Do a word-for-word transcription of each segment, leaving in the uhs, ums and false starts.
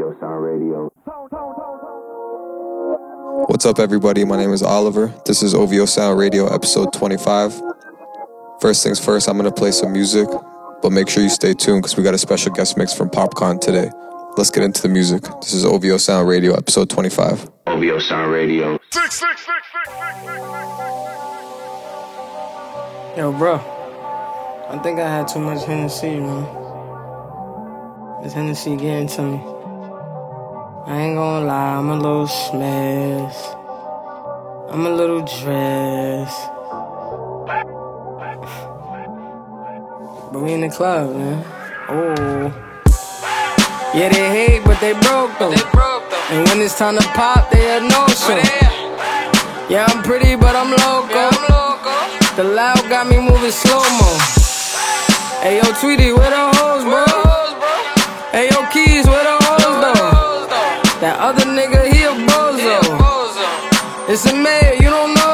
O Sound Radio. What's up, everybody? My name is Oliver. This is O V O Sound Radio, episode twenty-five. First things first, I'm going to play some music, but make sure you stay tuned because we got a special guest mix from Popcorn today. Let's get into the music. This is O V O Sound Radio, episode twenty-five. O V O Sound Radio. Six, six, six, six, six, six, six. Yo, bro, I think I had too much Hennessy, man. This Hennessy getting to me. I ain't gonna lie, I'm a little smashed. I'm a little dressed. But we in the club, man. Oh. Yeah, they hate, but they broke though. They broke though. And when it's time to pop, they a no-show. Yeah, I'm pretty, but I'm loco. Yeah, I'm loco. The loud got me moving slow-mo. Hey, yo, Tweety, where the hoes, bro? Hey, yo, Keys, where the hoes, though? That other nigga, he a bozo. It's a mayor, you don't know.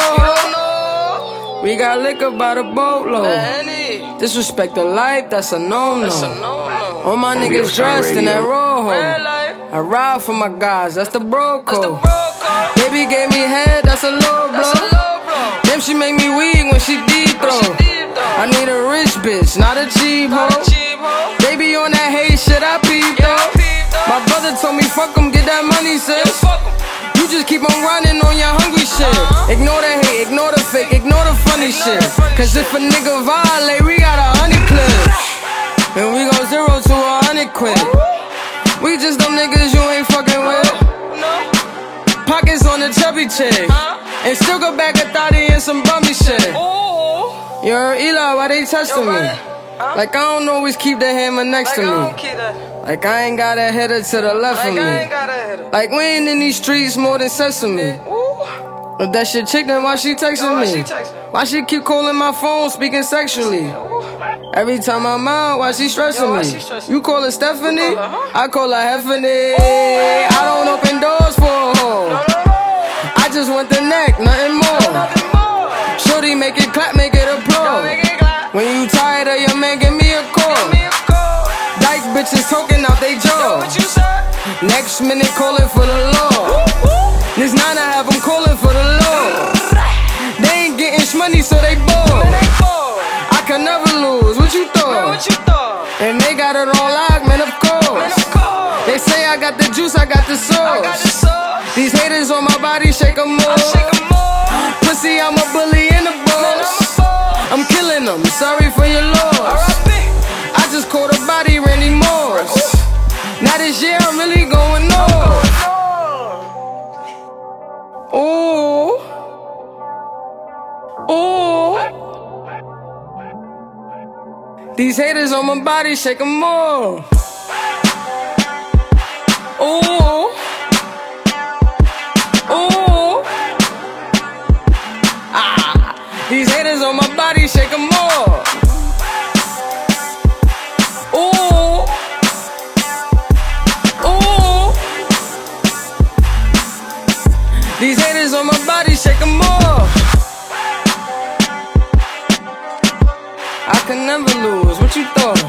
We got liquor by the boatload. Disrespect the life, that's a no-no. All my niggas dressed in that rojo. I ride for my guys, that's the bro code. Baby gave me head, that's a low blow. Damn, she make me weak when she deep throw. I need a rich bitch, not a cheap hoe. Baby on that hate shit, I peep though. My brother told me fuck him, get that money, sis. You just keep on running on your hungry shit. Ignore the hate, ignore the fake, ignore the funny shit. Cause if a nigga violate, we got a hundred clips. And we go zero to a hundred quid. We just them niggas you ain't fucking with. Pockets on the chubby chick. And still go back a thotty and some bummy shit. You heard Eli, why they testing me? Like I don't always keep the hammer next to me. Like I ain't got a header to the left of me. Like we ain't in these streets more than sesame. If that shit chick, then why she texting me? Why she keep calling my phone, speaking sexually? Every time I'm out, why she stressing me? You call her Stephanie? I call her Heffany. I don't open doors for a hoe. I just want the neck, nothing more. Shorty, make it clap, make it applaud. When you tired of your man, give me a call. Dyke bitches talking out they jaw. Next minute calling for the law. This nine I have them calling for the law. They ain't getting shmoney so they bored. I can never lose, what you thought? And they got it on lock, man, of course. They say I got the juice, I got the sauce. These haters on my body, shake them more. Pussy, I'm a bully in the boss. I'm killing them, sorry for your loss. I just caught a body, Randy Moss. Now this year I'm really going north. Ooh. Ooh. These haters on my body, shake them more. Ooh. Ooh. Ah. These haters on my body, shake them more. Ooh. Ooh. These haters on my body, shake them more. I can never lose, what you thought?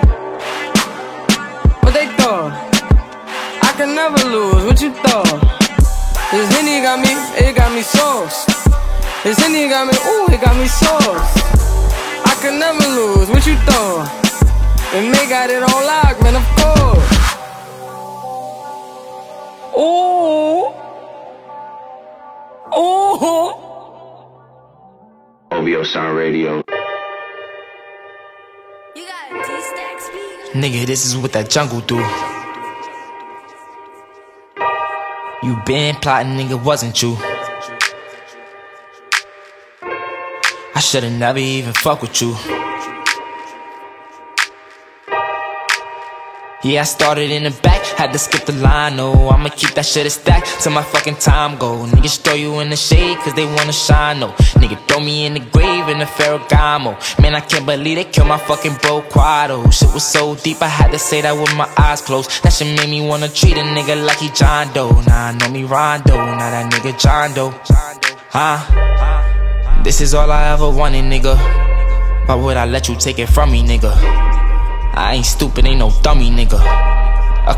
What they thought? I can never lose, what you thought? This Henny got me, it got me sauce. This Henny got me, ooh, it got me sauce. I can never lose, what you thought? And they got it on lock, man, of course. Ooh. Ooh. O V O Sound Radio. You got a D-Stack speed? Nigga, this is what that jungle do. You been plotting, nigga, wasn't you? I should've never even fuck with you. Yeah, I started in the back, had to skip the line, no. I'ma keep that shit a stack till my fucking time go. Niggas throw you in the shade cause they wanna shine, no. Nigga throw me in the grave in the Ferragamo. Man, I can't believe they killed my fucking bro Quado. Shit was so deep, I had to say that with my eyes closed. That shit made me wanna treat a nigga like he John Doe. Nah, I know me Rondo, now that nigga John Doe. Huh? This is all I ever wanted, nigga. Why would I let you take it from me, nigga? I ain't stupid, ain't no dummy, nigga. A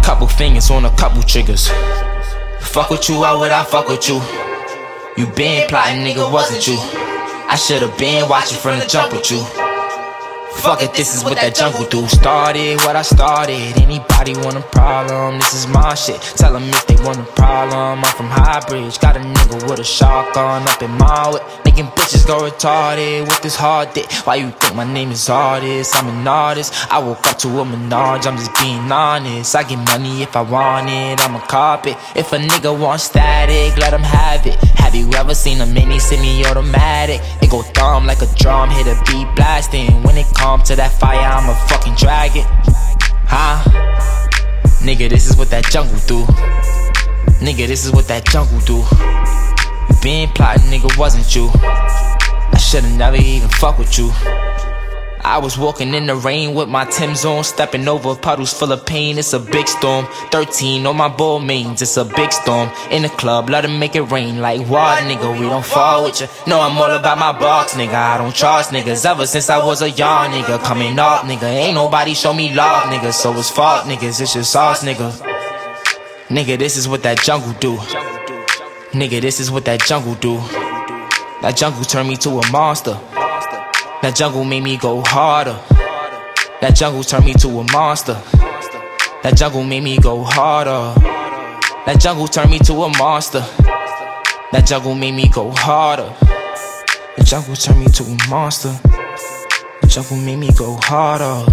Couple fingers on a couple triggers. Fuck with you, why would I fuck with you? You been plotting, nigga, wasn't you? I should've been watching from the jump with you. Fuck it, this is what that jungle do. Started what I started. Anybody want a problem? This is my shit. Tell them if they want a problem. I'm from Highbridge. Got a nigga with a shotgun up in my whip. Making bitches go retarded with this hard dick. Why you think my name is artist? I'm an artist. I woke up to a Menage, I'm just being honest. I get money if I want it, I'm a carpet. If a nigga wants static, let him have it. Have you ever seen a mini semi-automatic? It go thumb like a drum, hit a beat blasting. When it comes to that fire, I'ma fucking drag it. Huh? Nigga, this is what that jungle do. Nigga, this is what that jungle do. You been plotting, nigga, wasn't you? I should've never even fuck with you. I was walking in the rain with my Tim's on, stepping over puddles full of pain. It's a big storm. thirteen on my bull mains. It's a big storm. In the club, let them make it rain. Like what, nigga? We don't fall with ya. No, I'm all about my box, nigga. I don't trust niggas. Ever since I was a young nigga, coming up, nigga. Ain't nobody show me love, nigga. So it's fault, niggas. It's just us, nigga. Nigga, this is what that jungle do. Nigga, this is what that jungle do. That jungle turned me to a monster. That jungle made me go harder. That jungle turned me to a monster. That jungle made me go harder. That jungle turned me to a monster. That jungle made me go harder. The jungle turned me to a monster. The jungle made me go harder.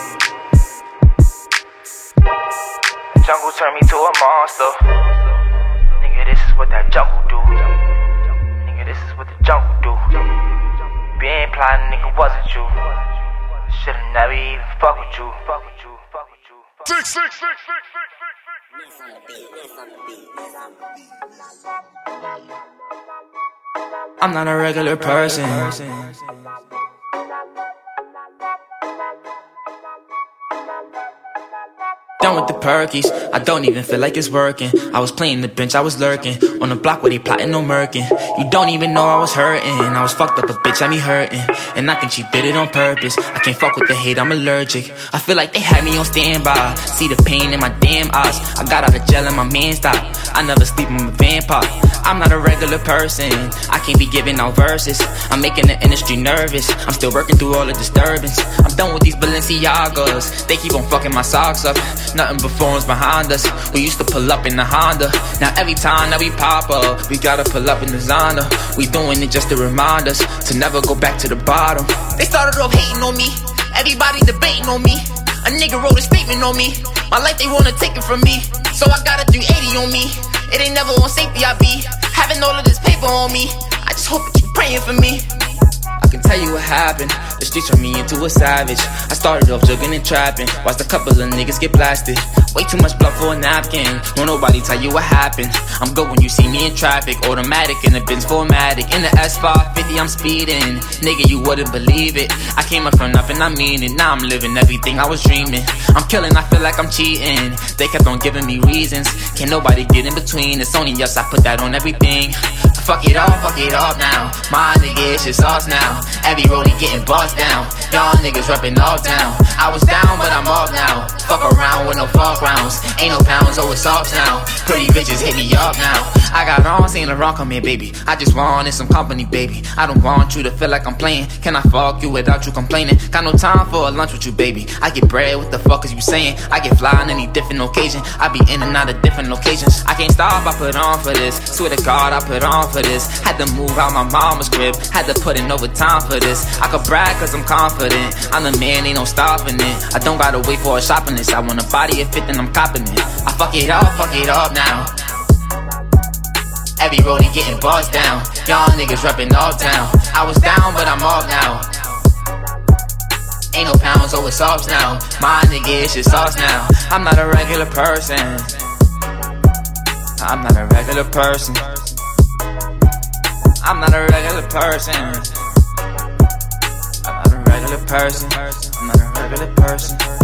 The jungle turned me to a monster. Nigga, this is what that jungle do. Nigga, this is what the jungle do. Been plotting, nigga, wasn't you? Should've never even fuck with you. Fuck with you, fuck with you. Six, six, six, six, six, I'm not a regular person. Done with the perkies, I don't even feel like it's working. I was playing the bench, I was lurking on the block where they plotting, no murking. You don't even know I was hurting. I was fucked up, a bitch, I me hurting. And I think she did it on purpose. I can't fuck with the hate, I'm allergic. I feel like they had me on standby. See the pain in my damn eyes. I got out of jail and my man stopped. I never sleep, I'm a vampire. I'm not a regular person. I can't be giving out verses. I'm making the industry nervous. I'm still working through all the disturbance. I'm done with these Balenciagas. They keep on fucking my socks up. Nothing but phones behind us. We used to pull up in the Honda. Now every time that we pop up, we gotta pull up in the Zonda. We doing it just to remind us to never go back to the bottom. They started off hating on me. Everybody debating on me. A nigga wrote a statement on me. My life they wanna take it from me. So I got a three eighty on me. It ain't never on safety I be. Having all of this paper on me. I just hope that you praying for me. I can tell you what happened. The streets turned me into a savage. I started off jugging and trapping. Watched a couple of niggas get blasted. Way too much blood for a napkin. Won't nobody tell you what happened. I'm good when you see me in traffic. Automatic in the Benz formatic. In the S five fifty I'm speeding. Nigga, you wouldn't believe it. I came up from nothing, I mean it. Now I'm living everything I was dreaming. I'm killing, I feel like I'm cheating. They kept on giving me reasons. Can't nobody get in between. It's only us, I put that on everything. Fuck it all, fuck it all now. My nigga, it's just us now. Every rollie getting bossed down. Y'all niggas reppin' all down. I was down, but I'm off now. Fuck around with no fuck rounds. Ain't no pounds, oh it's off now. Pretty bitches hit me up now. I got on, Saint Laurent, come here, baby. I just wanted some company, baby. I don't want you to feel like I'm playing. Can I fuck you without you complaining? Got no time for a lunch with you, baby. I get bread, what the fuck is you saying? I get fly on any different occasion. I be in and out of different locations. I can't stop, I put on for this. Swear to God, I put on for this. Had to move out my mama's crib. Had to put in overtime for this. I could brag cause I'm confident. I'm the man, ain't no stopping it. I don't gotta wait for a shopping list. I want a body, a fit, then I'm copping it. I fuck it up, fuck it up now. Every rollie getting bossed down. Y'all niggas reppin' all down. I was down, but I'm off now. Ain't no pounds, oh it's off now. My nigga, it's just sauce now. I'm not a regular person. I'm not a regular person. I'm not a regular person. I'm not a regular person. I'm not a regular person.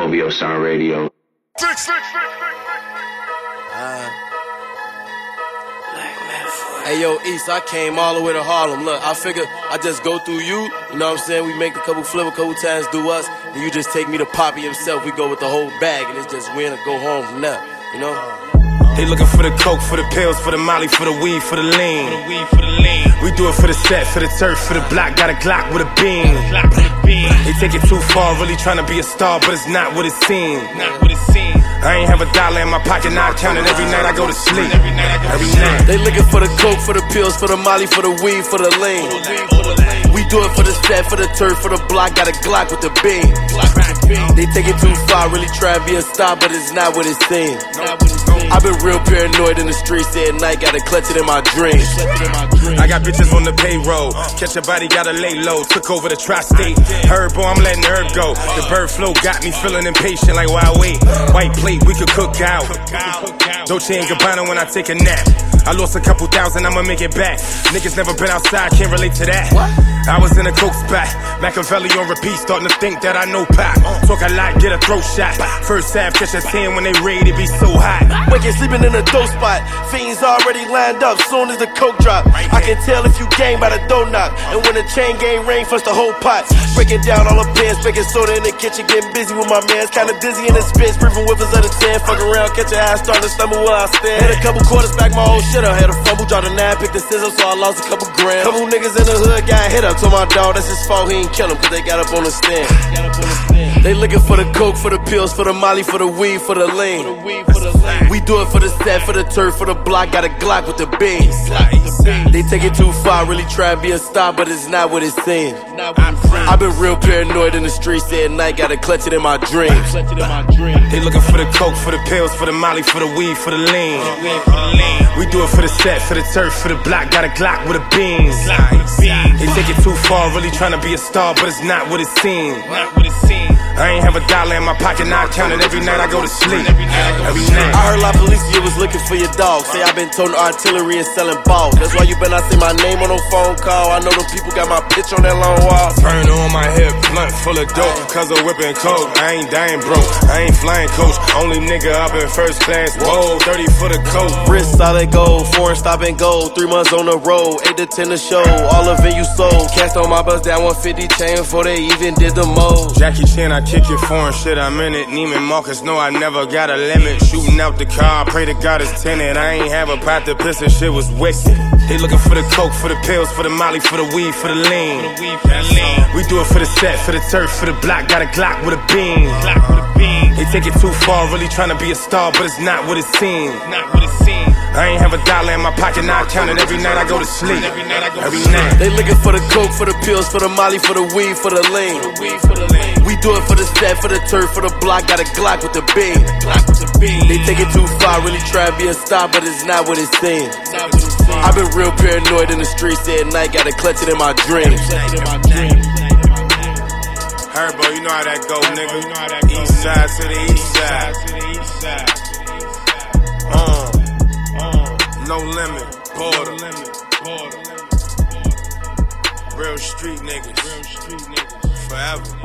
O V O Sound Radio. Fix, fix, fix, fix, Hey yo, East, I came all the way to Harlem. Look, I figured I just go through you. You know what I'm saying? We make a couple flip, a couple times do us, and you just take me to Poppy himself. We go with the whole bag, and it's just win or go home from there. You know? They looking for the coke, for the pills, for the molly, for the weed, for the lean. We do it for the set, for the turf, for the block. Got a Glock with a beam. They take it too far, really trying to be a star, but it's not what it seems. I ain't have a dollar in my pocket, now I count it every night I go to sleep. Every night. They looking for the coke, for the pills, for the molly, for the weed, for the lean. We do it for the set, for the turf, for the block. Got a Glock with the beam. They take it too far, really try to be a star, but it's not what it seems. I've been real paranoid in the streets at night, gotta clutch it in my dreams. I got bitches on the payroll, catch a body, gotta lay low. Took over the tri-state, herb, boy, I'm letting the herb go. The bird flow got me feeling impatient, like why wait? White plate, we could cook out. Dolce and Gabbana when I take a nap. I lost a couple thousand, I'ma make it back. Niggas never been outside, can't relate to that. I was in a coke spot, Machiavelli on repeat, starting to think that I know pop. Talk a lot, get a throat shot. First half, catch a ten when they raid, it be so hot. Waking, sleeping in a dope spot. Fiends already lined up, soon as the coke drop. I can tell if you gang by the door knock. And when the chain gang ring, flush the whole pot. Breaking down all the pans, baking soda in the kitchen, getting busy with my mans. Kinda dizzy in the spits, briefing whippers of the ten. Fuck around, catch your ass, starting to stumble where I stand. Had a couple quarters back, my old shit up. Had a fumble, dropped a nine, picked the scissors, so I lost a couple grams. Couple niggas in the hood got hit up. Told my dog that's his fault, he ain't kill him, cause they got up on the stand. They looking for the coke, for the pills, for the molly, for the weed, for the lean. We do it for the set, for the turf, for the block. Got a Glock with the beams. They take it too far, really try to be a star, but it's not what it seems. I've been real paranoid in the streets at night, gotta clutch it in my dreams. They looking for the coke, for the pills, for the molly, for the weed, for the lean. We do it for the set, for the turf, for the block. Got a Glock with a beam. They take it too far, really trying to be a star, but it's not what it seems. I ain't have a dollar in my pocket, now I count it every night I go to sleep. Every night. I heard La Policia was looking for your dog. Say I been toting artillery and selling balls. That's why you better not see my name on no phone call. I know them people got my pitch on that long wall. Burn on my hip, blunt full of dope. Cause of whipping coke, I ain't dying broke. I ain't flying coach, only nigga up in first class. Whoa, thirty for the coat. Wrist solid gold, foreign stop and gold. Three months on the road, eight to ten to show. All the venue sold. Cast on my bus down one fifty chain before they even did the mold. Jackie Chan, I kick it foreign shit, I'm in it. Neiman Marcus, no, I never got a limit. Shooting out the car, I pray to God it's tinted. I ain't have a pot to piss and shit was wicked. They looking for the coke, for the pills, for the molly, for the weed, for the lean. We do it for the set, for the turf, for the block. Got a Glock with a beam. They take it too far, really trying to be a star, but it's not what it seems. I ain't have a dollar in my pocket, now I count it every night I go to sleep. Every night. They looking for the coke, for the pills, for the molly, for the weed, for the lean. We do it for the set, for the turf, for the block. Got a Glock with the beam. They take it too far, really try to be a star, but it's not what it seems. I've been real paranoid in the streets at night, gotta clutch it in my dreams. Herbo, you know how that go, nigga. East side to the east side. Uh, uh, no limit, border. Real street niggas. Forever.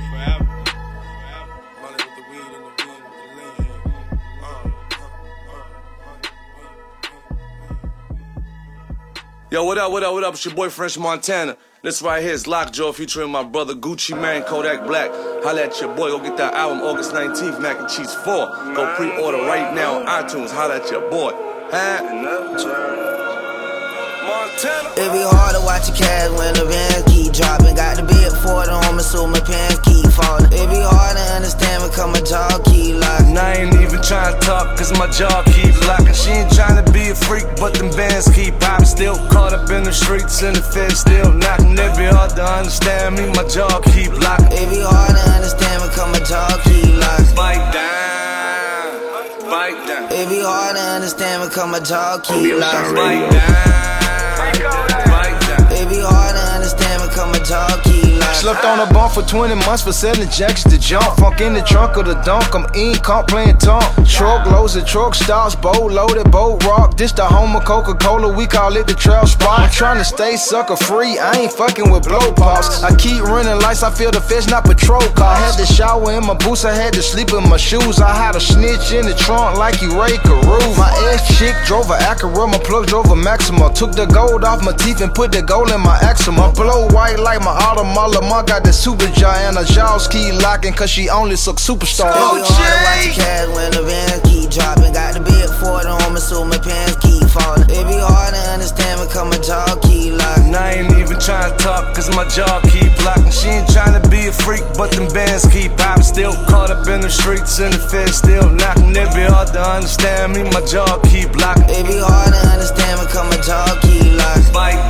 Yo, what up, what up, what up? It's your boy French Montana. This right here is Lockjaw featuring my brother Gucci Mane, Kodak Black. Holla at your boy. Go get that album August nineteenth, Mac and Cheese four. Go pre-order right now on iTunes. Holla at your boy. Huh? It be hard to watch your cash when the bands keep dropping. Got the big for the home, so my pants keep falling. It be hard to understand because my jaw keep locking. And I ain't even trying to talk cause my jaw keep locking. She ain't trying to be a freak, but them bands keep popping. Still caught up in the streets and the feds still knocking. It be hard to understand me, my jaw keep locking. It be hard to understand because my jaw keep locking. Bite down, bite down. It be hard to understand because my jaw keep locking. Bite down. It be hard to understand because my jaw keep locking. Slept on a bump for twenty months for selling jacks to jump. Funk in the trunk of the dunk, I'm in comp playing tonk. Truck loads of truck stops, boat loaded, boat rock. This the home of Coca-Cola, we call it the trail spot. I'm trying to stay sucker free, I ain't fucking with blow pops. I keep running lights, I feel the fish, not patrol cars. I had to shower in my boots, I had to sleep in my shoes. I had a snitch in the trunk like you Ray Carew. My ex-chick drove a Acura, my plug drove a Maxima. Took the gold off my teeth and put the gold in my axima. Blow white like my Automala, ma got the super jaw and her jaws keep locking cause she only suck superstars. Oh, hard to watch the cash when the bands keep dropping. Got the big Ford on me so my pants keep falling. It be hard to understand me cause my jaw keep locking. And I ain't even trying to talk cause my jaw keep locking. She ain't trying to be a freak but them bands keep popping. Still caught up in the streets and the feds still knocking. It be hard to understand me, my jaw keep locking. It be hard to understand me cause my jaw keep locking. Bite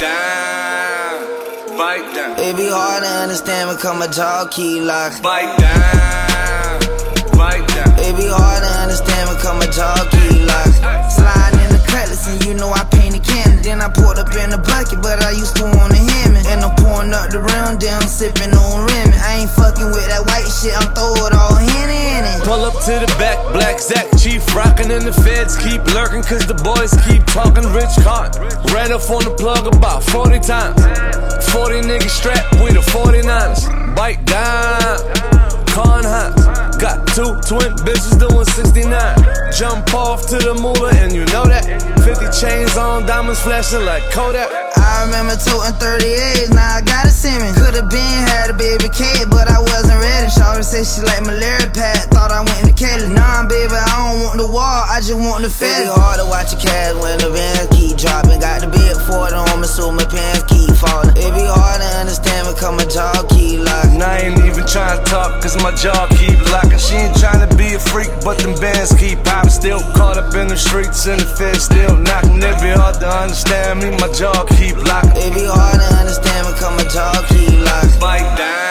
down, bite down. It be hard to understand me cause my jaw keep locking. Bite down, bite down. It be hard to understand me cause my jaw keep locking. Sliding in the cutlass and you know I painted candy. Then I poured up in the bucket but I used to wanna hear me. And I'm pouring up the round, then I'm sipping on Remy. I ain't fucking with that white shit, I'm throwing it all in in it. Pull up to the back, Black Zack, Chief rockin' and the feds keep lurking cause the boys keep talking rich card. Ran up on the plug about forty times. forty niggas strapped with the forty-niners. Bite down, con hot. Got two twin bitches doing sixty-nine. Jump off to the moolah and you know that. Fifty chains on, diamonds flashing like Kodak. I remember toting thirty-eight, now I got a semen. Could've been had a baby kid, but I wasn't ready. Shawty said she like malaria pad, thought I went to Kelly. Nah, baby, I don't want the wall, I just want the fed. It be hard to watch your cash when the bands keep dropping. Got the big Ford on me, so my pants keep falling. It be hard to understand me, cause my jaw keep locking. And I ain't even trying to talk, cause my jaw keep locking. She ain't trying to be a freak, but them bands keep popping. Still caught up in the streets and the feds still knocking. It be hard to understand me, my jaw keep locking. It be hard to understand me, cause my jaw keep locking. Bite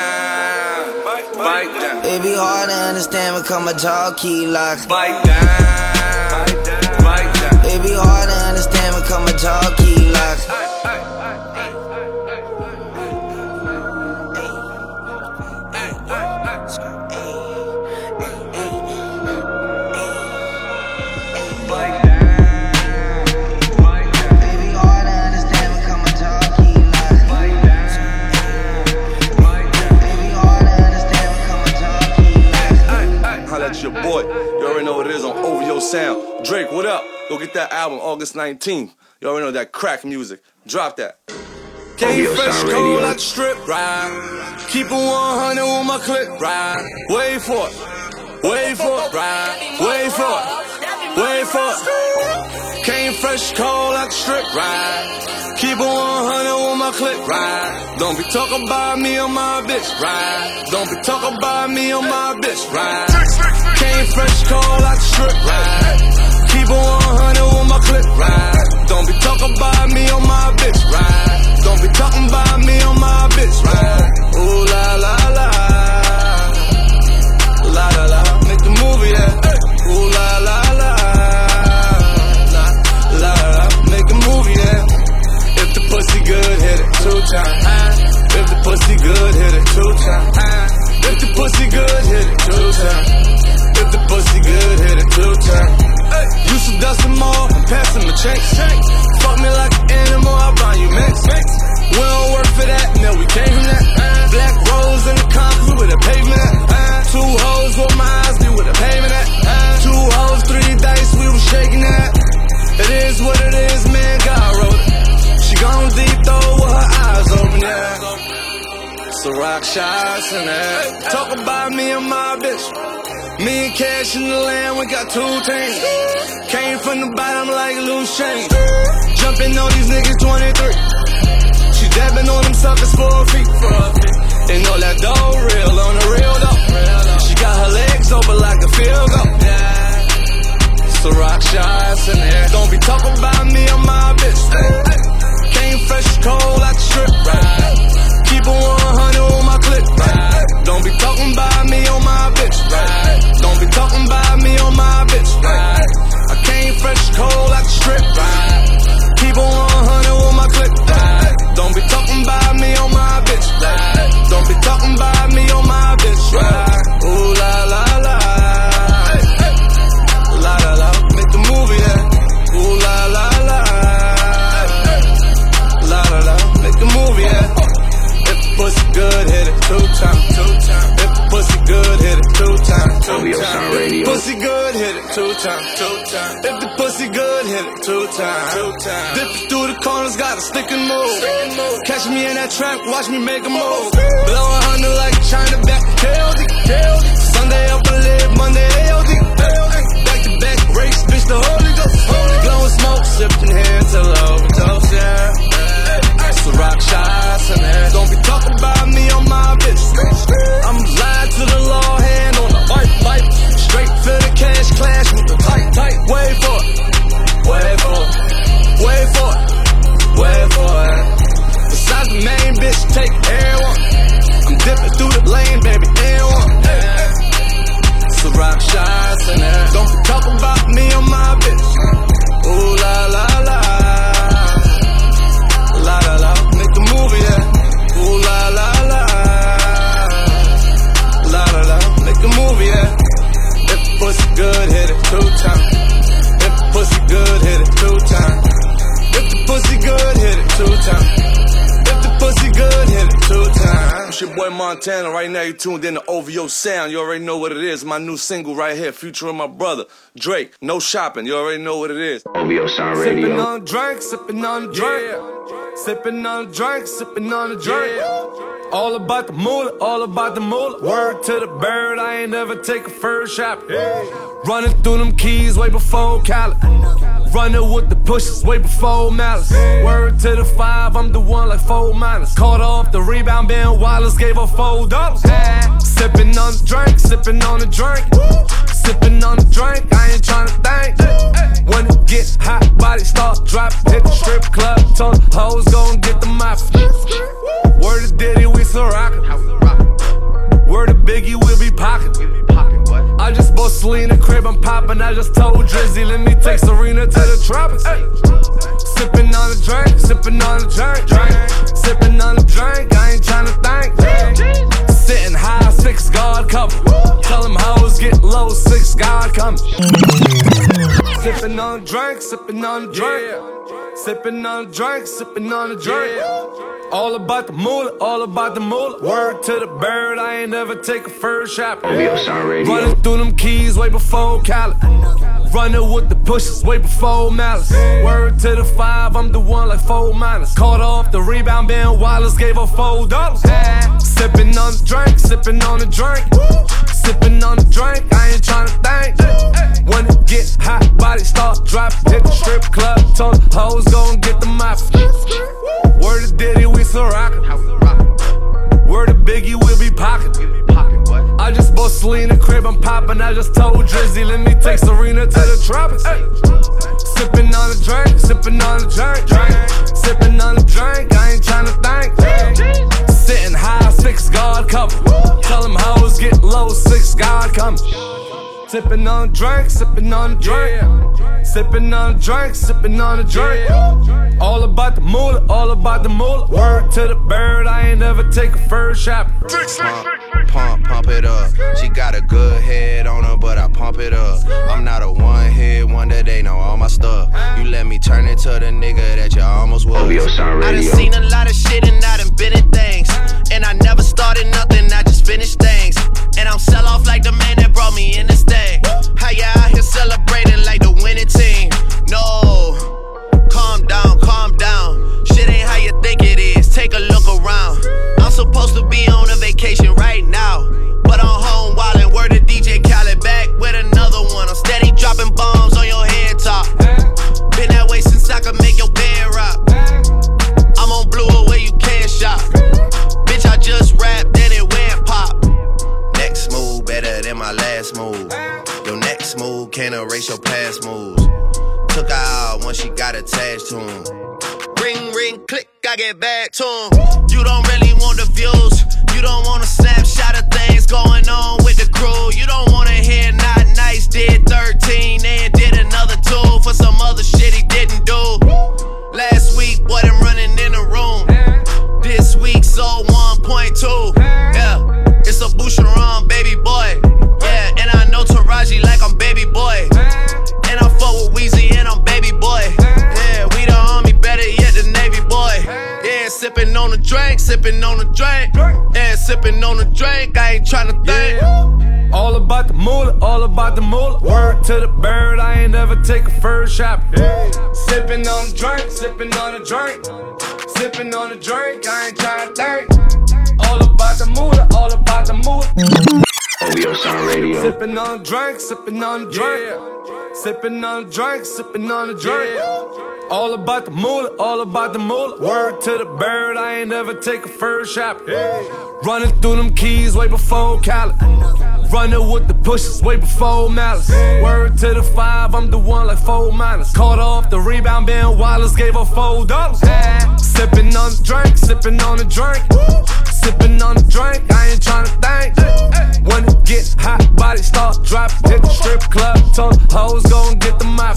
down, bite down. It be hard to understand me, cause my jaw keep locking. Bite down, bite down. It be hard to understand me, cause my jaw keep locking. That's your boy. You already know what it is on O V O Sound. Drake, what up? Go get that album August nineteenth. You already know that crack music. Drop that. Came fresh cold like the strip, ride. Keep it one hundred with my clip, ride. Wait for it, wait for it, ride. Wait for it, wait for it. Came fresh cold like the strip, ride. Keep it one hundred with my clip, ride. Don't be talking about me on my bitch, ride. Don't be talking about me on my bitch, ride. Came fresh cold like the strip, ride. Keep it one hundred with my clip, ride. Don't be talking about me on my bitch, ride. Don't be talking about me on my bitch, ride. Ooh la la la, la la la. Make the movie, yeah. Ooh la la la, la la la. Make a movie, yeah. If the pussy good, hit it two times. If the pussy good, hit it two times. If the pussy good, hit it two times. If the pussy good, hit it two times. You should dust them all and pass them a check. Fuck me like an animal, I'll buy you mix. We don't work for that, no, we came from that. Black rose in the concrete with a pavement at. Two hoes with my eyes, do with a pavement at. Two hoes, three dice, we was shaking that. It is what it is, man, God wrote it. She gone deep though with her eyes open, yeah. So rock shots in that. Talk about me and my bitch. Me and Cash in the land, we got two teams. Came from the bottom like loose change. Jumping on these niggas twenty-three. She dabbing on them suckers for a feet. They know that dough real on the real though. She got her legs open like a field goal. So rock shots in there. Don't be talking about me on my bitch. Came fresh cold like the strip, right? Keep it one hundred on my clip, right? Don't be talking about me on my bitch, right? Don't be talking about me on my bitch, right? I came fresh cold like the strip, right? Keep it one hundred on my clip, right? Don't be talking about me on my good, hit it two times, two times. If the pussy good, hit it two times, two O V O times. Sound If Radio. the pussy good, hit it two times, two times. If the pussy good, hit it two times, two times. Dip it through the corners, got a stick and move. Catch me in that trap, watch me make a move. Blow a hundred like China back, K O D, K O D. Sunday up and live, Monday A O D. Back to back race, bitch, the Holy Ghost. Blowing smoke, sipping here till overdose, yeah. So rock shots and ass. Don't be talking about me on my bitch. I'm lying to the law, hand on the bike, bike. Straight for the cash clash with the tight, tight. Wait for it, wait for it, wait for it, wait for it. Besides the main bitch, take everyone. I'm dipping through the lane, baby, everyone. So rock shots and ass. Don't be talking about me on my bitch. Ooh la la la, la la la. Make the movie, yeah. Ooh la la la, la la la. Make the movie, yeah. If the pussy good, hit it two times. If the pussy good, hit it two times. If the pussy good, hit it two times. If the pussy good, hit it two times. It's your boy Montana. Right now you tuned in to O V O Sound. You already know what it is. My new single right here, featuring my brother Drake. No shopping. You already know what it is. O V O Sound Sipping Radio. on a drink, sipping on a drink. Sipping on a drink, sipping on a drink. All about the moolah, all about the moolah. Word to the bird, I ain't never take a first shot. Running through them keys way before Cali. Running with the pushes way before Malice. Word to the five, I'm the one like four minus. Caught off the rebound, Ben Wallace gave her four dollars. Sipping on the drink, sipping on the drink. Sipping on the drink, I ain't tryna think. When it get hot, body start dropping. Hit the strip club, told the hoes gon' get the mop. Word to Diddy, we still rockin'. Word to Biggie, we'll be pocketin'. I just bought Selena crib, I'm poppin'. I just told Drizzy, let me take Serena to the tropics. Sippin' on the drink, sippin' on the drink, drink. Sippin' on the drink, I ain't tryna think. Sitting high, six guard cover. Tell them hoes get low, six guard coming. Sippin' on the drink, sippin' on the drink. Sippin' on the drink, sippin' on the drink. All about the moolah, all about the moolah. Word to the bird, I ain't never take a first shot. O V O Sound Radio. Running through them keys way before Cali. Running with the pushes way before Malice. Word to the five, I'm the one like four minus. Caught off the rebound, Ben Wallace gave her four dollars. Sipping on the drink, sipping on the drink. Sipping on the drink, I ain't tryna think. When it get hot, body start dropping. Hit the strip club, told the hoes gon' get the mop. Word to Diddy, we still rockin'. Word to Biggie, we'll be pocketin'. I just bought Selena crib, I'm poppin'. I just told Drizzy, let me take Serena to the tropics. Sippin' on the drink, sippin' on the drink, drink. Sippin' on the drink, I ain't tryna think. Sitting high, six guard cover. Tell them hoes get low, six guard coming. Sippin' on the drink, sippin' on the drink. Sippin' on the drink, sippin' on the drink. All about the moolah, all about the moolah. Word to the bird, I ain't never take a first shot. Pump, pump, pump it up. She got a good head on her, but I pump it up. I'm not a one-hit wonder, they know all my stuff. You let me turn into the nigga that you almost was. O V O Sound I done Radio. seen a lot of shit and I done been in things. And I never started nothing, I just finished things. And I'm sell off like the man that brought me in this thing. How ya out here celebrating like the winning team? No, calm down, calm down. Shit ain't how you think it is, take a look around. I'm supposed to be on a vacation right now, but I'm home wildin', word to D J Khaled, back with another one. I'm steady dropping bombs on your head top. Been that way since I could make your bed rock. I'm on blue away, you can't shop. Bitch, I just rapped, then it went pop. Next move better than my last move. Your next move can't erase your past moves. Took her out once she got attached to him. Ring, ring, click, I get back to him. You don't really want the views. You don't want a snapshot of things going on with the crew. You don't wanna hear not nice, did thirteen and did another two for some other shit he didn't do. Last week, boy, them running in the room. This week, sold one point two. Yeah, it's a Boucheron, baby boy. Yeah, and I know Taraji like I'm baby boy. And I fuck with Weezy and I'm baby boy. Yeah, we the army, better yet the Navy boy. Yeah, sipping on the drink, sipping on the drink. sipping on a drink, I ain't tryna think. Yeah. All about the moolah, all about the moolah. Word to the bird, I ain't never take a first shot. Hey. Sipping on a drink, sipping on a drink. Sipping on a drink, I ain't tryna think. All about the moolah, all about the moolah. O V O Sound Radio. Sipping on a drink, sipping on a drink. Yeah. Sipping on a drink, sipping on a drink. Yeah. All about the moolah, all about the moolah. Word to the bird, I ain't never take a first shot. Hey. Running through them keys way before Cali. Running with the pushes way before Malice. Word to the five, I'm the one like four minus. Caught off the rebound, Ben Wallace gave her four dollars. Sipping on the drink, sipping on the drink. Sipping on the drink, I ain't tryna think. When it get hot, body start dropping. Hit the strip club, told hoes go and get the mop.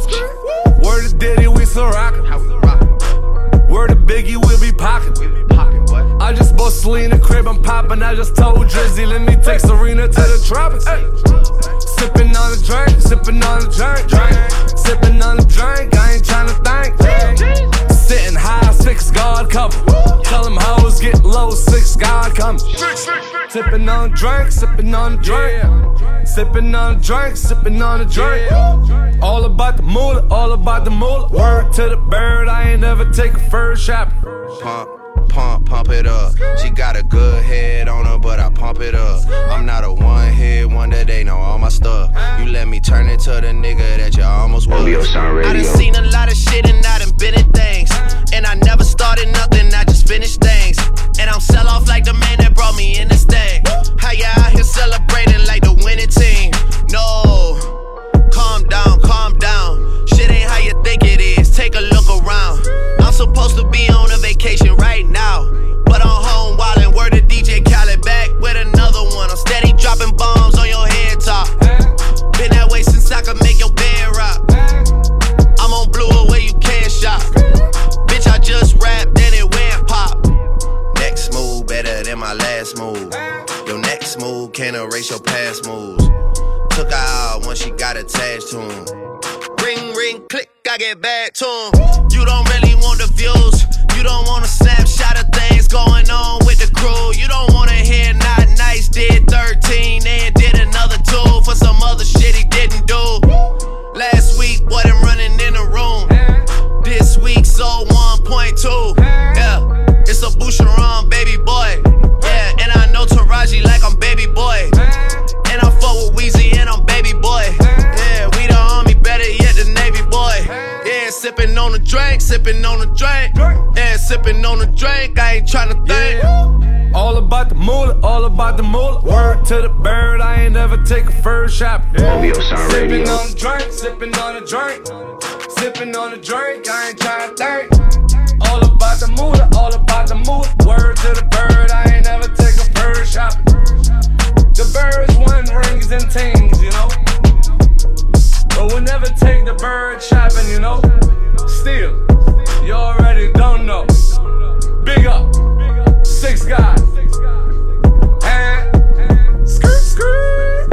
Word to Diddy, we still rockin'. Word to Biggie, we'll be pockin'. I just bought Selena crib, I'm poppin'. I just told Drizzy, let me take Serena to the tropics. Sippin' on a drink, sippin' on a drink, drink. Sippin' on a drink, I ain't tryna think. Sitting high, six guard cover. Tell them hoes get low, six guard coming. Sippin' on a drink, sippin' on a drink. Sippin' on a drink, sippin' on a drink. All about the moolah, all about the moolah. Word to the bird, I ain't never take a first shot. Pump, pump, pump it up. She got a good head on her, but I pump it up. I'm not a one-hit wonder, they know all my stuff. You let me turn into the nigga that you almost was. O V O Sound Radio. I done seen a lot of shit and I done been in things. And I never started nothing, I just finished things. And I'm sell off like the man that brought me in this thing. How ya out here celebrating like the winning team? No, calm down, calm down. Shit ain't how you think it is, take a look around. I'm supposed to be on a vacation right now, but I'm home wildin'. Word to D J Khaled, back with another one. I'm steady dropping bombs on your head top. Been that way since I could make your bed rock. I'm on blue away, you can't shop. Bitch, I just rapped, then it went pop. Next move better than my last move. Your next move can't erase your past moves. Took her out when she got attached to him. Ring, ring, click, I get back to him. You don't really want the views. You don't want a snapshot of things going on with the crew. You don't wanna hear Not Nice did thirteen and did another two for some other shit he didn't do. Last week, wasn't running in the room. This week, sold one point two. Yeah, it's a Boucheron, baby boy. Yeah, and I know Taraji like I'm baby boy. And I fuck with Weezy and I'm baby boy. Yeah, we the army, better yet the Navy boy. Yeah, sippin' on a drink, sippin' on a drink. Yeah, sippin' on a drink, I ain't tryna think. Yeah. All about the moolah, all about the moolah. Word to the bird, I ain't never take a first shot. O V O Sound Radio. Sippin' on a drink, sippin' on a drink. Sippin' on a drink, I ain't tryna think. All about the moolah, all about the moolah. Word to the bird, I ain't never take a first shot. The birds win rings and things, you know. But we'll never take the bird shopping, you know. Still, you already don't know. Big up, six guys. And skirt, skirt.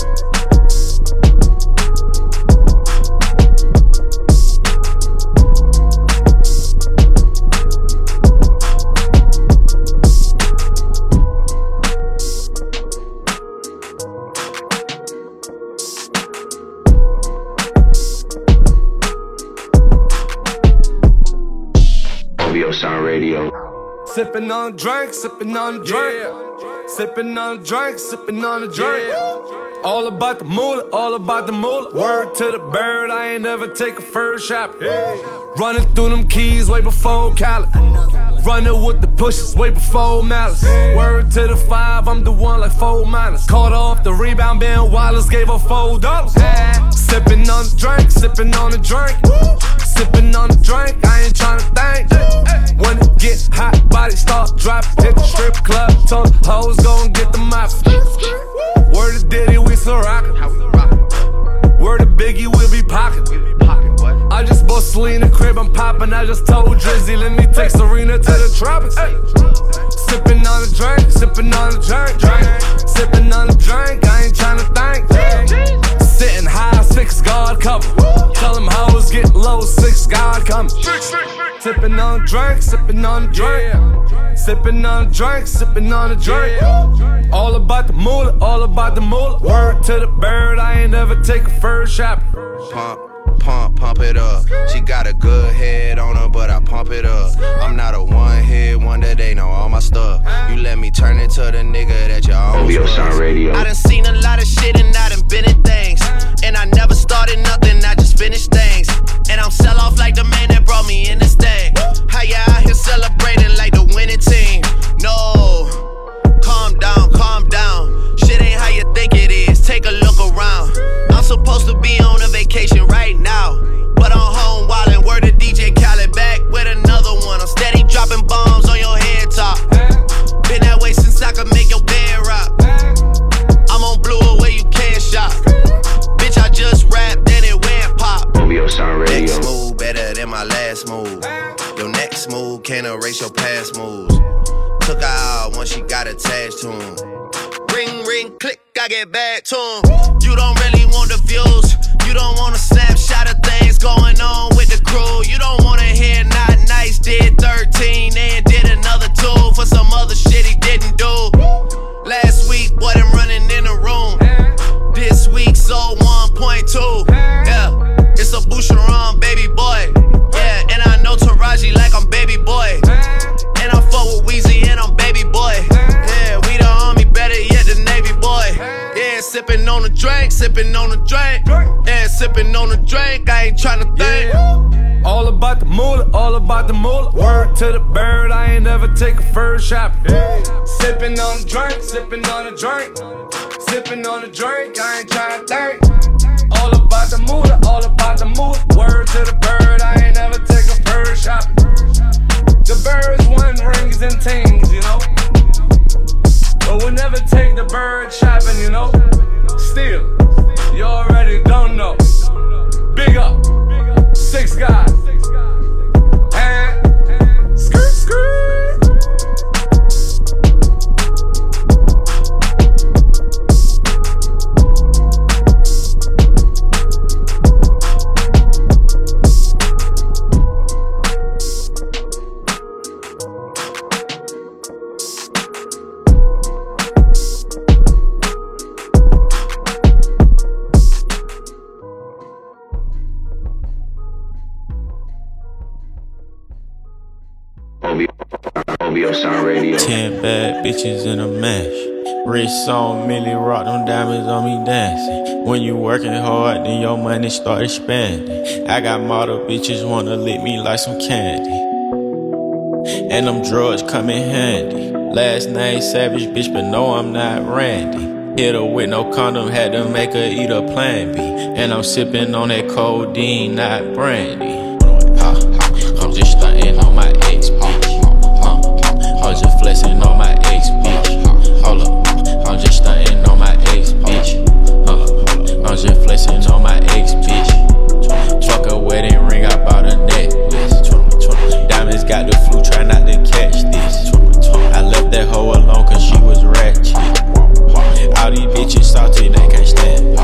O V O Sound Radio. Sippin' on a drink, sippin' on a drink. Yeah. Sippin' on a drink, sippin' on a drink. Yeah. All about the moolah, all about the moolah. Word to the bird, I ain't never take a first shot. Hey. Running through them keys way before Cali. Running with the pushes way before Malice. Word to the five, I'm the one like four minus. Caught off the rebound, Ben Wallace gave her four dollars. Sippin' on the drink, sippin' on the drink. Sippin' on the drink, I ain't tryna think. When it get hot, body start dropping. Hit the strip club, told hoes go and get the mop. Word to Diddy, we still rockin'. Word to Biggie, we'll be pockin'. I just bought Selena crib, I'm poppin'. I just told Drizzy, let me take Serena to the tropics. Sippin' on a drink, sippin' on a drink, drink. Sippin' on a drink, I ain't tryna think. Sitting high, six guard cover. Tell them hoes get low, six guard coming. Sippin' on a drink, sippin' on a drink. Sippin' on a drink, sippin' on a drink. All about the moolah, all about the moolah. Word to the bird, I ain't never take a first shot. Pump, pump, pump it up. She got a good head on her, but I pump it up. I'm not a one-hit wonder, they know all my stuff. You let me turn into the nigga that you always was. I done seen a lot of shit and I done been in things. And I never started nothing, I just finished things. And I'm sell off like the man that brought me in this thing. How ya out here celebrating like the winning team? No, calm down, calm down. Shit ain't how you think it is, take a look around. I'm supposed to be on a vacation right now, but I'm home wildin', word to D J Khaled, back with another one. I'm steady dropping bombs on your head top. Been that way since I could make your bed rock. I'm on blue where you can't shop. Bitch, I just rapped and it went pop. Next move better than my last move. Your next move can't erase your past moves. Took her out once she got attached to him. Ring, ring, click, I get back to him. You don't really want the views. You don't want a snapshot of things going on with the crew. You don't wanna hear not nice, did thirteen and did another two for some other shit he didn't do. Last week, boy, them running in the room. This week, sold one point two. Yeah, it's a Boucheron, baby boy. Yeah, and I know Taraji like I'm baby boy. And I fuck with Weezy and I'm baby boy. Yeah, we the army, better yet the Navy boy. Yeah, sippin' on the drink, sippin' on the drink. Yeah, sippin' on the drink, I ain't tryna think. Yeah. All about the moolah, all about the moolah. Word to the bird, I ain't never take a first shot. Yeah. Sippin' on the drink, sippin' on the drink. Sippin' on the drink, I ain't tryna think. All about the moolah, all about the moolah. Word to the bird, I ain't never take a first shot. The birds want rings and tings, you know. But we'll never take the bird shopping, you know. Still, you already don't know. Big up, six guys. And skirt, skirt. Ten bad bitches in a mash. Wrist on Millie Rock, them diamonds on me dancing. When you working hard, then your money start expanding. I got model bitches wanna lick me like some candy. And them drugs come in handy. Last name Savage, bitch, but no, I'm not Randy. Hit her with no condom, had to make her eat a Plan B. And I'm sipping on that codeine, not brandy. I'm just stunting on my ex, bitch. I'm just flexing on my ex, bitch. Hold up, I'm just stunting on my ex, bitch. Uh, I'm just flexing on my ex, bitch. Fuck a wedding ring, I bought a necklace. Diamonds got the flu, try not to catch this. I left that hoe alone cause she was ratchet. All these bitches salty, they can't stand.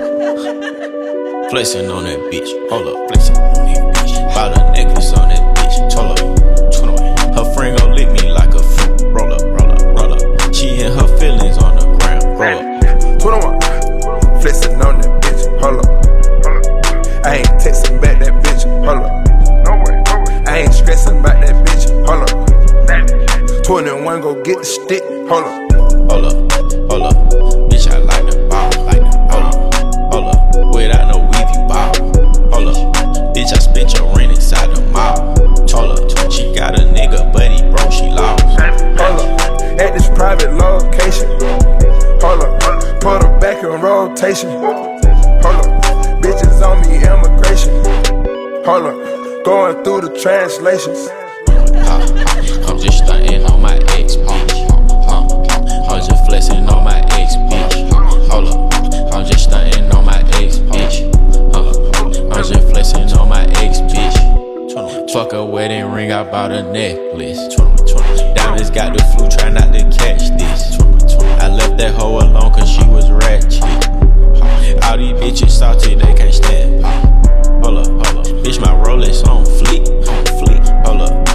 Flexing on that bitch, hold up, flexing on that bitch. Bought a necklace on that bitch, hold up. Her friend gon' lick me like a fruit. Roll up, roll up, roll up. She and her feelings on the ground. Roll up. twenty-one, flexing on that bitch. Hold up. I ain't texting back that bitch. Hold up. I ain't stressing about that bitch. Hold up. twenty-one, go get the stick. Hold up. Hold up, hold up. Bitch, I like the ball, like the hold up, hold up. Without no weave, you ball. Hold up. Bitch, I spent your rent inside the mall. Told her, she got a nigga, but he broke, she lost. Hold up, at this private location. Hold up, put her back in rotation. Hold up, bitches on me, immigration. Hold up, going through the translations. Uh, I'm just stunting on my ex, bitch. Uh, I'm just flexing on my ex, bitch. Hold up, I'm just stunting on my ex, bitch. Uh, I'm just flexing on my ex, bitch. Fuck a wedding ring, I bought a necklace. Diamonds got the flu, try not to catch this. I left that hoe alone cause she was ratchet. All these bitches salty, they can't stand. Hold up, hold up. Bitch, my Rolex on fleek, on fleek. Hold up.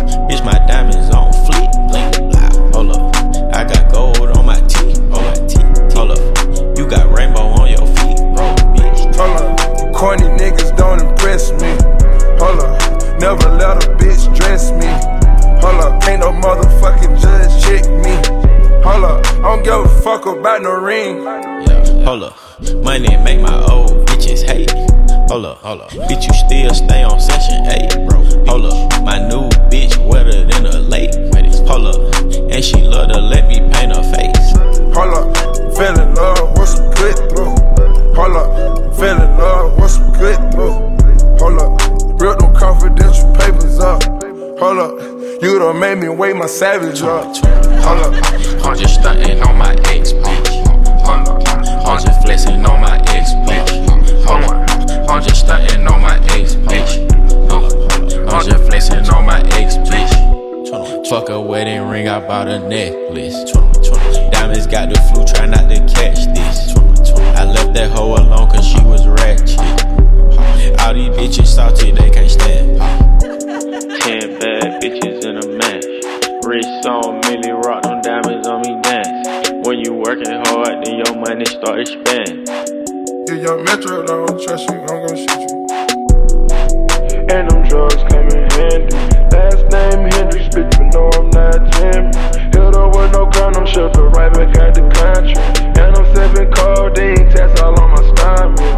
give a fuck about no ring. Yeah, hold up. Money make my old bitches hate. Hold up, hold up. Bitch, you still stay on session eight, bro. Hold up. My new bitch wetter than a lake. Hold up. And she love to let me paint her face. Hold up. Fell in love with some good through. Hold up. Fell in love with some good through. Hold up. Real them confidential papers up. Hold up. You done made me wake my savage up. Hold up. I'm just stunting on my ex, bitch. Hold up. I'm just flexing on my ex, bitch. Hold up. I'm just stunting on my ex, bitch. I'm just flexing on my ex, bitch. Fuck a wedding ring, I bought a necklace. Diamonds got the flu, try not to catch this. I left that hoe alone cause she was ratchet. All these bitches salty, they can't stand. Ten bad bitches in a match. Wrist on Millie Rock, them diamonds on me dance. When you working hard, then your money start expanding. You young Metro, don't trust you, I'm gon' shoot you. And them drugs came in handy. Last name Hendrix, bitch, but no, I'm not Jimmy. Hit her with no condom, shipped her right back out the country. And I'm sipping codeine, tests all on my stomach.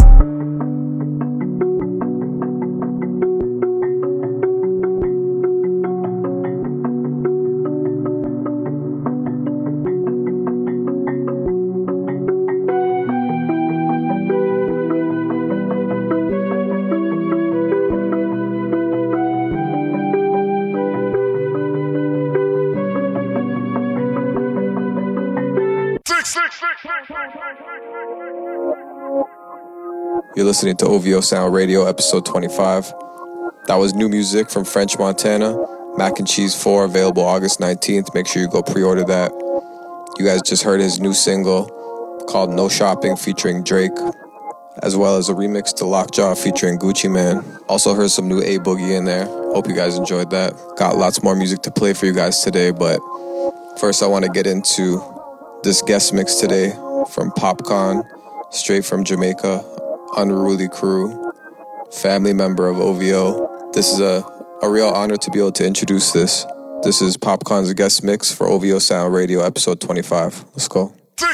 You're listening to O V O Sound Radio, episode twenty-five. That was new music from French Montana, Mac and Cheese four, available August nineteenth. Make sure you go pre-order that. You guys just heard his new single called No Shopping featuring Drake, as well as a remix to Lockjaw featuring Gucci Mane. Also heard some new A-Boogie in there. Hope you guys enjoyed that. Got lots more music to play for you guys today, but first I want to get into this guest mix today from Popcaan, straight from Jamaica, Unruly Crew, family member of O V O. This is a, a real honor to be able to introduce this. This is Popcaan's guest mix for O V O Sound Radio, episode twenty-five. Let's go.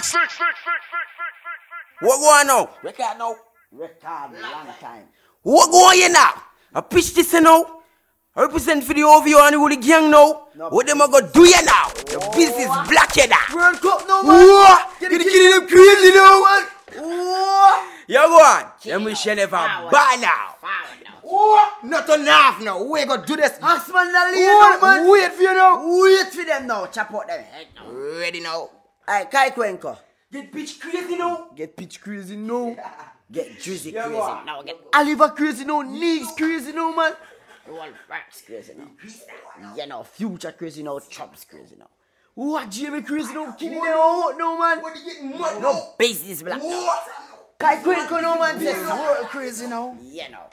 What going on? Record now. Record long time. What going on now? I pitch this now. I represent for the O V O and the gang now. No, what them I go do you now? The business black you now. World Cup now, man. What? Get the kid them crazy now, man. What? You go on. Them we shall never buy now. What? Not enough now. We go do this. Axman now, man. Wait for you now. Wait for them now. Chop out them head now. Ready now. Alright, Kai Kwenko. Get bitch crazy now. Get bitch crazy now. Get Drizzy crazy now. Get Oliver crazy now. Neeks crazy now, man. All raps crazy now. You know, Future crazy now. Chubs crazy now. What? Jamie crazy now. Killing them out now, man. What are you getting mad now? No business black now. Kai Kwenko now, man. This world crazy now. You know.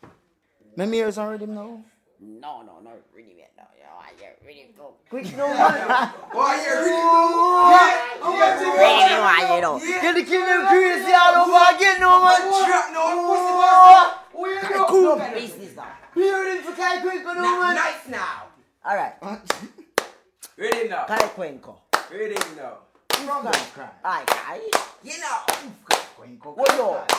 My mirrors already now. No, no, not really yet now. Yo, I get really go. Quick no, man. Why you really go? Really no, I you know. Get the kill them crazy all over again, no man. Trap no. Where you go? Cool business now. Here it is for Kai Kwenko, no man. Nice now. All right. Ready now. Kai Kwenko. Ready now. From that cry. Aye, Kai. You know. Kai Kwenko. What you?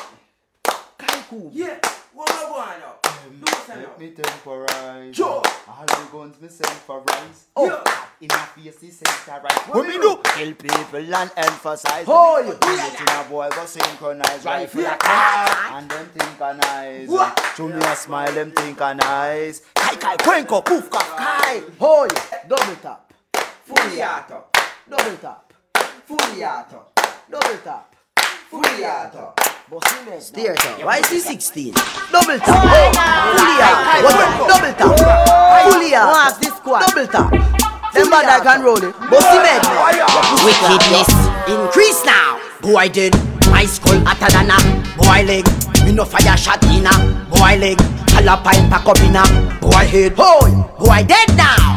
Kai cool. Yeah. What am I going now? Let me temporize. Sure. All the guns me send for rise. Oh. Yeah. In my face, he says that right. What me do? Kill people and emphasize. Oh, you. Yeah. A boy go synchronize. Rifle Yeah. a car. And them think are nice. What? Show me a smile, them think are nice. Kai Kai Kwenko. Poof Kai. Kai. Oh, you. Double tap. Fully auto. Double tap. Fully auto. Double tap. Fully auto. Steer top. Y C sixteen. Double tap. Fully out. Double tap. Fully out. One half this squad. Double tap. Them bad I can roll it. Bossy bed. Wickedness increase now. Boy did. My skull hotter than a boy leg. Me no fire shot in a boy leg. Jalapine pack up in a boy head. Boy. Boy dead now.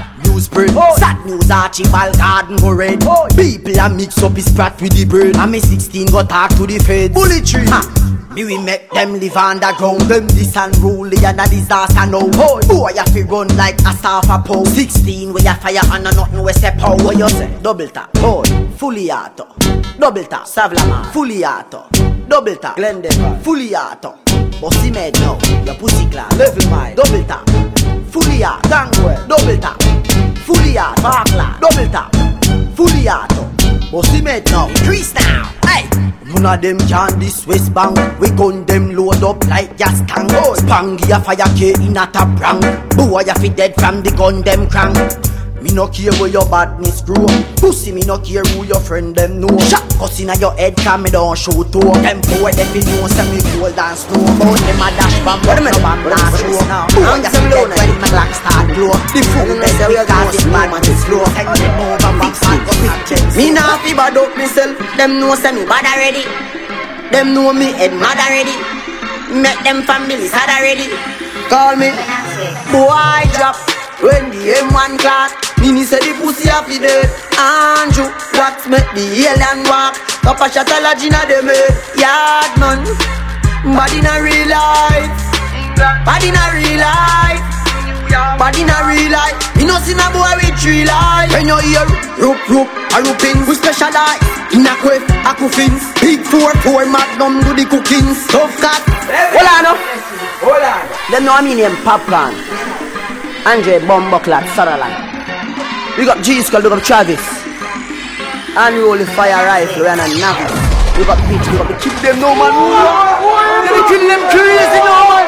news spread. Oh. Sad news Archibald Garden go red. Oh. People a mix up his brat with the bird. And me sixteen go talk to the feds. Bullet tree. Ha. Me we make them live underground. Them this unruly and a disaster now. Oh. Boy you fi run like a staff a pow. Sixteen where you fire and a nothing we step out. What you say? Double tap. Oh. Fully auto. Double tap. Savlama. Fully auto. Double tap. Glendale. Fully auto. Bossy made now. Your pussy class. Level mine. Double tap. Fully auto. Gangwell. Double tap. Fully auto. Parkland. Double tap. Fully auto. Bossy made now. Increase now. Hey. None of them can this West Bank. We gun them load up like gas tank. Spangy a fire K in a top rank. Boy you fi dead from the gun them crank. Me no care where your badness grow. Pussy me no care who your friend them know. Shot cuss inna your head can me don't show to. Them boy them fi know say me cold and snow. Bout them a dash bomb but no bomb blast show. Boy you see dead when my Glock start blow. The fool me say we got this bad man is slow. Send them over back and go pick. Me nah fi bad up myself. Them know say me bad already. Them know me head mad already. Make them families sad already. Call me boy drop when the M one class. Mini say the pussy happy dead. Andrew, what make the alien walk? Papa shot a lodge inna dem head. Yard man, bad inna real life. Bad inna real life. Bad inna real life. You know see na boy with three life. When you hear rope rope a rooping, we specialize in a quiff, a coffins. Big four four magnum do the cookings. Tough cat. Hold on up. Hold on. Them know me name Popcorn. Andre Bomboclat Sutherland. We got G-Skull, we got Travis. And we only fire rifle and a navel. We got bitch, we got to kill them no man. We kill them crazy no man.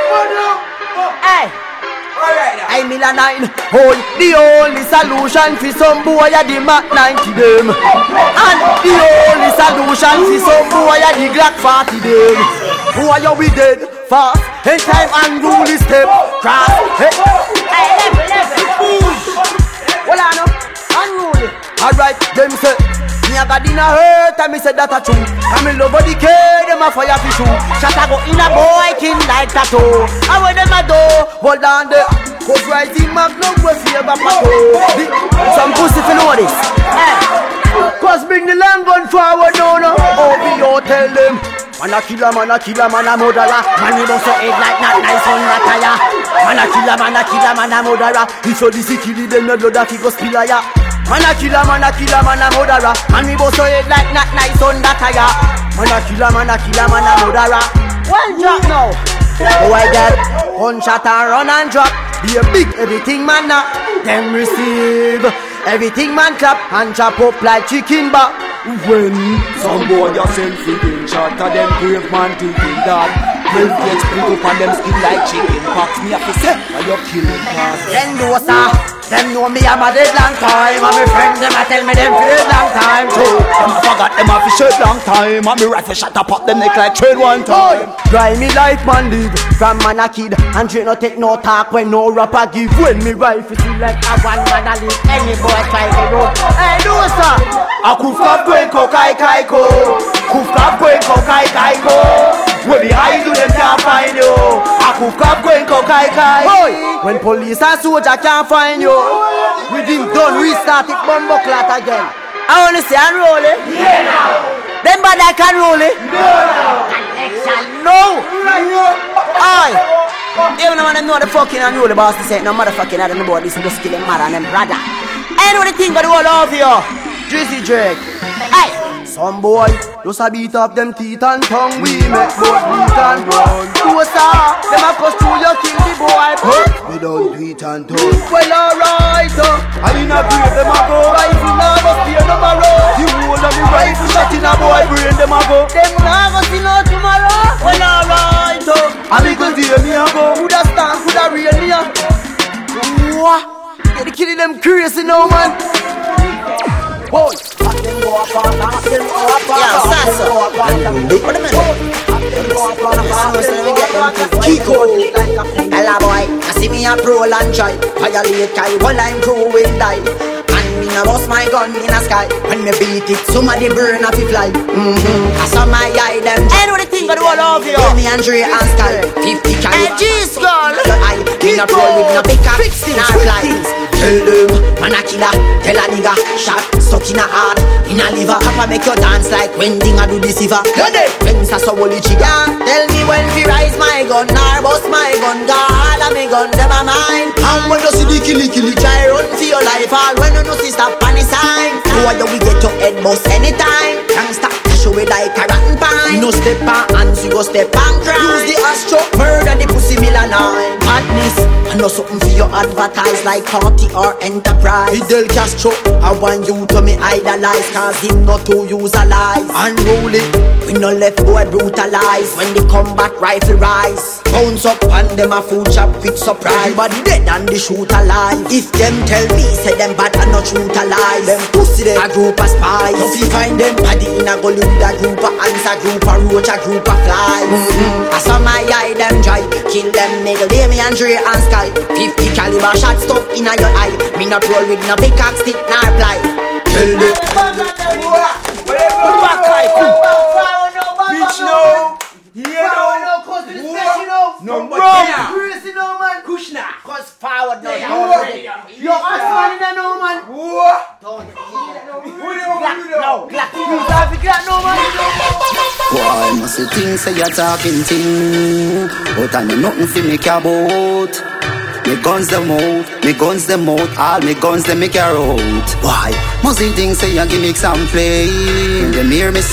Hey, I'm Milanine. Hold the only solution for some boy at the Mac ninety them. And the only solution for some boy at the Glock forty them. Who are you with dead? Fast, in time and rule is step. Cross, hey, hey, level, level. Well I know, unruly. Alright, them say me a got in a hurt and me say that a true. And me love body care, them a fire for shoe. Shot a go in a boy king like tattoo. And when them a do, hold on there. Cause right in Magnum we favor patrol. Some pussy fi know this. Hey, cause bring the long gun forward now no. O B O tell them. Man a killer, man a killer, man a murderer. Man we bust your head like not nice on a tire. Man a killer, man a killer, man a murderer. If you this kill them, no blood that he go spill ya. Man a killer, man a killer, man a murderer. Man we bust your head like not nice on that tire. Man a killer, man a killer, man a murderer. One drop now. Oh I got one shot and run and drop. Be a big everything man now. Them receive everything man clap and chop up like chicken back. When some boy yourself feeling shot of them brave man thinking that twelve plates split up on them skin like chicken pox. Me have to say, are you killing pass? Them know sir, them know me I'm a dead long time. And my friends them a tell me them for dead long time too. Them a forgot them a fi shed long time. And me rifle shot up up them neck like trade one time. Try me life man live from man a kid. And straight no take no talk when no rapper give. When me rifle see like a one man a live. Any boy try to go. Hey no sir, I could stop going ko kai kai ko. Could stop going ko kai kai ko. When the eyes do them can't find you. I could stop going ko kai kai. When police and soldier can't find you. With him done restart it bumbo clat again. I wanna say unroll it. Yeah now. Them bad I can roll it. No now. No. Aye. Even when them know the fucking unroll the boss to say no motherfucking I don't know about this and just kill them mother and them brother. I know the thing got the whole of you. Drizzy Drake. Hey. Some boy just a beat up them teeth and tongue. We make both beat and run. Do a star. Them a cuss through you kill the boy. Huh? We don't do it and do. Well alright uh. I in a grave them a go. Rifle now go steer them a road. You hold on the rifle shot in a boy brain them a go. Them now go see no tomorrow. Well alright uh. A little day me a go. Coulda stand, coulda rain me a. What? They killing them crazy now man. Boy, yeah, Sasa. Kiko. Ella boy, I see me a pro and try. Violate Kai while I'm crew will die. And me a bust my gun in the sky. When me beat it, somebody burn off it fly. Mm-hmm. I saw my eye them. I know the thing got all of you. Me and Dre and Sky. Fifty Kai. And G-Skull. Me not roll with no big cap. Not flies. Tell them, man a killer, tell a nigga, shot, stuck in a heart, in a liver. Papa make you dance like when ding a do the siva. You dead, when sa so holy chiga. Tell me when fi rise my gun, or bust my gun, God a me gun, them a mine. And when you see the killy killy, try run for your life. All when you know see stop on the sign. Who are you, we get your head bust anytime. Can't stop, show it like a rotten pine. No step on hands, you go step on cry. Use the astro, murder the pussy million nine. Madness, I know something for you advertise like party or enterprise. Fidel Castro, I want you to me idolize, cause him not to use a lies. Unroll it, we no left boy brutalize. When the combat rifle rise, bounce up and them a food chop quick surprise. Everybody dead and the shoot alive. If them tell me say them bad and not shoot alive, them pussy them a group of spies. If you find them body in a gully with a group of ants, a group of roach, a group of flies. Mm-hmm. I saw my eye them dry, kill them nigga, Demi and Dre and Sky. Fifty caliber shot stuck in a your eye. Me not roll with no pickaxe, stick nor ply. Tell them. Bitch no, yeah no, no wrong. Crazy no man, Kushna. Cause forward no. Yo, ask man in a no man. What? Don't. No, clap. You have to clap no man. Why must you think say you're talking thing? But I know nothing for me care about. Me guns them out, me guns them out, all me guns them make care out. Why? Must you think say you give me some play? Them hear me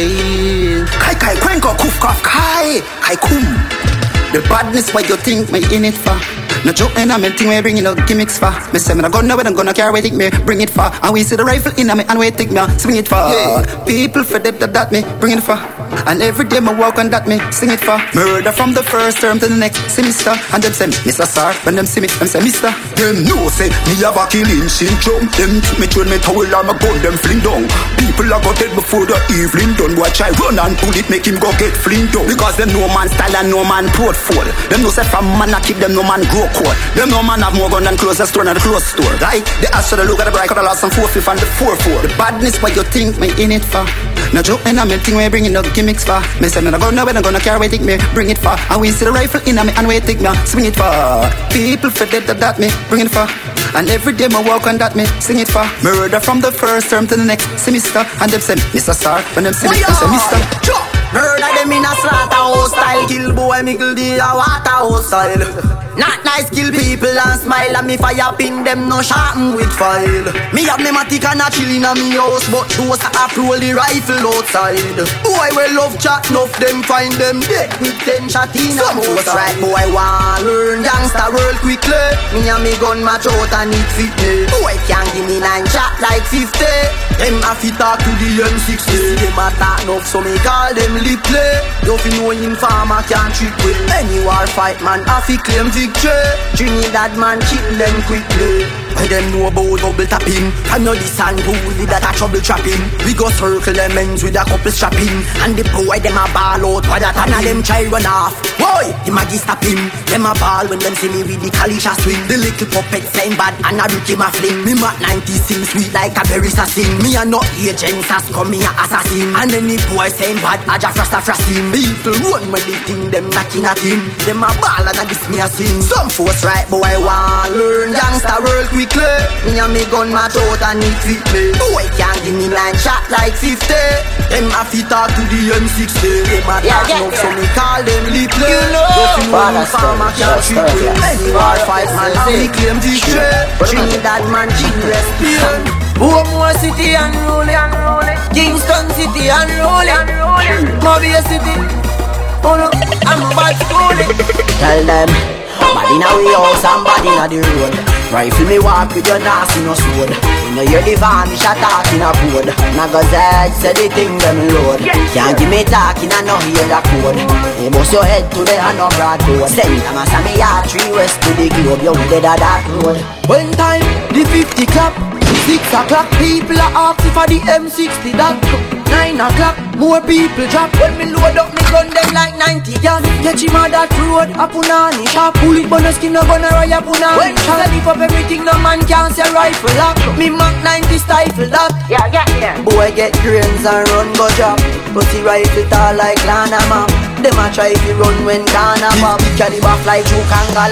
say, Kai Kai Kwenko Kuf Kuf Kai Kai Kum. The badness what you think me in it for? No joke and I'm thing me bringing up gimmicks for. Me say me no gun now I'm gonna carry it me bring it for. And we see the rifle in me and we take me swing it for. Yeah. People for them that me bring it for. And every day me walk on that me sing it for. Murder from the first term to the next semester. And them say Mister Sir, when them see me, them say Mister. Them know say me have a killing syndrome. Them me train me towel and my gun them fling down. People are got dead before the evening done. Watch I run and pull it, make him go get fling down. Because them no man style and no man portfolio. Them know say from man I keep them no man grow cold. Them no man have more gun than close the store and the close store. Like the ass to the look at the bright color lost some four fifth and the four four. The badness what you think me in it for. No joke and I'm thing we bringing up gimmicks for. Me say me no gun now when I'm gonna carry it me bring it for. And we see the rifle in me and we take me swing it for. People for dead that, that me bring it for. And every day me walk on that me sing it for. Murder from the first term to the next semester. And them say Mister Star when them see me them say Mister. Murder them in a slaughterhouse style. Kill boy mickle the a waterhouse style. Not nice kill people and smile. And me fire pin them no sharpen with file. Me have me matic and a chill in a me house. But those a roll the rifle outside. Boy we love chat enough them find them dead with ten shot in a house. Right boy want learn gangster world quickly. Me and me gun match out and it fit me. Boy can't give me nine shot like fifty. Them a fit talk to the M sixty. Them a talk enough so me call them lip play. You fi know informer can't trick with. Any war fight man a fi claim victory. Trinidad man kill them quickly. Why them know about double tapping? I know this and bully that a trouble trapping. We go circle them ends with a couple strapping. And the boy them a ball out. Why that and a them try run off. Boy, the maggie stop him. Them a ball when them see me with the Kalisha swing. The little puppet saying bad and a Ricky ma fling. Me mat ninety sing sweet like a berry sassing. Me a not agents as come me a assassin. And any boy saying bad a just rasta frasting. People run when they think them knocking at him. Them a ball and a this me a sing. Some force right boy want learn gangster world quickly. Me and me gun match out and it fit me. Boy can't give me nine shot like fifty. Them a fit talk to the M sixty. Them a talk enough so me call them lip play. You know Father farmer can't trick me. Any war fight man and me claim victory. Trinidad man genius pain. Boomore City unruly, Kingston City unruly, Mobile City. Oh no, I'm bad schooling. Tell them, bad in a way house and bad in a the road. Rifle me walk with your nasty no sword. You know you're the vanish attack in a code. Naga Z say the thing them load. Can't give me talking and no hear the code. You bust your head to the hand of broad road. Send them a Sammy yard three west to the globe. You dead at that road. One time the fifty clap, six o'clock people are asking for the M sixty that. Nine o'clock, more people drop. When me load up, me gun them like ninety gun. Catch him on that road, a punani shop. Pull it, but no skin, no gonna ride a punani. When I lift up everything, no man can say rifle lock. Me Mac ninety stifle that. Yeah, yeah, yeah. Boy get grains and run go job. But he rifle tall like Lana map. Them a try to run when Ghana pop. Caliber fly through Kangalak.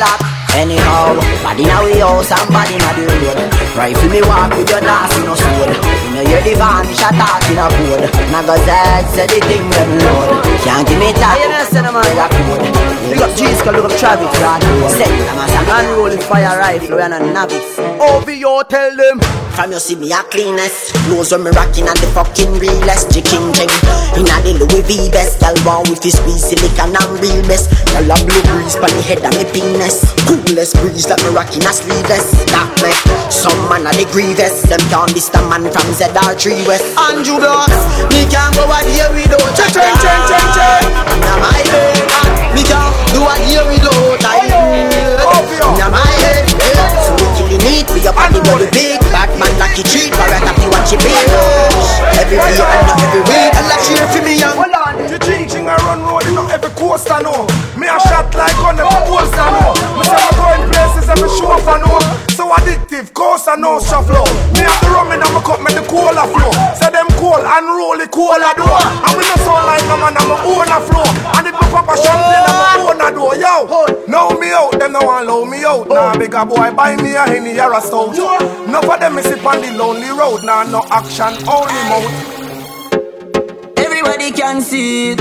Anyhow, body now we house and body now the road. Rifle me walk with your ass in a sword. You know you're the vanish attack in a code. Naga Z say the thing them load. Can't give me time, you know say no man got code. Look up G's, look up Travis, right? Set them as a man rolling fire rifle and a novice. Over you tell them. From you see me a cleanest. Clothes when me rocking at the fucking realest. Chicken ching. In a the Louis V best. Girl want with his squeeze silicon and real best. Girl a blue breeze pan the head of me penis. Coolest breeze like me rocking a sleeveless. That me. Some man a the grievous. Them can't diss the man from Z R three West. Andrew Bloss. Me can't go out here without check check check check check. Now my head. Me can't do a here without I now my head. So we kill the meat. We up on the body big. Batman lucky treat. Barrett up you watch it big. Every week and not every week. I like cheer for me young. Hold on. You ching ching I run road. You know every coast I know. Me a shot like on the post I know. Me say I go in places and me show off I know. So addictive, coast I know shuffle. Me have the rum in and me cup me the cola flow. Say them cool and roll the cola door. And we no sound like no man and me own a flow. And if me pop a champagne and me own a door. Yo, now me out, them no want low me out. Nah bigger boy buy me a Henny or a stout. None of them is sit on the lonely road. Nah no action, only mouth. Everybody can see it.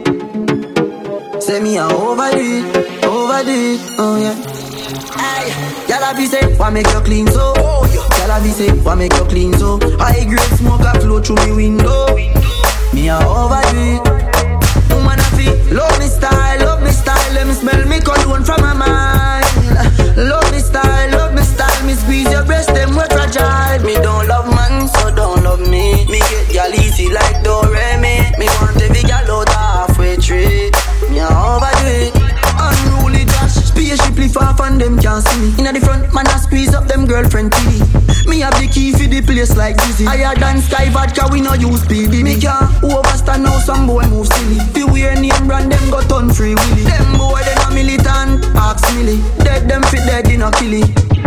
Say me a overdo it, overdo it, oh yeah. Aye, y'all be say, why make you clean so? Y'all be say, why make you clean so? High grade smoke a flow through me window. Me a overdo it. Woman a feel, love me style, love me style. Let me smell me cologne from my mind. Love me style, love me style. Me squeeze your breast, them we fragile. Me don't love man, so don't love me. Me get y'all easy like Doremi. Me want every gal out halfway tree. Me a overdo it. Unruly dash, spaceship far from them can't see me. Inna the front, man a squeeze up them girlfriend T V. Me have the key for the place like Dizzy. Higher than Sky Vodka, we no use P D. Me can't overstand now, some boy move silly. Fi wear name brand, them got on free willy. Them boy, they no militant, ask milly. Dead them fit dead, they no killy.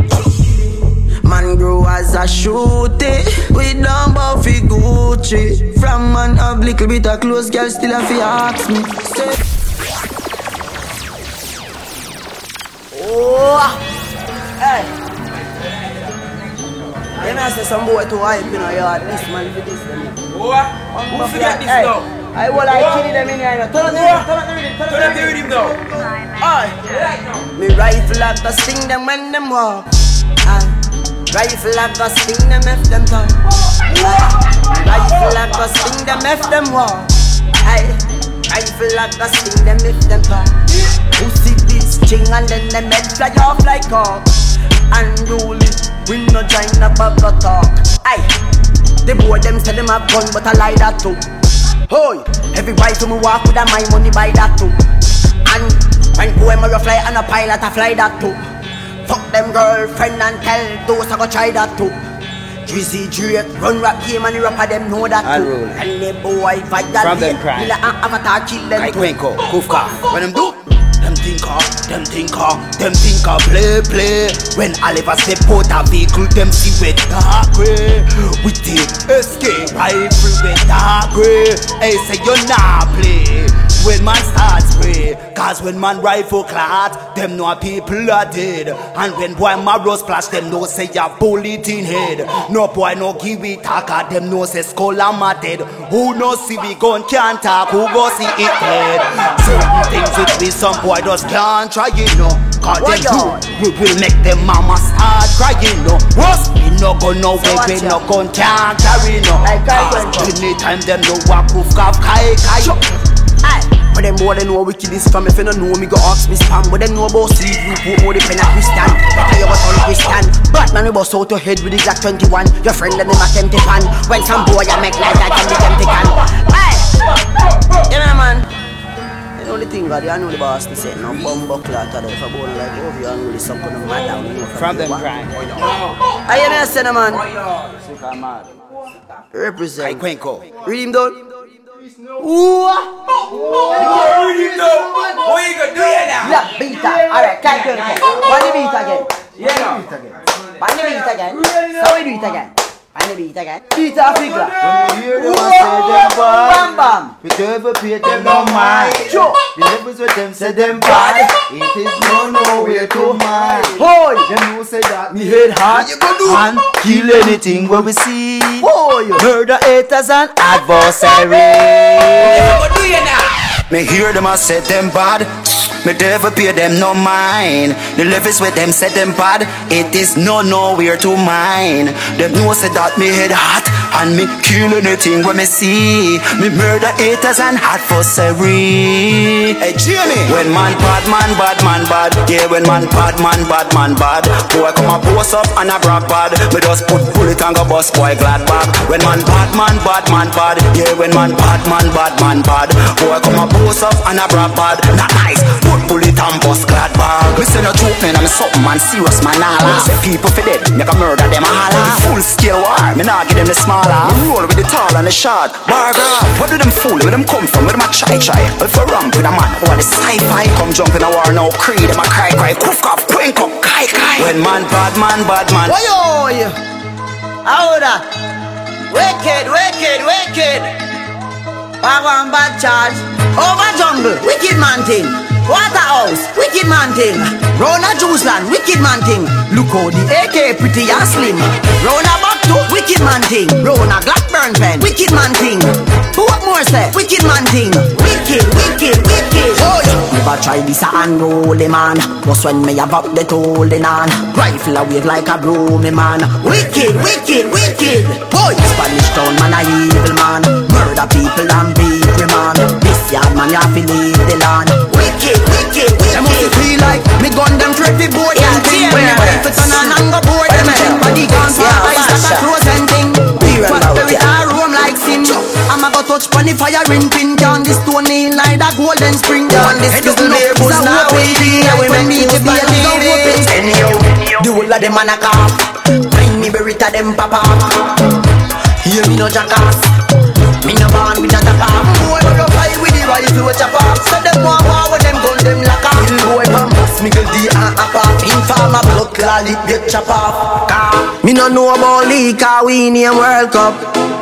Man grow as a shooty. We don't bow fi Gucci. From man have little bit of clothes, girl still a fi ask me. Say oh, hey. You know say some boy too hype in a yard. This man for this them. Boy, who forget this now? I will like kill them in here. Turn up the rhythm, turn up the rhythm, turn up the rhythm now. Aye. Me rifle have to sting them when them walk. Aye. Rifle have to sting them if them talk. Aye. Rifle have to sting them if them walk. Aye. Rifle have to sting them if them talk. Who see this ching and then them head fly off like hawk. Unruly, we no join the bubble talk. Aye. The boy them say them have gun but I lie that too. Hoy, every wife me walk with a my money buy that too. And when boy me fly and a pilot I fly that too. Fuck them girlfriend and tell those I go try that too. Drizzy Drake run rap game and the rapper them know that too. And the boy fight that from them crime. Mila and Avatar kill them like too. Wenko, Kufka. When them do them thinker, them thinker, them thinker play play. When Oliver step out a vehicle, them see with dark grey. We take escape rifle with dark grey. Hey, say you nah play when man starts spray. Cause when man rifle clad, them know people are dead. And when boy marrow splash, them know say ya bullet in head. No boy no give it talker, them know say skull am a dead. Who no see we gun can't talk, who go see it dead. Certain things with me some boy just can't try it no. Cause they do, we will make them mama start crying no. What's we no go no way, we no gun can't carry no. Anytime them know what proof of kai kai. But them more than know we kill this from. If you don't know me go ask me spam. But them know about seed you put more depend on Christian. Better you got on Christian. Batman we bust out your head with the Glock twenty-one. Your friend and them a tempted pan. When some boy you make like that can be tempted can. Hey, you know man. You know the thing God, you know the boss to say no bumbo clot or if a bone like over you and really some kind of mad down. You know from them crime. Are you know say no man? Represent. I Quenko. Read him down. Ooh, read him down. What you gonna do here now? Yeah, beat that. Alright, can't go again. Why the beat again? Yeah. Why the beat again? So we do it again. Why the beat again? Beat our figure. When we hear them say them bad. Bam! We never pay them no mind. Sure. The levels with them say them bad. It is no nowhere to mind. Boy, them who say that me head hard and kill anything where we see. Boy, murder haters and adversaries. Me hear them, I said them bad. Me never pay them no mind. The levels with them said them bad. It is no nowhere to mine. Them know say that me head hot and me kill anything when me see. Me murder haters and adversary. Hey Jamie, when man bad, man bad, man bad. Yeah, when man bad, man bad, man bad. Boy come a post up and a brag bad. Me just put bullet and go bust boy glad bag. When man bad, man bad, man bad. Yeah, when man bad, man bad, man bad. Boy come a post up and a brag bad. Not nice. Put bullet and bust glad bag. Me say no joke, man, I'm something man serious, man. All say people for dead, make a murder them a holla. Full scale war, me nah give them the smaller. Me roll with the tall and the short. Bar grab, what do them fool? Where them come from? Where them a try try? If I ramp with a man who are the sci-fi, come jump in a war now, creed them a cry cry, coof cough, quink up, kai kai. When man bad man, bad man. Oi oi, how that? Wicked, wicked, wicked. Power and bad charge. Over jungle, wicked man thing. Waterhouse, wicked man thing. Rona Juice Land, wicked man thing. Look how the A K pretty and slim. Rona Bakto, wicked man thing. Rona Blackburn pen, wicked man thing. What more say? Wicked man thing. Wicked, wicked, wicked. Oh, never try this a unruly man. Just when me have up the holding on. Rifle a wave like a broomy man. Wicked, wicked, wicked. Boy, Spanish town man a evil man. Murder people and beat man. This yard man you have to leave the land. Wicked, wicked, wicked. Them must feel like me gun them threaty board and thing. When me rifle turn on and go board them them body guns for eyes that a frozen thing. Whatever we are roam like sin. I'm a go touch pon the fire ring pin. Down the stone in like a golden spring. Down this is the labels now waiting. We make me to be a lady. The whole of them man a cough. Bring me berita them papa. Hear me no jackass. Me no born with a tapa. Boy we go fight with the rifle with chopper. So them want war with them gun them lock up. Kill boy Pampas, Miguel D and Appa. Informer blood clot it get chop off. Me no know about league cause we name World Cup.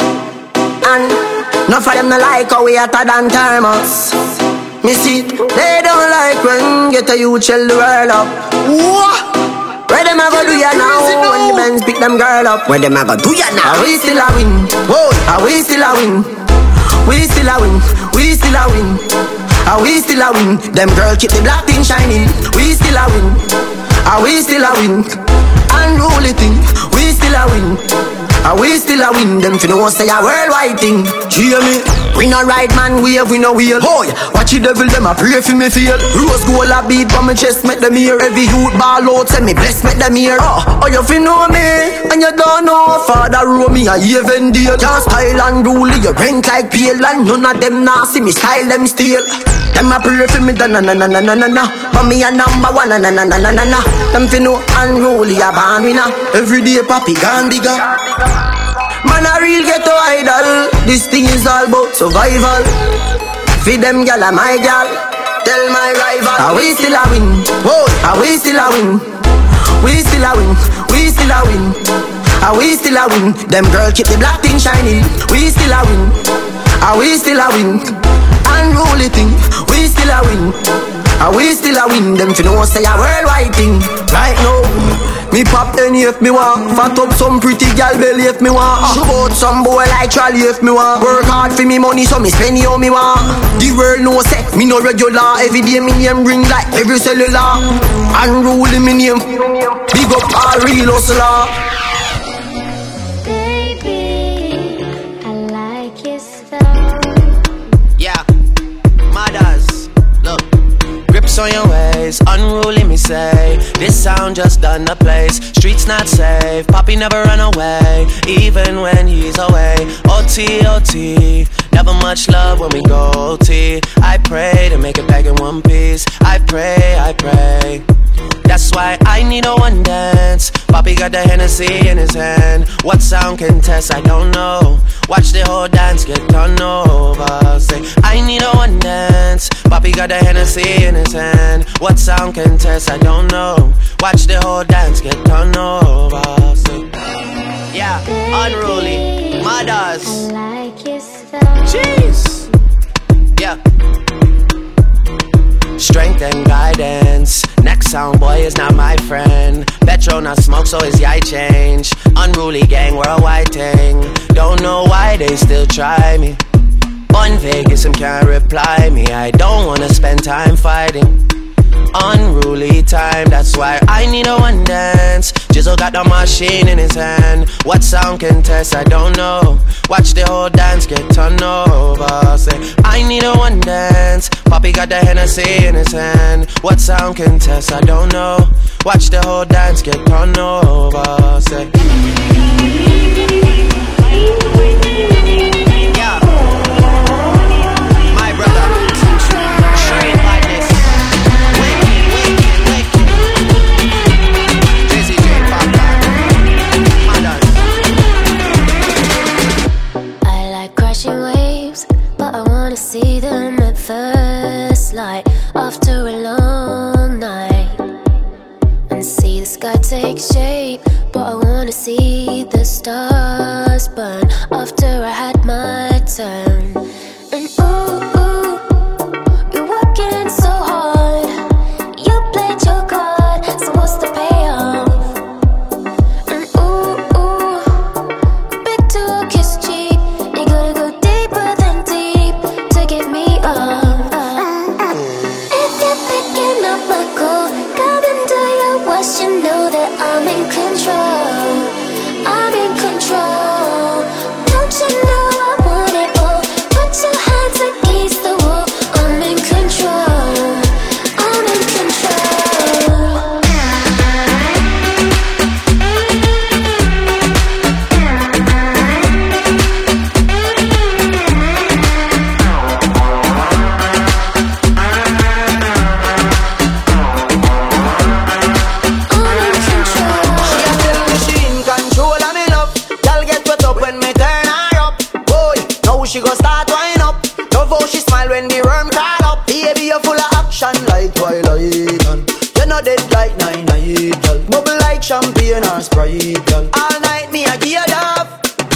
And no for them no like how we hotter than thermos. Me see they don't like when get a youth shell the world up. What? Where them a go do ya now? When the men pick them girl up. Where them a go do ya now? Are we still a win? Whoa, are we still a win? We still a win, we still a win. Are we still a win? Them girl keep the black thing shining. We still a win. Are we still a win? Unruly thing. We still a win. Are we still a win? Them finna want say a worldwide thing. Hear me? We no ride man wave, we no wheel. Boy, watch the devil, them a pray for me feel. Rose gold a beat for me chest, make them hear. Every youth ball out, say me bless, make them hear. Oh, oh you fin know me, and you don't know. Father row me a even deal. Your style and rule, you rank like pale. And none of them nah see me style, them steal. Them a pray for me, da na na na na na na na. But me a number one, na na na na na na na. Them fin know unruly a band winner. Every day papi gone bigger. Man a real ghetto idol. This thing is all about survival. Feed them gal a my gal. Tell my rival. Are we still a win? Whoa, are we still a win? We still a win. We still a win. Are we still a win? Them girl keep the black thing shining. We still a win. Are we still a win? Unruly thing. We still a win. Are we still a win? Them finna say a worldwide thing. Right now, me pop any if me want. Fat up some pretty gal belly if me want. Shove out some boy like Charlie if me want. Work hard for me money so me spend it how me want. The world no set, me no regular. Every day me name ring like every cellular. Unruly me name. Big up all real hustler. Baby, I like your style. Yeah, mothers, look. Grips on your ways, unruly me say. This sound just done the place. Streets not safe, Poppy never run away, even when he's away. O T, O T, never much love when we go O T. I pray to make it back in one piece. I pray, I pray. That's why I need a one dance. Poppy got the Hennessy in his hand. What sound can test, I don't know. Watch the whole dance get done over. Say, I need a one dance. Poppy got the Hennessy in his hand. What sound can test, I don't know. Watch the whole dance get done over. Say, yeah, unruly, mothers. I like your style. Jeez. Yeah. Strength and guidance. Next sound boy is not my friend. Petro not smoke, so his yai change. Unruly gang, worldwide thing. Don't know why they still try me. On Vegas, him can't reply me. I don't wanna spend time fighting. Unruly time, that's why I need a one dance. Jizzle got the machine in his hand. What sound can test, I don't know. Watch the whole dance get turned over. Say, I need a one dance. Poppy got the Hennessy in his hand. What sound can test, I don't know. Watch the whole dance get turned over. Say, yeah. My brother, straight like this. Crashing waves, but I wanna see them at first light after a long night, and see the sky take shape. But I wanna see the stars burn after I had my turn. And ooh, ooh, you're working so hard. You played your card, so what's the payoff? And ooh, ooh, big talk is cheap. You gotta go deeper than deep to get me up. If you're picking up my call, come and do your worst. You know that I'm in control. I'm in control. Don't you know I want it all? Put your hands against the wall. I'm in control. I'm in control. She go start wind up. Love how she smile when the worm crawl up. Baby, you're full of action like Twilight. And you're not dead like nine night, girl. Bubble like champagne or Sprite, girl. All night me I give you love.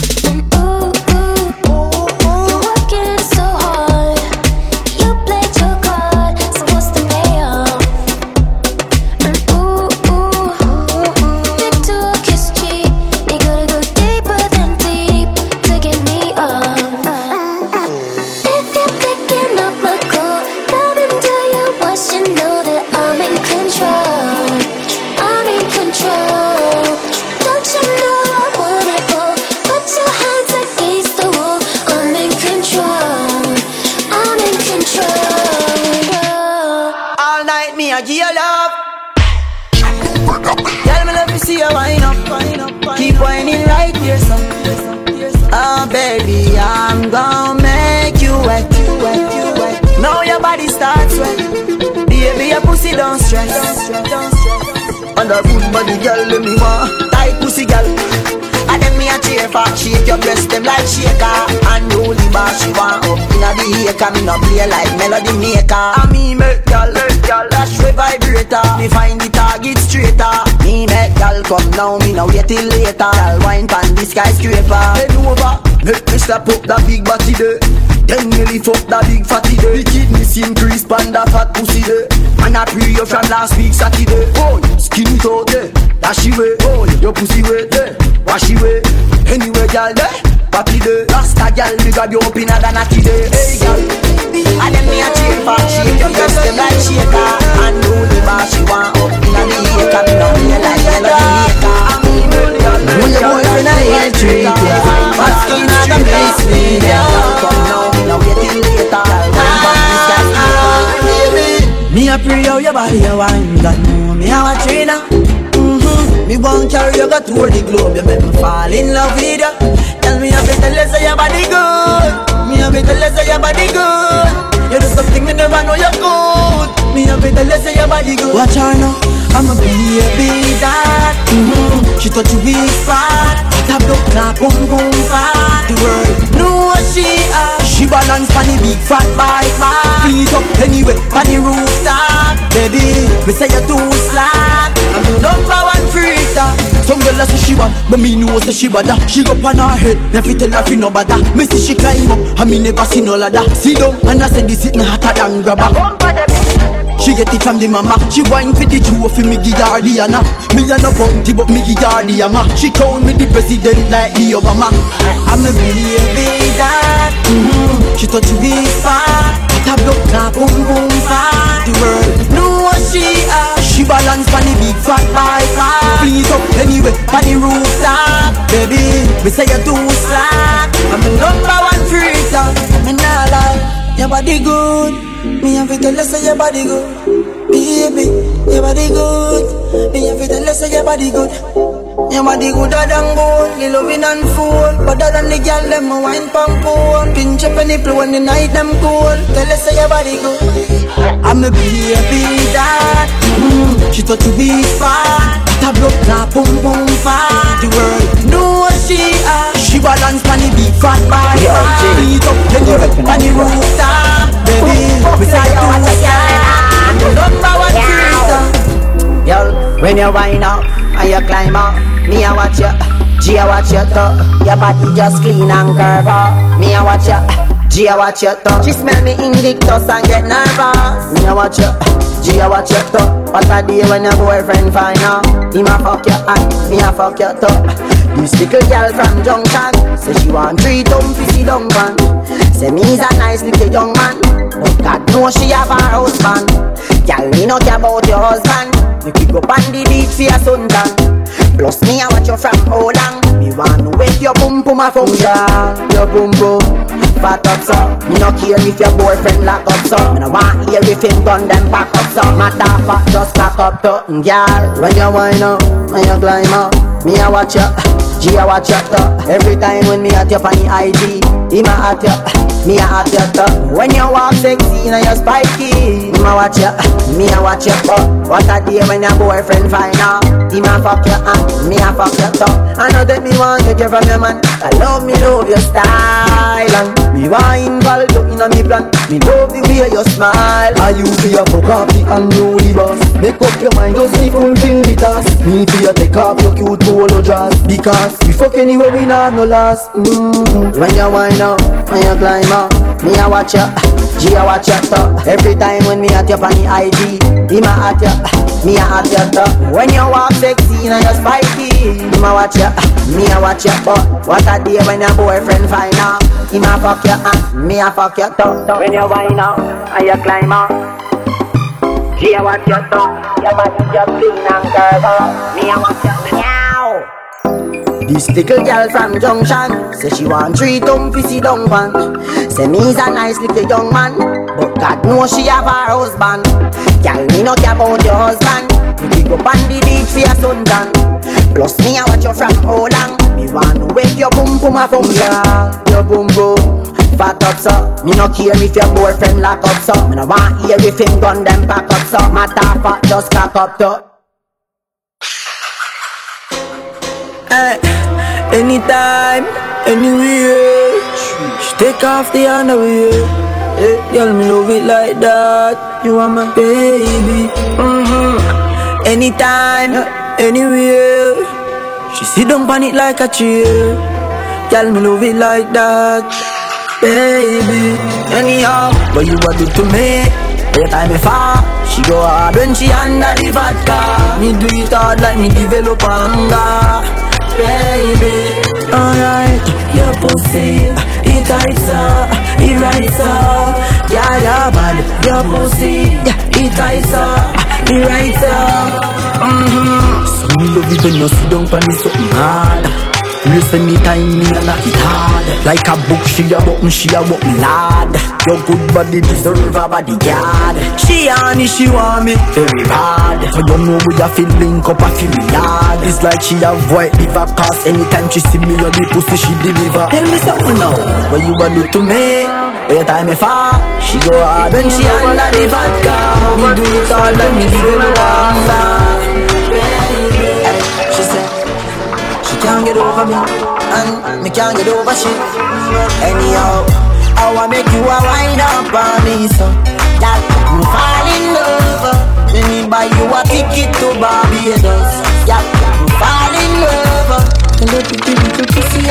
Keep whining like you're some. Oh baby, I'm gonna make you wet, you wet, you wet. Now your body starts wet. Baby, your pussy don't stress. And a good body girl, let me want tight pussy girl. And then me a cheer for shake your breast them like shaker. And roll the bar she want up inna the acre. Me no play like melody maker. And me make girl, girl dash with vibrator. Me find the target straighter. Me make girl come now, me no wait till later. Girl wine pan the skyscraper. Head over, make me slap up that big body there. Then me lift up that big fatty there. The kidneys increase pan that fat pussy there. And I pre you from last week Saturday. Oh, skin it out there, dash it way. Oh, your pussy way there, wash it way. Anyway, girl there, papi there. Rasta girl, me grab you up inna the natty there. Hey girl, and then me a cheer for shake your breast them like shaker. And do the bar she want up inna the acre. Me no play like melody maker. When your boyfriend a hate treat you, but skin a the place me there. Come now, me no wait till later. Me a pray how your body a wine. God know me a watch you now. Mm-hmm. Me won't carry you go tour the globe. You make me fall in love with you. Tell me a bit tell you say your body good. Me a bit tell you say your body good. You do something me never know you good. Me a bit tell you say your body good. Watch her now, I'm a baby that. Mm-hmm. She touch you with fat. Tap up na boom boom fat. The world know what she are. She balance on the big fat bike man. Feet up anyway on the rooftop. Baby, me say you too slack. I'm the number one freaker. So Some girl say she bad, but me know say she bad. She go on her head, me fi tell her fi no bother. Me see she climb up, and me never see no ladder. See down, and I say this it not hotter than grabber. She get it from the mama. She whine for the trophy, me give her the honor. Me a no bounty, but me give her the hammer. She call me the president like the Obama. I'm a baby that mm-hmm. She touch me far. Tap blood clap, boom boom far. The world know what she are. She balance on the big fat bike. Please up anyway, on the rooftop. Baby, me say you too slack. I'm the number one freezer. Me nah lie. Your body good, me have to tell you say your body good. Baby, your body good, me have to tell you say your body good. Your body gooder than gold, the loving and fool. Better than the girl them a wine pump pool. Pinch up any flow when the night them cool. Tell you say your body good. I'm a baby that mm, she thought to be far. Tap blood clap, boom boom far. The world know what she are. She balance on the big fat bar. Beat up anyway on the rooftop. Baby, we say you do the I'm the number one freezer. Yo, when you wind up and you climb up, me a watch you, G a watch you too. Your body just clean and curve up. Me a watch you, G a watch you too. She smell me Invictus and get nervous. Me a watch you, G a watch you too. What a day when your boyfriend find out. Him a fuck you and me a fuck you too. This little girl from Junction say she want three dumb fifty dumb man. Say me's a nice little young man, but God knows she have a husband. Girl, me no care about your husband. You pick up on the beach for your suntan. Plus me I watch you from how long. Me want to wake your boom boom a function. Your boom boom fat up so. Me no care if your boyfriend lock up so. Me no want hear if him gun them back up so. Matter fat just cock up to. Girl, when you wind up and you climb up, me I watch you, G I watch you too. Every time when me at you on the I G, him a at you, me a at you too. When you walk sexy and you spiky, him a watch you, me a watch you too. What a day when your boyfriend find out, him a fuck you and me a fuck you too. I know that me want you from your man. I love me, love your style and me want involve you in a me plan. Me love the way you smile. Are you for your fuck off the and you the boss? Make up your mind, just see fulfill the task. Me for your take off your cute polo dress. Because we fuck anywhere we not no last. Mm-hmm. When you wind up, when you climb up, me a watch you, G a watch you too. Every time when me at you on the I G, him a at you, me a at you too. When you walk sexy and you spiky, him a watch you, me a watch you. But what a day when your boyfriend find out, him a fuck you and me a fuck you too. When you wind up and you climb up, G a watch you too. Your body just clean and curve up, me a watch you. Meow. This little girl from Junction say she want three dumb fizzy dung pan. Say me's a nice little young man, but God knows she have her husband. Girl, me no care about your husband. You pick up on the beach for your suntan. Plus me I watch you from how long. Me want to wake your boom boom a function. Your boom boom fat up so. Me no care if your boyfriend lock up so. Me no want hear if him gun them pack up so. Matter fat just cock up to. Hey, anytime, anywhere, she take off the underwear. Hey, girl, me love it like that. You are my baby. Mm-hmm. Anytime, anywhere, she sit down on it like a chair. Girl, me love it like that, baby. Anyhow, but you want it to me. Every time I fall, she go hard when she under the vodka. Me do it hard like me develop anger. Baby, alright, your pussy, it tights up, it rights up. Yeah, yeah, bad, your pussy, it tights up, it rights up. Mm-hmm. So me love it when you sit down for me something hard. Waste any time me and knock it hard. Like a book, she a book me, she a book me lad. Your good body deserve a bodyguard. She honey, she want me very bad. So you know we a feel link up a feel me yard. It's like she have white liver, cause anytime she see me on the pussy she deliver. Tell me something now, what you want do to me? Every time I fall, she go hard when she under the vodka. Me do it all like me give it a She said she can't get over me, and me can't get over shit. Anyhow, I wanna make you a wind up on me, so that you fall in love. Me need buy you a ticket to Barbados. Yeah, you fall in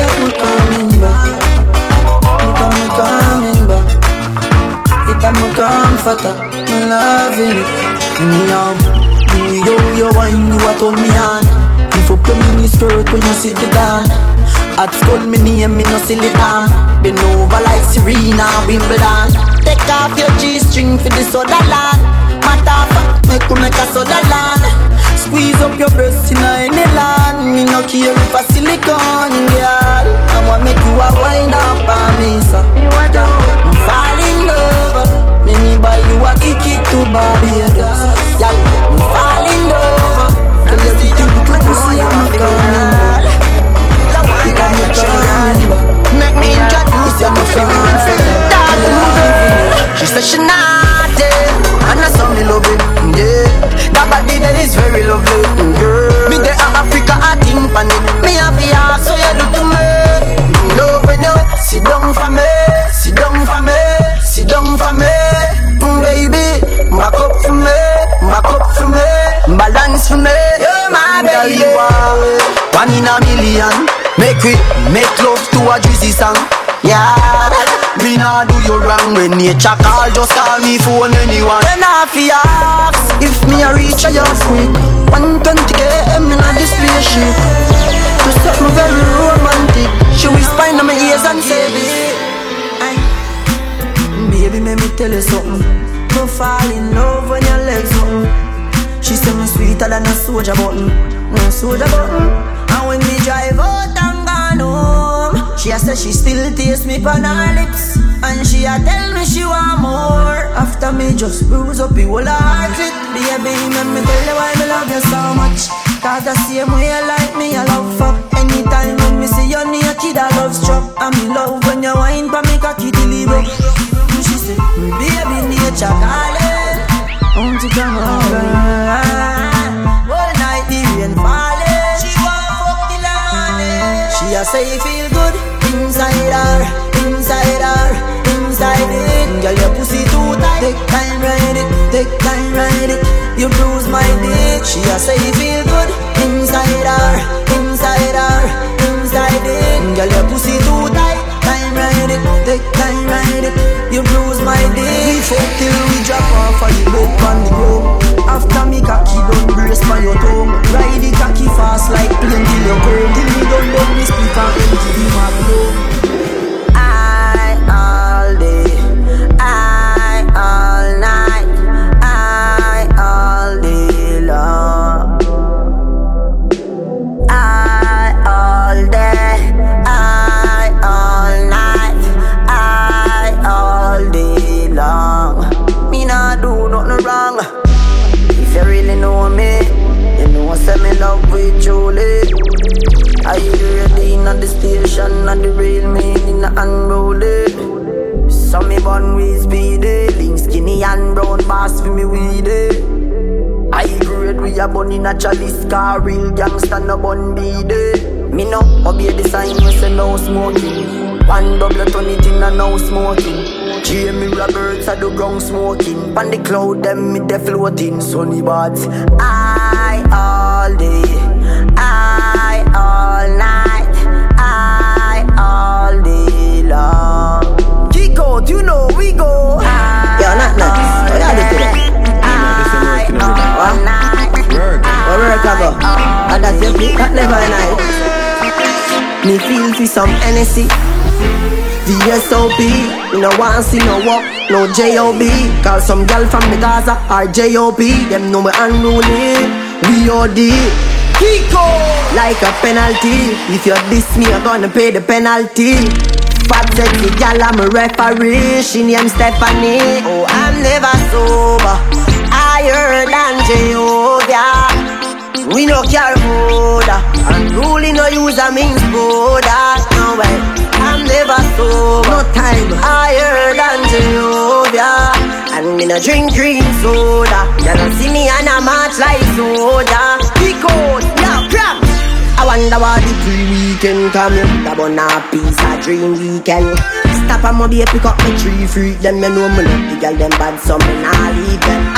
yeah, me coming back. Me coming back. It am a comforter, me loving it. Now, yo, yo, wine, you a turn me on. If you put me in the skirt when you sit down. At school, me name, me no silly down. Been over like Serena, Wimbledon. Take off your G-string for the soda land. Matter fuck, make you make a soda land. Squeeze up your breast in any land. Me no care if a silicone, girl. I want make you a wind up on me, so I'm fall in love. Make me buy you a ticket to Barbados. Yeah, I'm fall in love. Tell you to think like you see I'm coming. Make me introduce you to friends. She said she naughty, and I saw me love it. Yeah, that body that is very lovely. Girl, me the Africa I think on it. Me have the ass so you do to me. Love when you sit down for me, sit down for me, sit down for me, baby. Back up for me, back up for me, balance for me. You're my baby. One in a million. Make it, make love to a juicy song. Yeah, me nah do you wrong. When nature call, just call me phone anyone. Then I feel ask if me a reach a your quick. one twenty K M in a display ship. To set me very romantic. She whisper in my ears and say this. Baby, let me tell you something. Don't fall in love when your legs open. She say me sweeter than a soldier button. No soldier button. And when we drive out and gone home, she a say she still taste me on her lips. And she a tell me she want more. After me just bruise up the whole heart it. Baby, let me tell you why me love you so much. Cause the same way you like me, I love fuck. Anytime when me see you naked, I love struck. I'm in love when you whine pa me cocky till it broke. She say, baby, nature calling. Won't you come over? All night the rain falling. She a say feel good inside her, inside her, inside it. Girl, your pussy too tight. Take time, ride it, take time, ride it. You bruise my dick. She a say feel good inside her, inside her, inside it. Girl, your pussy too tight. Time, ride it, take time, ride it. You bruise my dick. We fuck till we drop off of the bed on the ground. After me cocky done brace by your tongue. Ride the cocky fast like plane till you come. Till me done done me speak and empty the map down. I all day, I all night, I all day long. I all day, I all night, I all day long. Me nah do nothing wrong. If you really know me, you know I say me love with Julie. I hear you in the station and the real meaning unrolled. So me born with speedy, link skinny and brown bass for me weedy. I grade we a bun in a chalice car, real gangsta no bun beady. Me no obey the sign we say no smoking. One double turn it in and no smoking. Jamie Roberts at the ground smoking. Pan the cloud them me de floating. Sunny bads. I all day, I all night, I all day long. Kick out, you know we go. Yo, not nuts. What are you doing? I all night. Where work I go? And that's your feet, that never night. Me feel for some N S C. V S O P, we no want see no walk, no J O B. Call some girl from the Gaza or J O B. Them know me unruly, B O D. Kiko, like a penalty. If you diss me, you're gonna pay the penalty. Fat sexy girl, I'm a referee. She named Stephanie. Oh, I'm never sober, higher than Jehovah. We no care border, unruly no use a means border. No way, I'm never sober, no time higher than Jehovah. And me no drink green soda. You don't see me and a match like soda. Kick out, yeah, cramp. I wonder what the pre-weekend come in. That one a piece of dream weekend. Stop and maybe pick up my tree freak. Them me know me love the girl them bad, so me nah leave them. At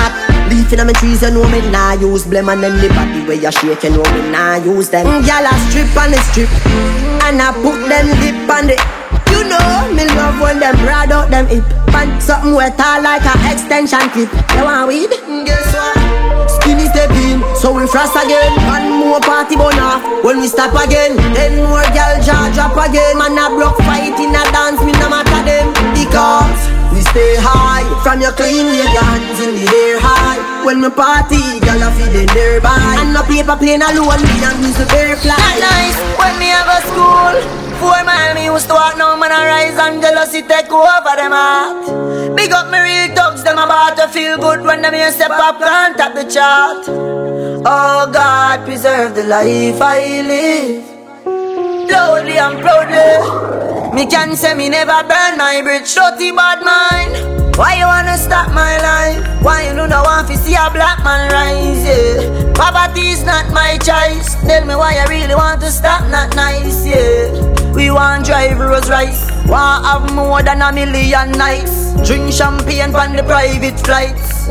Leaf in my trees, you know me nah use blem. And then the body where you shake, you know me nah use them. Gyal a strip on the strip, and I put them dip on the. You know me love when them broad out them hip. And something wet all like a extension clip. You want weed? Guess what? Skinny step in, so we frost again. One more party burn off, when we stop again. Then more gyal jaw drop again. Man a block fight in a dance, me no matter them. Because we stay high, from your clean with your hands in the air high. When me party, gyal a feed it nearby. And no paper plane alone, me and use the bear fly. That nice, when me a go school. Four mile me used to walk, now man a rise and jealousy take over them heart. Big up me real thugs, them about to feel good when them here step up and top the chart. Oh God, preserve the life I live. Loudly and proudly, me can say me never burn my bridge. Dirty bad mind, why you wanna stop my life? Why you do not want to see a black man rise, yeah? Poverty is not my choice. Tell me why you really want to stop, not nice, yeah. We want drive Rolls Royce, want have more than a million nights. Drink champagne on the private flights.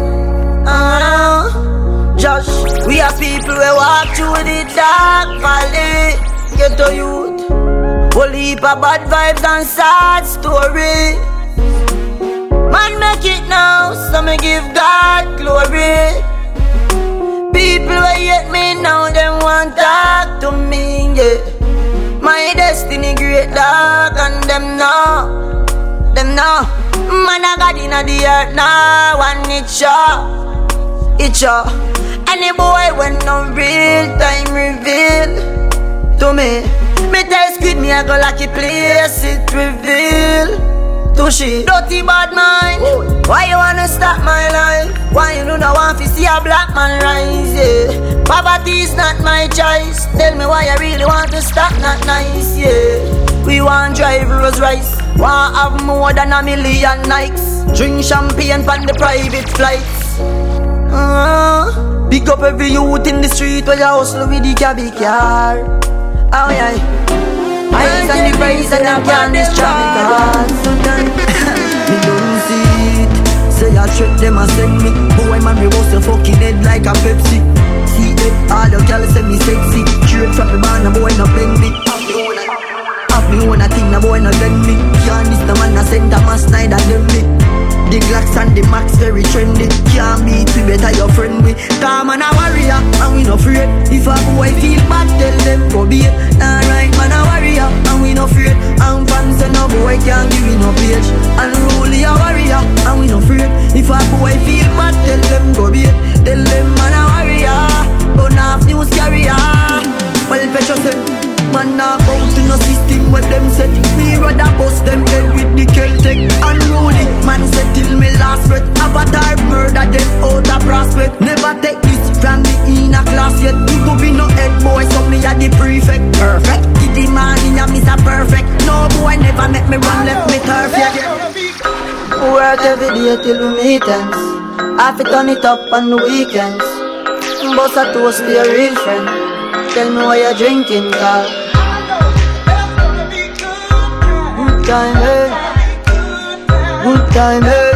Uh, Josh, we are people who walk through the dark valley. Get to youth, whole heap of bad vibes and sad story. Man make it now, so me give God glory. People who hate me now, them want talk to me, yeah. My destiny great dog, and them know, them know. Man I got inna the earth now, and it sure, it sure. Any boy when no real time reveal to me. Me tell Squid me I go like a place it reveal to she. Dirty bad mind, why you wanna stop my life? Why you do not want to see a black man rise, yeah? Poverty is not my choice. Tell me why you really want to stop, not nice, yeah. We want drive Rolls Royce, want have more than a million nights. Drink champagne on the private flights. uh, Pick up every youth in the street where you hustle with the cabby car. Oh yeah, eyes on the prize and I can't distract me. Me don't see it. Say I trick them and send me. Boy man, me bust your fucking head like a Pepsi. See it, all your girls say me sexy. Straight from the man, a boy no blend me. Have me own a thing, a boy no lend me. Can't this the man a send a mass neither them me. The Glocks and the Max very trendy. Can't beat we better your friend we. Come on a warrior and we no afraid. If a boy feel bad tell them go be it. Nah right man a warrior and we no afraid. And fans say no boy can't give me no page. And Rolly a warrior and we no afraid. If a boy feel bad tell them go be it. Tell them man a warrior, burn off news carrier. Well pressure say man not out in no system where them set. Me rather bust them head with the Celtic. Unruly man said till me last breath. Avatar murder them out a prospect. Never take this from me in a class yet. You go be no head boy, so me a the prefect. Perfect, did the man in a Mister Perfect. No boy never make me run left me turf yet. Work every day till we meet ends. I fi turn it up on the weekends. Bust a toast to your real friend. Tell me why you're drinking, girl. Good time, hey. Good time, hey.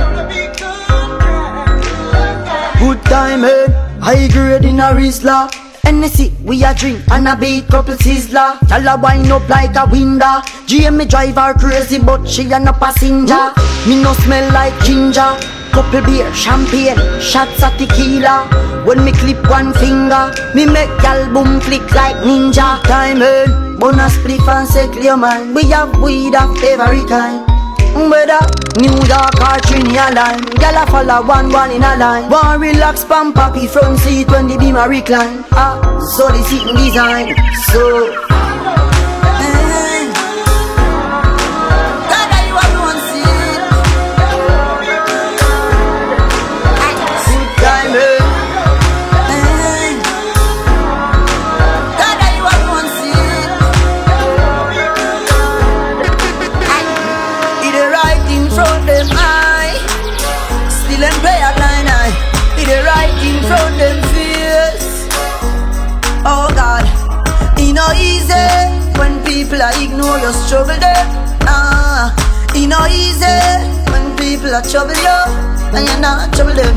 Good time, hey. High grade in a Rizla. N S C, we a drink and a beat couple sizzler. Y'all a wind up like a window. G M me drive her crazy but she a no passenger. Me no smell like ginger. Couple beer, champagne, shots of tequila. When me clip one finger, me make album click like ninja. Time in, bonus spliff and say clear man. We have weed of every kind. Whether New York or Trinidad line, gyal a follow one one in a line. One relax pan papi front seat when the beam a recline. Ah, so the seating design. So from them fears. Oh God, it no easy when people are ignore your struggle there. Ah, it no easy when people are trouble you and you're not trouble them.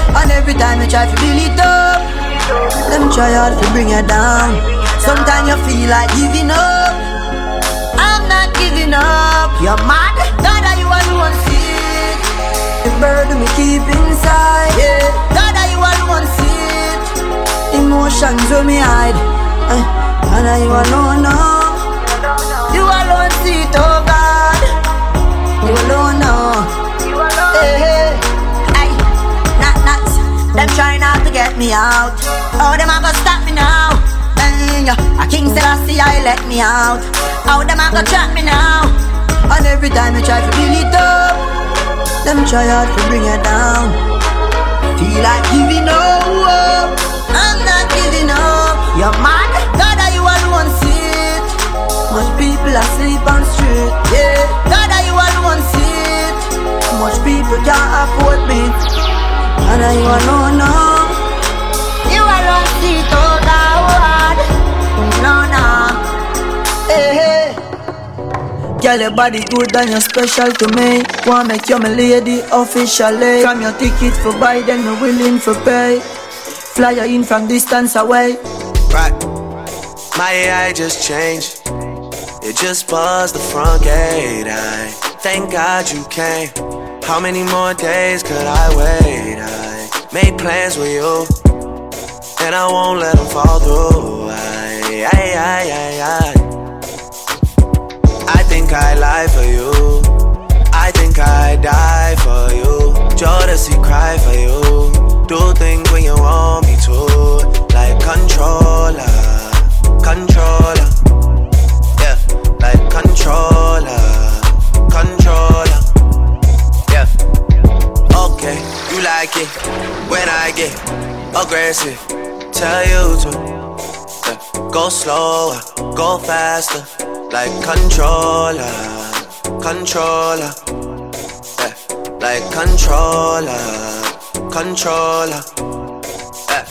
And every time you try to build it up, them try hard to bring you down. Sometimes you feel like giving up. I'm not giving up. You're mad? God, are you alone see it? The burden me keep inside, yeah. God, are you alone see it? Emotions when me hide, uh, and are you alone now? You alone see it, oh God. You alone now. Hey, hey, hey, not nuts. Them try not to get me out. Oh, them a go stop me now. A king Selassie, I let me out. How them a go trap me now? And every time you try to build it up, them try hard to bring you down. Feel like giving up. I'm not giving up. You're mad? God, are you alone see it? Much people asleep on street, yeah. God, are you alone see it? Much people can't afford me. And are you alone now? You alone see it, oh God. No, no. Hey, hey. Girl, your body good and you're special to me. Wanna make you my lady officially. From your ticket for buy, then you're willing for pay. Fly you in from distance away. Right. My A I just changed. It just buzzed the front gate. I thank God you came. How many more days could I wait? I made plans with you, and I won't let them fall through. I, I, I, I, I. I think I lie for you. I think I die for you. Jodeci cry for you. Do things when you want me to. Like controller, controller. Yeah, like controller, controller. Yeah. Okay, you like it when I get aggressive. Tell you to yeah. Go slower, go faster. Like controller, controller, yeah. Like controller, controller, yeah.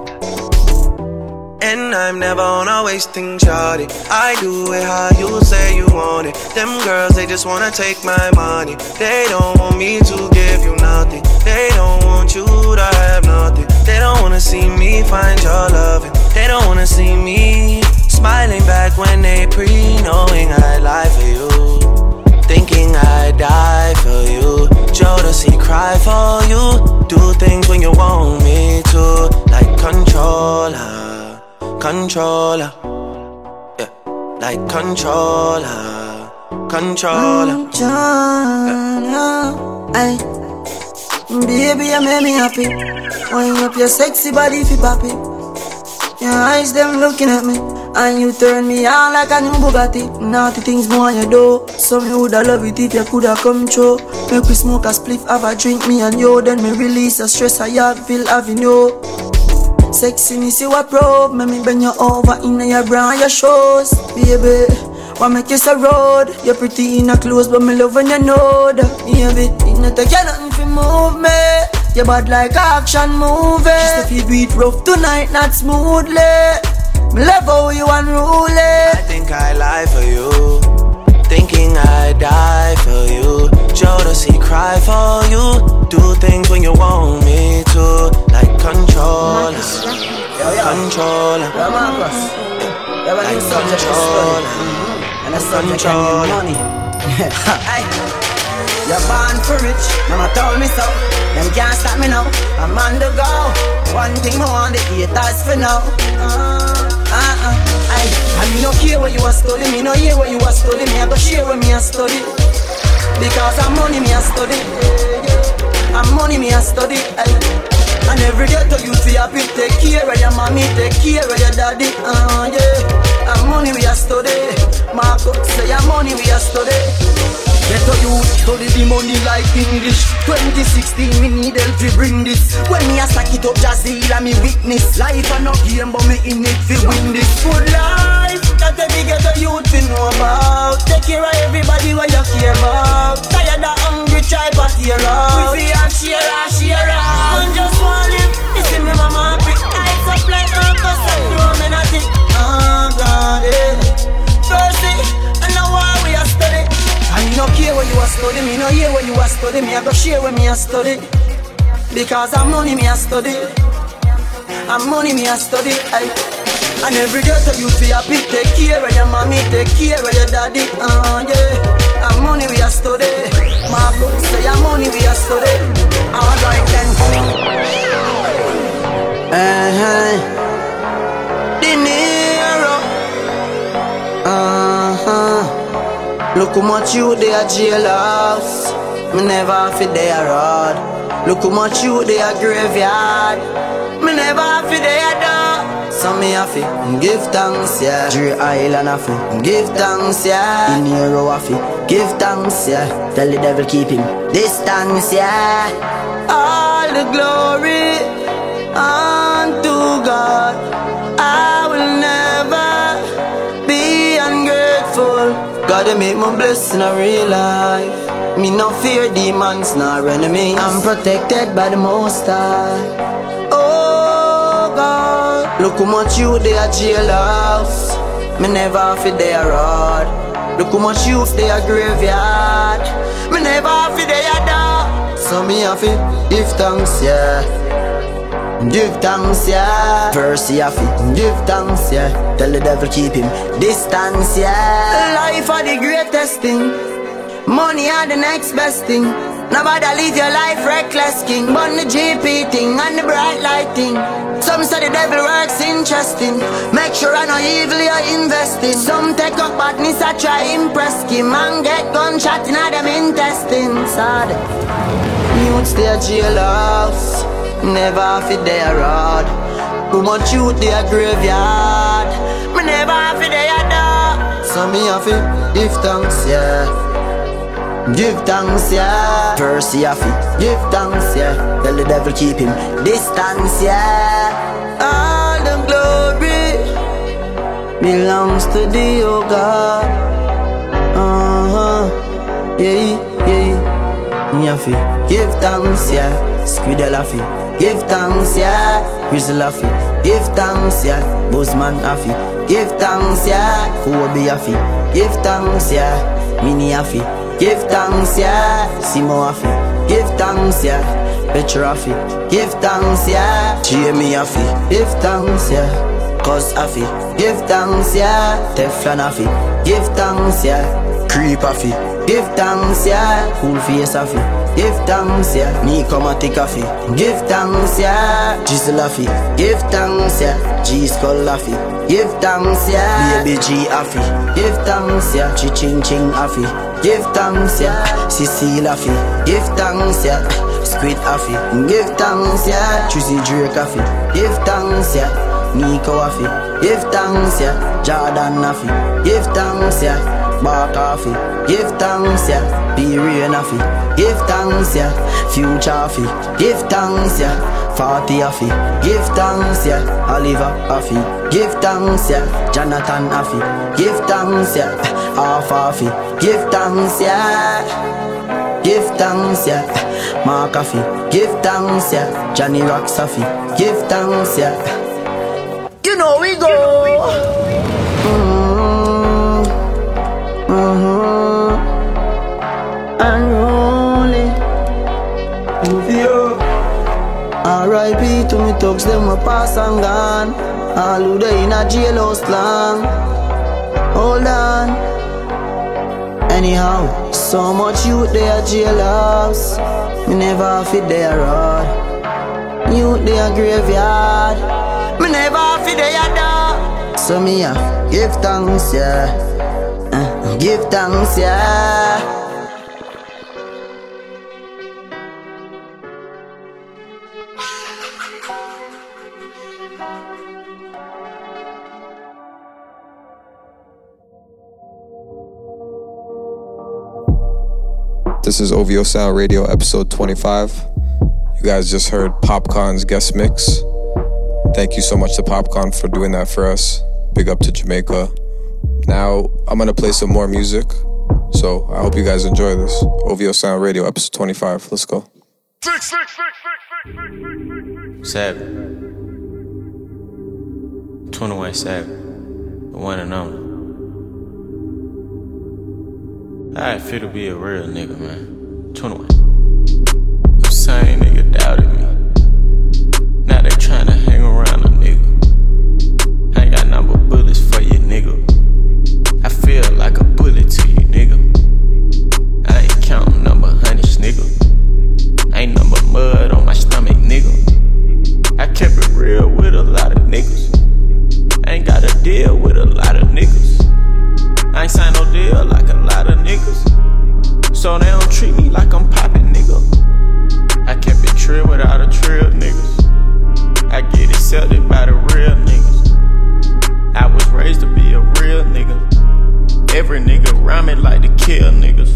And I'm never on a wasting shawty. I do it how you say you want it. Them girls, they just wanna take my money. They don't want me to give you nothing. They don't want you to have nothing. They don't wanna see me find your loving. They don't wanna see me smiling back when they pre-knowing I lie for you, thinking I die for you. Jodeci cry for you. Do things when you want me to. Like controller, controller, yeah. Like controller, controller, controller. Ay, baby, you make me happy. Wind up your sexy body fi poppy. Your eyes them looking at me, and you turn me on like a new Bugatti. Naughty things more you do. So me woulda love it if you coulda come true. Make we smoke a spliff, have a drink, me and you. Then me release the stress I have, feel having you. Sexiness you a probe, make me bend you over in your bra and your shoes. Baby, wanna make you a road. You're pretty in a clothes, but me love when you know that. Baby, it not take you nothing to move me. You bad like action movie. Just if you do it rough tonight, not smoothly. Me love how you unruly. I think I lie for you, thinking I die for you. Jodeci cry for you. Do things when you want me to. Like controller, controller, like controller, and the subject and money. You're born for rich, mama told me so. Them can't stop me now, I'm on the go. One thing I want the haters for now. Uh, uh, uh, aye. And me no care what you a study, me no hear what you a study. Me I go share what me a study, because I'm money me a study. I'm money me a study, aye. And every day to you feel happy. Take care of your mommy, take care of your daddy. Uh, yeah. I'm money we a study. Marco say I'm money we a study. Get to you, study the money like English. twenty sixteen, me need help to bring this. When me a stack it up, just deal and me witness. Life a no game, but me in it to win this. Good life, that every get a youth to know about. Take care of everybody what you care about. Tired of hungry, try but tear out. We feel and share and share out. And just want it, this is me mama happy. Eyes up like Marcus and throw me nothing. Oh God, eh. First thing, and now why we a study. I no care what you a study, me no hear what you a study. Me I go share when me a study. Because I'm money me a study. I'm money me a study. Aye. And every girl that you feel happy, take care of your mommy, take care of your daddy. Uh, yeah. I'm money we a study. My book say I'm money we a study. Alright then. Uh-huh. Dinero. Uh-huh. Look how much you they a jailhouse. Me never have to they a road. Look how much you they a graveyard. Me never have to they a dog. So me have to give thanks, yeah. Dre Island have to give thanks, yeah. In Euro have to give thanks, yeah. Tell the devil keep him distance, yeah. All the glory unto God. I will never be ungrateful. God, they make my blessing a real life. Me no fear demons nor enemy. I'm protected by the Most High. Oh God, look how much you they a jailhouse. Me never have to they a road. Look how much youth they a graveyard. Me never have to they a dog. So me have to give thanks, yeah. Give thanks, yeah. Verse, have to give thanks, yeah. Tell the devil keep him distance, yeah. Life are the greatest thing. Money are the next best thing. Nobody live your life reckless, king. But the G P thing and the bright light thing. Some say the devil works interesting. Make sure I know evil you're investing. Some take up badness, I try impress him. And get gunshot in them intestines. Sad. Youths they a jailhouse. Never have it they a road. Too much youth they a graveyard. Me never have it they a dog. So me have it give thanks, yeah. Give thanks, yeah. Verse, have it give thanks, yeah. Tell the devil keep him distance, yeah. All the glory belongs to thee, oh God. Uh-huh. Yeah, yeah. Me have it give thanks, yeah. Squidel have it give thanks, yeah. Grizzle have it give thanks, yeah. Buzzman have it give thanks, yeah. Kobe have it give thanks, yeah. Mini have it give thanks, yeah. Simo Afi, give thanks, yeah. Petra Afi, give thanks, yeah. Jamie Afi, give thanks, yeah. Cuz Afi, give thanks, yeah. Teflon Afi, give thanks, yeah. Creep Afi, give thanks, yeah. Cool Face Afi, give thanks, yeah. Nicomatic Afi, give thanks, yeah. Jizzle Afi, give thanks, yeah. G-Skull Afi, give thanks, yeah. Baby G Afi, give thanks, yeah. Chi-Ching Ching Afi, give thanks, yeah. Cecile Afi, give thanks, yeah. Squid Afi, give thanks, yeah. Trizzy Drake Afi, give thanks, yeah. Nico Afi, give thanks, yeah. Jordan Afi, give thanks, yeah. Bark Afi, give thanks, yeah. P-Rain Afi, give thanks, yeah. Future Afi, give thanks, yeah. Fatty Afi, give thanks, yeah. Oliver Afi, give thanks, yeah. Jonathan Afi, give thanks, yeah. Half Afi, give thanks, yeah. Give thanks, yeah. Mark Afi, give thanks, yeah. Johnny Rocks Afi, give thanks, yeah. You know we go. Mm-hmm. Mm-hmm. Unruly. Move you. R I P to me thugs, them a pass and gone. All who they in a jailhouse long. Hold on. Anyhow, so much youth they a jailhouse. Me never have it there road. Youth they a graveyard. Me never have it there dog. So me a give thanks, yeah. uh, Give thanks, yeah. This is O V O Sound Radio episode twenty-five. You guys just heard Popcon's guest mix. Thank you so much to Popcon for doing that for us. Big up to Jamaica. Now, I'm gonna play some more music. So, I hope you guys enjoy this. O V O Sound Radio episode twenty-five. Let's go. Seven. twenty-one seven. The one and only. I feel to be a real nigga, man. twenty-one. Them same nigga doubted me. real without a trill, niggas. I get accepted by the real niggas. I was raised to be a real nigga. Every nigga around me like to kill niggas.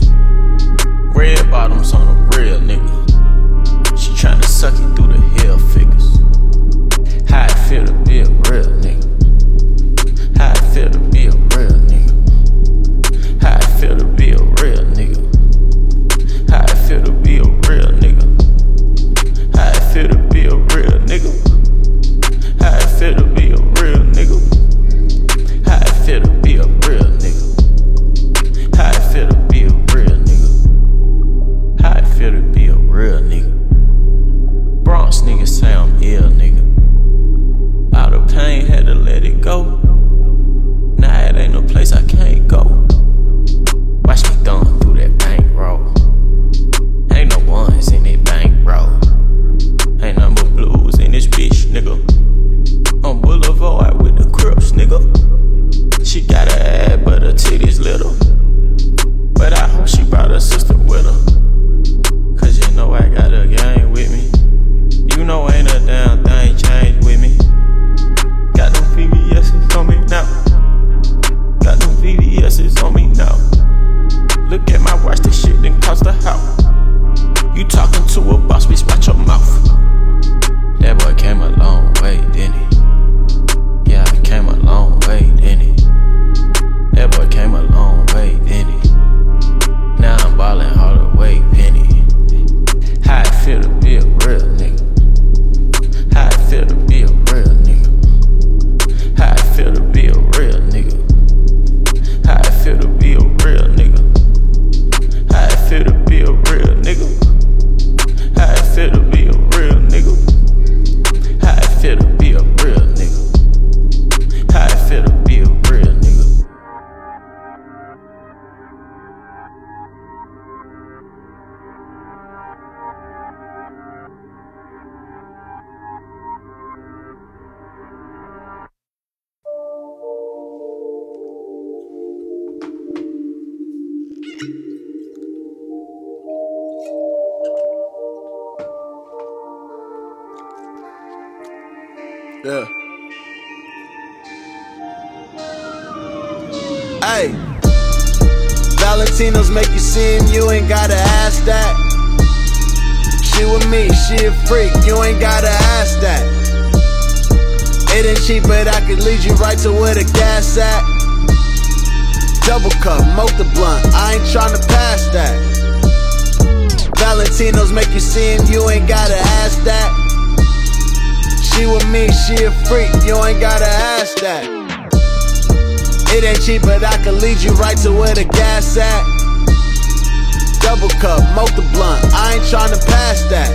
Red bottoms on a real nigga. She tryna suck it through the hell figures. How it feel to be a real nigga. How it feel to be a real nigga. How it feel to be a real nigga. How it feel to be a real nigga. How it feel to be a real nigga. How it feel to be a real nigga. How it feel to be a real nigga. How it feel to be a real nigga. How it feel to be a real nigga. Bronx niggas say I'm ill, nigga. All the pain had to let it go. Now it ain't no place I can't go. Watch me thumbing through that bankroll. Ain't no ones in that bankroll. Ain't nothing but blues in this bitch, nigga. On Boulevard with the Crips, nigga. She got a ass, but her titties little. But I hope she brought her sister with her. Cause you know I got a gang with me. You know ain't a damn thing changed with me. Got them V V S's on me now. Got them V V S's on me now. Look at my watch, this shit done cost a house. You talking to a boss, bitch, watch your mouth. That boy came a long way, didn't he? Yeah, I came a long way, didn't he? That boy came a long way, didn't he? Now I'm ballin' all the way, penny. How it feel to be a real nigga. How it feel to be a real nigga. How it feel to be a real nigga. How it feel to be a real nigga. How it feel to be a real nigga. How it feel to be a real nigga. How it feel to be a real nigga. How it feel to be a real nigga. Yeah. Hey, Valentinos make you sin, you ain't gotta ask that. She with me, she a freak, you ain't gotta ask that. It ain't cheap, but I could lead you right to where the gas at. Double cup, smoke the blunt, I ain't tryna pass that. Valentinos make you sin, you ain't gotta ask that. She with me, she a freak, you ain't gotta ask that. It ain't cheap, but I can lead you right to where the gas at. Double cup, smoke the blunt, I ain't tryna pass that.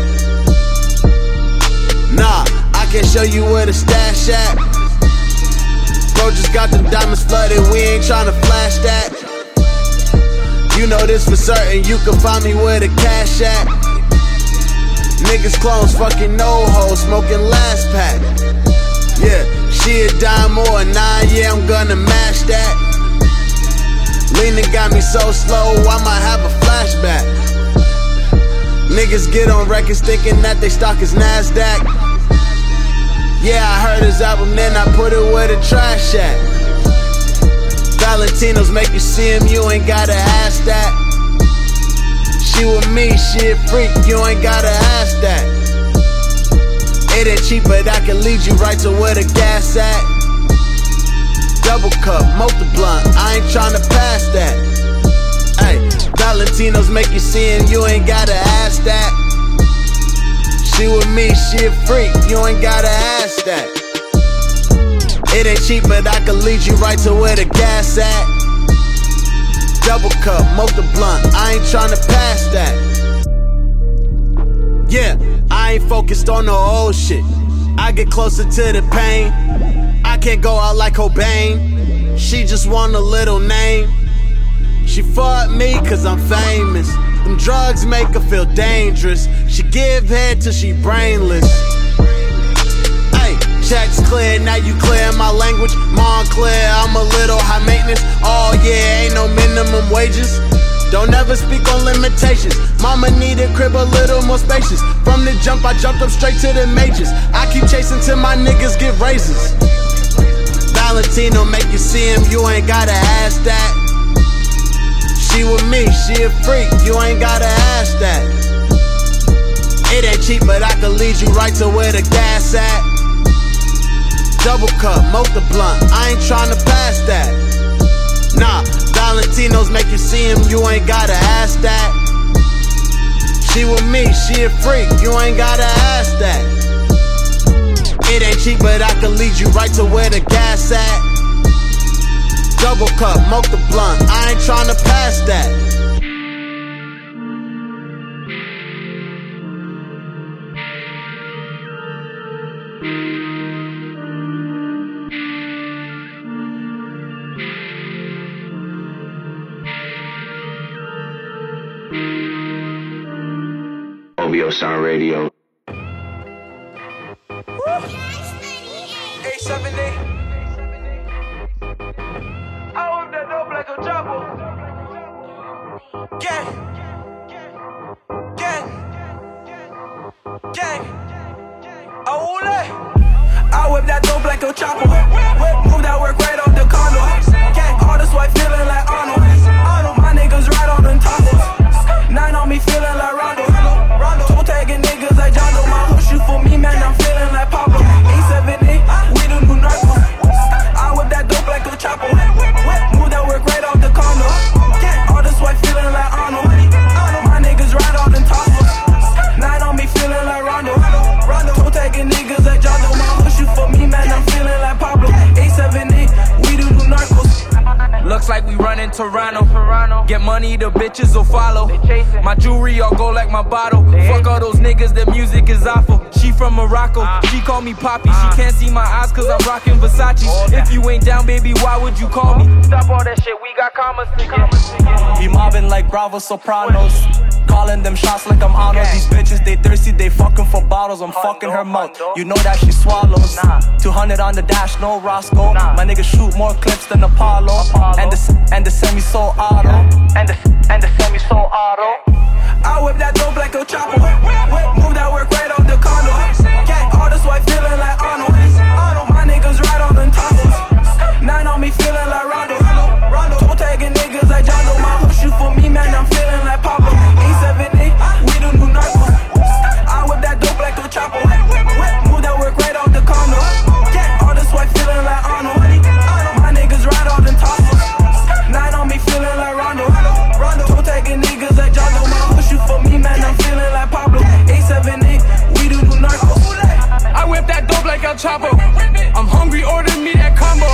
Nah, I can show you where the stash at. Bro just got them diamonds flooded, we ain't tryna flash that. You know this for certain, you can find me where the cash at. Niggas clones, fucking no hoes, smoking last pack. Yeah, she a dime or a nine, yeah, I'm gonna mash that. Leaning got me so slow, I might have a flashback. Niggas get on records thinking that they stock is NASDAQ. Yeah, I heard his album, then I put it where the trash at. Valentinos make you see him, you ain't gotta ask that. She with me, she a freak, you ain't gotta ask that. It ain't cheap, but I can lead you right to where the gas at. Double cup, smoke the blunt, I ain't tryna pass that. Ay, Valentinos make you sin, you ain't gotta ask that. She with me, she a freak, you ain't gotta ask that. It ain't cheap, but I can lead you right to where the gas at. Double cup, smoke the blunt, I ain't tryna pass that. Yeah, I ain't focused on no old shit. I get closer to the pain. I can't go out like Cobain. She just want a little name. She fuck me cause I'm famous. Them drugs make her feel dangerous. She give head till she brainless. Ay, checks clear, now you clear my language. Montclair, I'm a little high maintenance. Oh yeah, ain't no minimum wages. Don't ever speak on limitations. Mama need a crib a little more spacious. From the jump, I jumped up straight to the majors. I keep chasing till my niggas get raises. Valentino make you see him, you ain't gotta ask that. She with me, she a freak, you ain't gotta ask that. It ain't cheap, but I can lead you right to where the gas at. Double cup, smoke the blunt, I ain't tryna pass that. Nah, Valentinos make you see him, you ain't gotta ask that. She with me, she a freak, you ain't gotta ask that. It ain't cheap, but I can lead you right to where the gas at. Double cup, smoke the blunt, I ain't tryna pass that. O V O Sound Radio. eight seven eight. I whip that dope like a chopper. Gang. Gang. Gang. Oh, I whip that dope like a chopper. Move that work right off the condo. Gang. All this white feeling like Arnold. Arnold. My niggas right on them tacos. Nine on me feeling like Rondo. Toe tagging niggas like John Doe. My hood shoot for me, man. I'm feeling like Pablo. eight seven eight. We the new narcos. I whip that dope like a chopper. Move that work right off the condo. All this white feeling like Arnold. My niggas right on them tacos. Nine on me feeling like Rondo. Toe tagging niggas like John Doe. My hood shoot for me, man. I'm feeling like Pablo. eight seven eight. We the new narcos. Looks like we run in Toronto. Get money, the bitches will follow. My jewelry all go like my bottle. Fuck all those niggas, the music is awful. She from Morocco, she call me Poppy. She can't see my eyes cause I'm rocking Versace. If you ain't down, baby, why would you call me? Stop all that shit, we got commas to get. We mobbing like Bravo Sopranos. Calling them shots like I'm Arnold. These bitches, they thirsty, they fucking for bottles. I'm fucking her mouth, you know that she swallows. Two hundred on the dash, no Roscoe. My niggas shoot more clips than Apollo. And the, and the semi-so auto. And the, and the semi-so auto. I whip that dope like a chopper. Move that work right off the condo. All this white feeling like Arnold. My niggas right on them tacos. Nine on me feeling like Rondo. Toe tagging niggas like John Doe. My hood shoot for me, man. I'm feeling like Pablo. eight seven eight. We the new narcos. I whip that dope like a chopper. Move that work right off the condo. All this white feeling like Arnold. My niggas right on them tacos. Nine on me feeling like Rondo. Toe tagging niggas like John Doe. My hood shoot for me, man. I'm feeling like Pablo. eight seven eight. We the new narcos. I whip that dope like El Chapo. I'm hungry, order me that combo.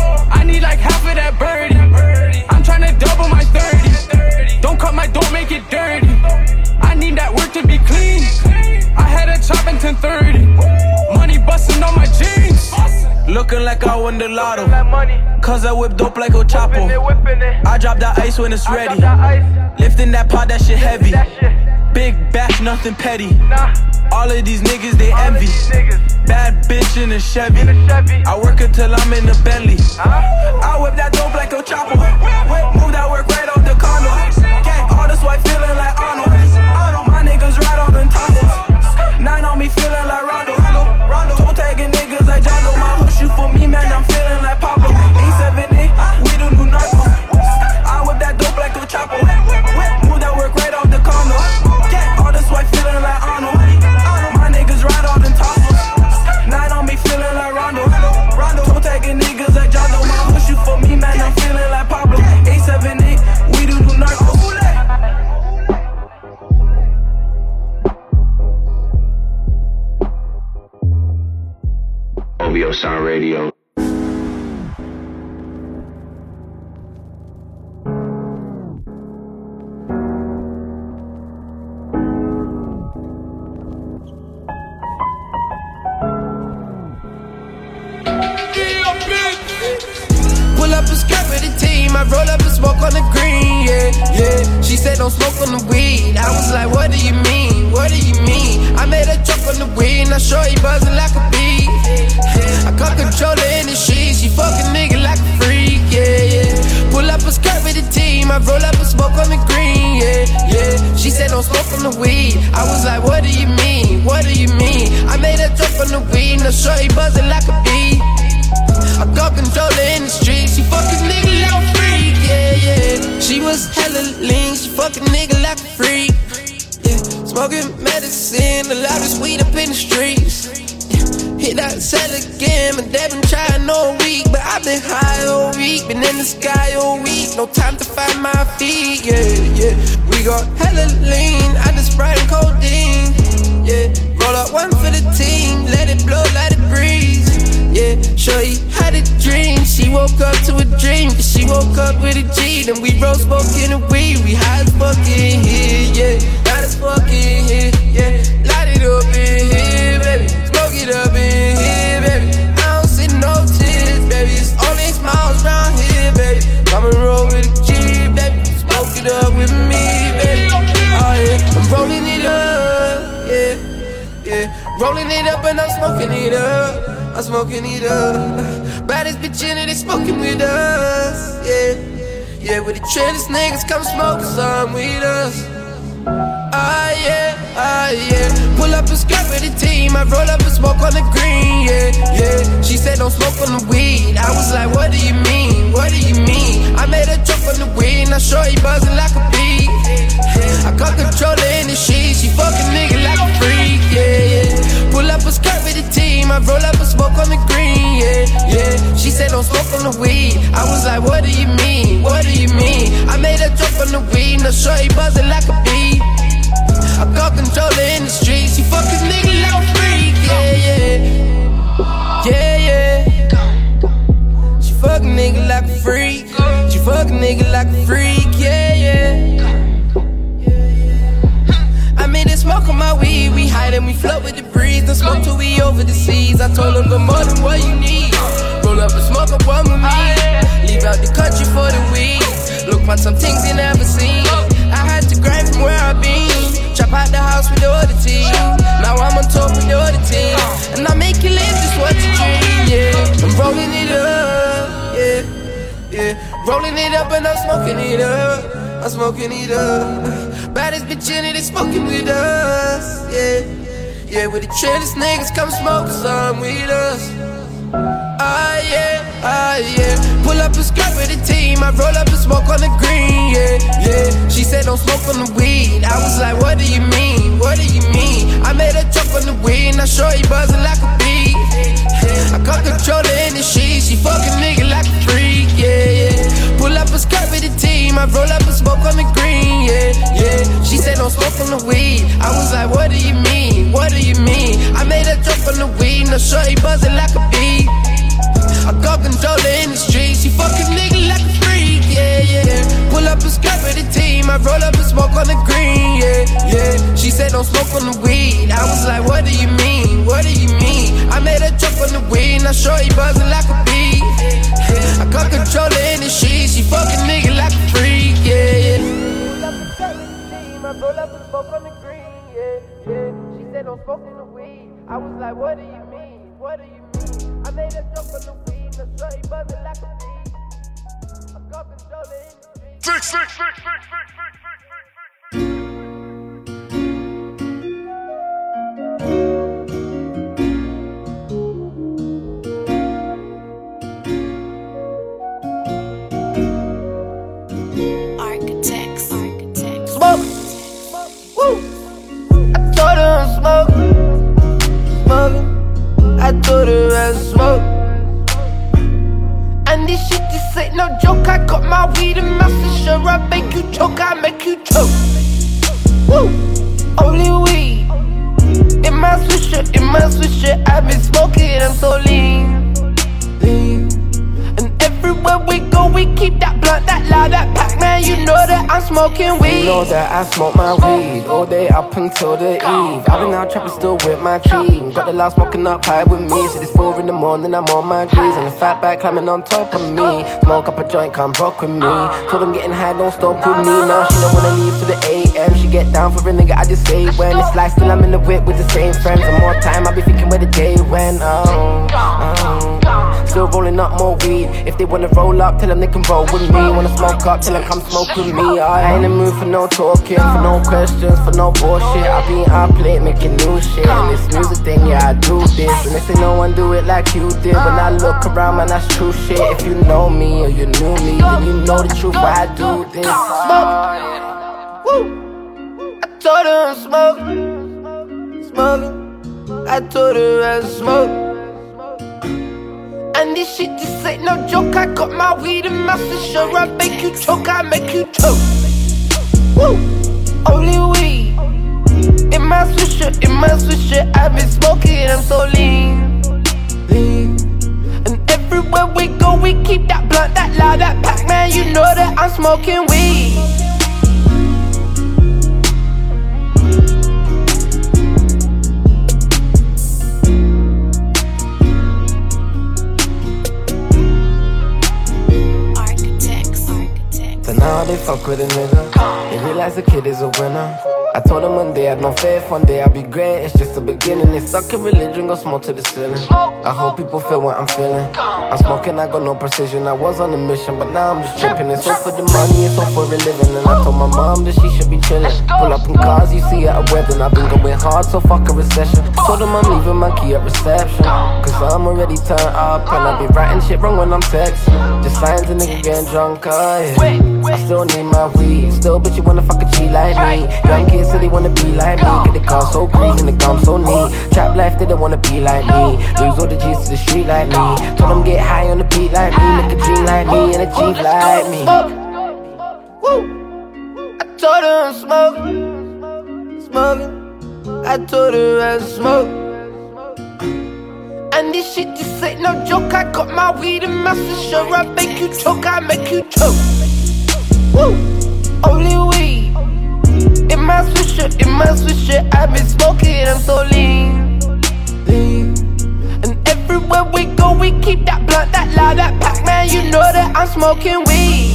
I need like half of that birdie. I'm tryna double my thirty. Don't cut my, don't make it dirty. I need that work to be clean. I had a chop in ten thirty. Money busting on my jeans. Looking like I won the lotto. Cause I whip dope like El Chapo. I drop that ice when it's ready. Lifting that pot, that shit heavy. Big batch, nothing petty. All of these niggas, they envy. Bad bitch in a Chevy. I work until I'm in the Bentley. I whip that dope like a chopper. Move that work right off the condo. All this white feeling like Arnold. My niggas right on them tacos. Nine on me feeling like Rondo. Toe tagging niggas like John Doe. My hood shoot for me, man. I'm feeling like Pablo. eight seven eight. We the new narcos. I whip that dope like a chopper. Move that work right off the condo. All this white feeling like Arnold. My niggas right on them tacos. Nine on me feeling like Rondo. Toe tagging niggas like John Doe. My hood shoot for me, man. I'm feeling like Pablo. eight seven eight. We the new narcos. O V O Sound Radio. Pull up a skirt with a team, I roll up and smoke on the green, yeah, yeah. She said don't smoke on the weed, I was like, what do you mean, what do you mean? I made her choke on the weed, now sure he buzzing like a bee. I can't control her in the sheets, she fucking nigga like a freak, yeah, yeah. Pull up a skirt with a team, I roll up and smoke on the green, don't smoke on the weed. I was like, what do you mean? What do you mean? I made her drop on the weed, now shorty buzzing like a bee. I got controller in the street, she fuck a nigga like a freak, yeah, yeah. She was hella lean, she fuck a nigga like a freak, yeah. Smoking medicine, the loudest weed up in the streets, yeah. Hit that cell again, but they been trying all week, but I've been high all week, been in the sky all week, no time to find my feet, yeah, yeah. We got hella lean, I just Sprite and codeine, yeah. Roll up one for the team, let it blow, let it breeze, yeah. Shorty had a dream, she woke up to a dream, she woke up with a G, then we roll smoking and weed, we high as fucking here, yeah. High as fucking here, yeah. Light it up in here, baby, smoke it up in here, baby. I don't see no tears, baby, it's only smiles round here, baby. Come and roll with a G, baby, smoke it up with me, baby. Oh yeah, I'm rolling it up, yeah, yeah. Rolling it up and I'm smoking it up, I'm smoking it up. Baddest bitch in it, they smoking with us, yeah. Yeah, with the trillest niggas come smoke some with us. Ah yeah, ah yeah. Pull up and skirt with the team, I roll up and smoke on the green, yeah, yeah. She said don't smoke on the weed, I was like, what do you mean, what do you mean? I made her jump on the weed, now shorty buzzing like a bee. I got controller in the sheet, she fuck a nigga like a freak, yeah, yeah. Pull up and skirt with the team, I roll up and smoke on the green, yeah, yeah. She said don't smoke on the weed, I was like, what do you mean, what do you mean? I made her jump on the weed, now shorty buzzing like a bee. I got controller in the street, she fuck a nigga like a freak, yeah, yeah. Yeah, yeah. She fuck a nigga like a freak, she fuck a nigga like a freak, yeah, yeah. I made her smoke on my weed, we hide and we float with the breeze, don't smoke till we over the seas. I told her go more than what you need, roll up and smoke up one with me, leave out the country for the weed, look on some things you never seen. I had to grind from where I been, trap out the house with the other team, now I'm on top with the other team, and I make you live just what you dream, yeah. I'm rolling it up, yeah, yeah. Rolling it up and I'm smoking it up, I'm smoking it up. Baddest bitch in it is smoking with us, yeah, yeah. With the trillest niggas come smoke some with us. Ah yeah, ah yeah. Pull up and skirt with the team, I roll up and smoke on the green, yeah, yeah. She said don't smoke on the weed, I was like, what do you mean, what do you mean? I made her jump on the weed, now shorty buzzing like a bee. I got controller in the sheet, she fuck a nigga like a freak, yeah, yeah. Pull up and skirt with the team, I roll up and smoke on the green, yeah, yeah. She said don't smoke on the weed, I was like, what do you mean, what do you mean? I made her jump on the weed, now shorty buzzing like a bee. I got controller in the street, she fuck a nigga like a freak, yeah, yeah. Pull up and skirt with the team, I roll up and smoke on the green, yeah, yeah. She said don't smoke on the weed, I was like, what do you mean, what do you mean? I made her jump on the weed, now shorty buzzing like a bee. I got controller in the sheet, she fuck a nigga like a freak, yeah, yeah. Pull up and skirt with the team, I roll up and smoke on the green, yeah, yeah. She said don't smoke on the weed, I was like, what do you mean, what do you mean? I made her jump on the weed, now shorty buzzing like a bee. I got controller in the street. Six, six, six, six, six, six, six, six. Architects, architects. Smoke, woo. I told her I'm smoking, smoking. I told her I smoke. And this shit, this ain't no joke. I got my weed in my swisher. I make you choke, I make you choke. Woo, only weed in my swisher, in my swisher. I've been smoking, I'm so lean, lean. And everywhere we go, we keep that blunt, that loud, that pack, man. You know that I'm smoking weed. You know that I smoke my weed all day up until the eve. I've been out trapping still with my team. Got the loud smoking up high with me. So it's four in the morning, I'm on my grease. And the fat back climbing on top of me. Smoke up a joint, come rock with me. Told them getting high, don't stop with me. Now she don't wanna leave to the A M. She get down for a nigga, I just say when. It's like still I'm in the whip with the same friends. And more time, I be thinking where the day went. Oh, oh. Still rolling up more weed. If they wanna roll up, tell them they can roll with me. Wanna smoke up, tell them come smoke with me. I ain't in the mood for no talking, for no questions, for no bullshit. I be up late making new shit. And this music thing, yeah, I do this. And they say no one do it like you did. When I look around, man, that's true shit. If you know me or you knew me, then you know the truth why I do this. Smoke. Woo. I told her I'm smoking, smoking. I told her I smoke. And this shit just ain't no joke. I got my weed in my swisher. I make you choke, I make you choke. Woo. Only weed in my swisher, in my swisher. I've been smoking, I'm so lean, lean. And everywhere we go, we keep that blunt, that loud, that pack, man. You know that I'm smoking weed. So now they fuck with a nigga. They realize the kid is a winner. I told them one day I'd no faith, one day I'd be great. It's just the beginning. They stuck in religion, go smoke to the ceiling. I hope people feel what I'm feeling. I'm smoking, I got no precision. I was on a mission, but now I'm just tripping. It's all for the money, it's all for the living. And I told my mom that she should be chilling. Pull up in cars, you see at a wedding. I've been going hard, so fuck a recession. Told them I'm leaving my key at reception, cause I'm already turned up. And I be writing shit wrong when I'm texting. Just signs a nigga getting drunk, oh yeah. I still need my weed. Still bitch you wanna fuck a cheat like me. Young kids say they wanna be like me. Get the car so green and the gum so neat. Trap life they don't wanna be like me. Lose all the G's to the street like me. Told them get high on the beat like me. Make a dream like me and a Jeep like me. Woo. I told her I'm smoking, smoking. I told her I smoke. And this shit just ain't no joke. I got my weed in my swisher. I make you choke, I make you choke. Woo. Only weed in my swisher, in my swisher. I've been smoking, I'm so lean, lean. And everywhere we go, we keep that blunt, that loud, that pack, man. You know that I'm smoking weed.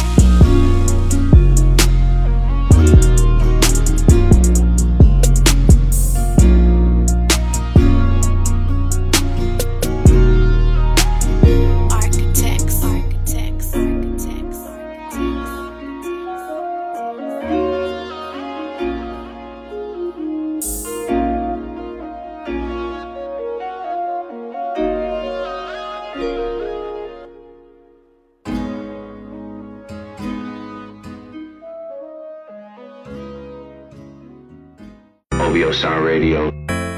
O V O Sound Radio.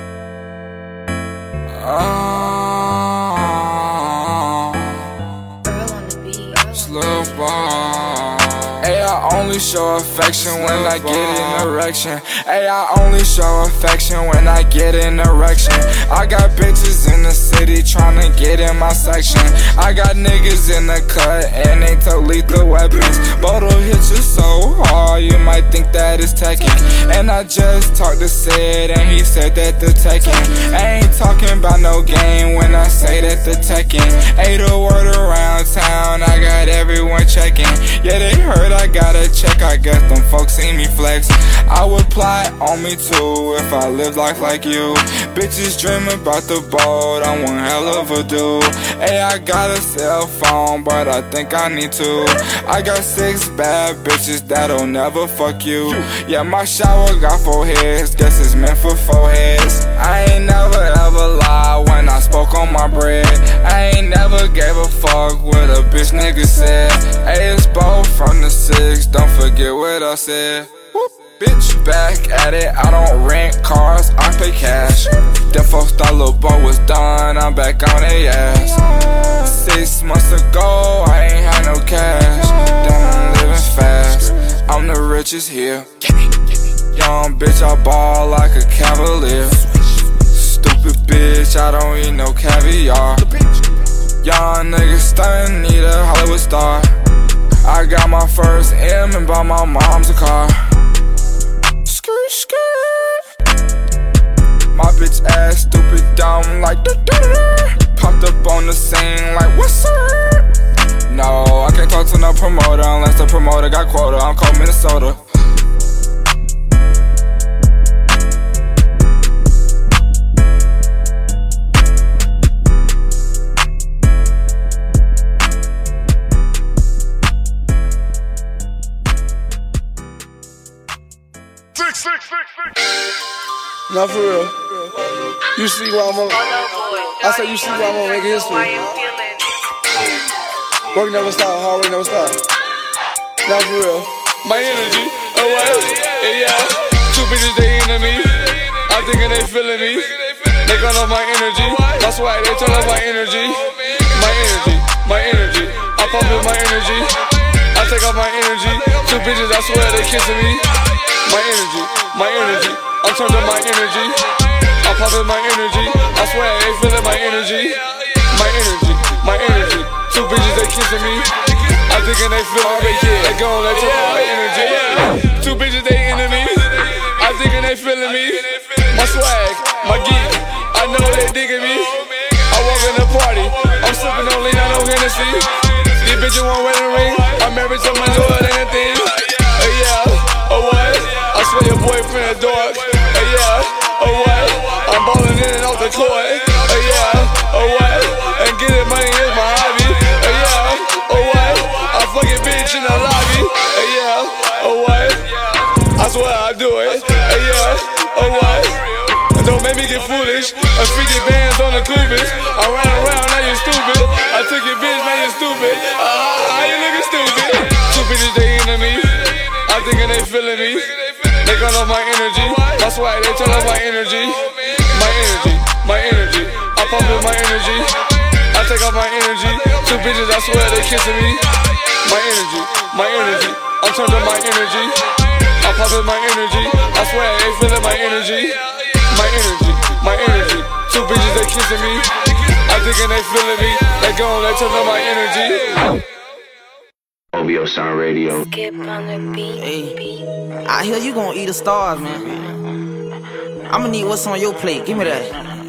Slow ball. Hey, I only show affection when I get an erection. Hey, I only show affection when I get an erection. I got bitches in the city tryna get in my section. I got niggas in the cut and they took lethal weapons. Bodo hit you so hard you might think that it's Tekken. And I just talked to Sid and he said that the Tekken. I ain't talking about no game when I say that the Tekken. Hey, the word around town, I got everyone checking. Yeah, they heard I got a check, I guess them folks see me flex. I would plot on me too if I lived life like you. Bitches dream about the boat, I'm one hell of a dude. Hey, I got a cell phone, but I think I need to. I got six bad bitches that'll never fuck you. Yeah, my shower got four heads, guess it's meant for four heads. I ain't never ever lied when I spoke on my bread. I ain't never gave a fuck what a bitch nigga said. Hey, it's both from the six, don't forget what I said. Bitch, back at it, I don't rent cars, I pay cash. Them folks thought Lil' Bo was done, I'm back on they ass. Six months ago, I ain't had no cash. Damn, I'm living fast, I'm the richest here. Young bitch, I ball like a cavalier. Stupid bitch, I don't eat no caviar. Young nigga stuntin', need a Hollywood star. I got my first M and bought my mom's a car. Skirt, skirt. My bitch ass stupid dumb like da da da. Popped up on the scene like what's up? No, I can't talk to no promoter unless the promoter got quota. I'm cold Minnesota. Not for real. You see why I'm on. I said you see why I'm on making history. Work never stop, hard work never stop. Not for real. My energy, oh what? Yeah, yeah. Two bitches they into me. I'm thinking they feeling me. They gon' know my energy. That's why they turn up my energy. My energy, my energy. I pump in my energy. I take off my energy. Two bitches, I swear they kissing me. My energy, my energy. I'm turned up my energy. I pump in my energy. I swear they feeling my energy. My energy, my energy. Two bitches they kissing me. I'm thinking they feeling me. They gon' let turn up my energy. Two bitches they into me. I'm thinking they feeling me. My swag, my geek. I know they digging me. I walk in the party. I'm sipping on lean, I know Hennessy. These bitches want wedding ring. I'm married to my Lord and a thing. Uh, yeah, oh what? I swear your boyfriend a dog. Uh, yeah, oh what? I'm ballin' in and out the court. Uh, yeah, oh what? And getting money is my hobby. Uh, yeah, oh what? I fucking bitch in the lobby. Uh, yeah, oh what? I swear I do it. Uh, yeah, oh what? Don't make me get foolish. I'm fifty bands on the Cubans. I ran around, now you stupid. I took your bitch, man, you stupid. Uh, how you looking stupid? Two bitches, they into me. I'm thinking they feeling me. They gon' know my energy. That's why they turn up my energy. My energy, my energy. I pump in my energy. I take off my energy. Two bitches, I swear they kissing me. My energy, my energy. I'm turned up my energy. I pump in my energy. I swear they feeling my energy. My energy, my energy. Two bitches they kissing me. I'm thinking they feeling me. They gon' let turn up my energy. O V O Sound Radio. Hey, I hear you gon' eat the stars, man. I'ma need what's on your plate. Give me that.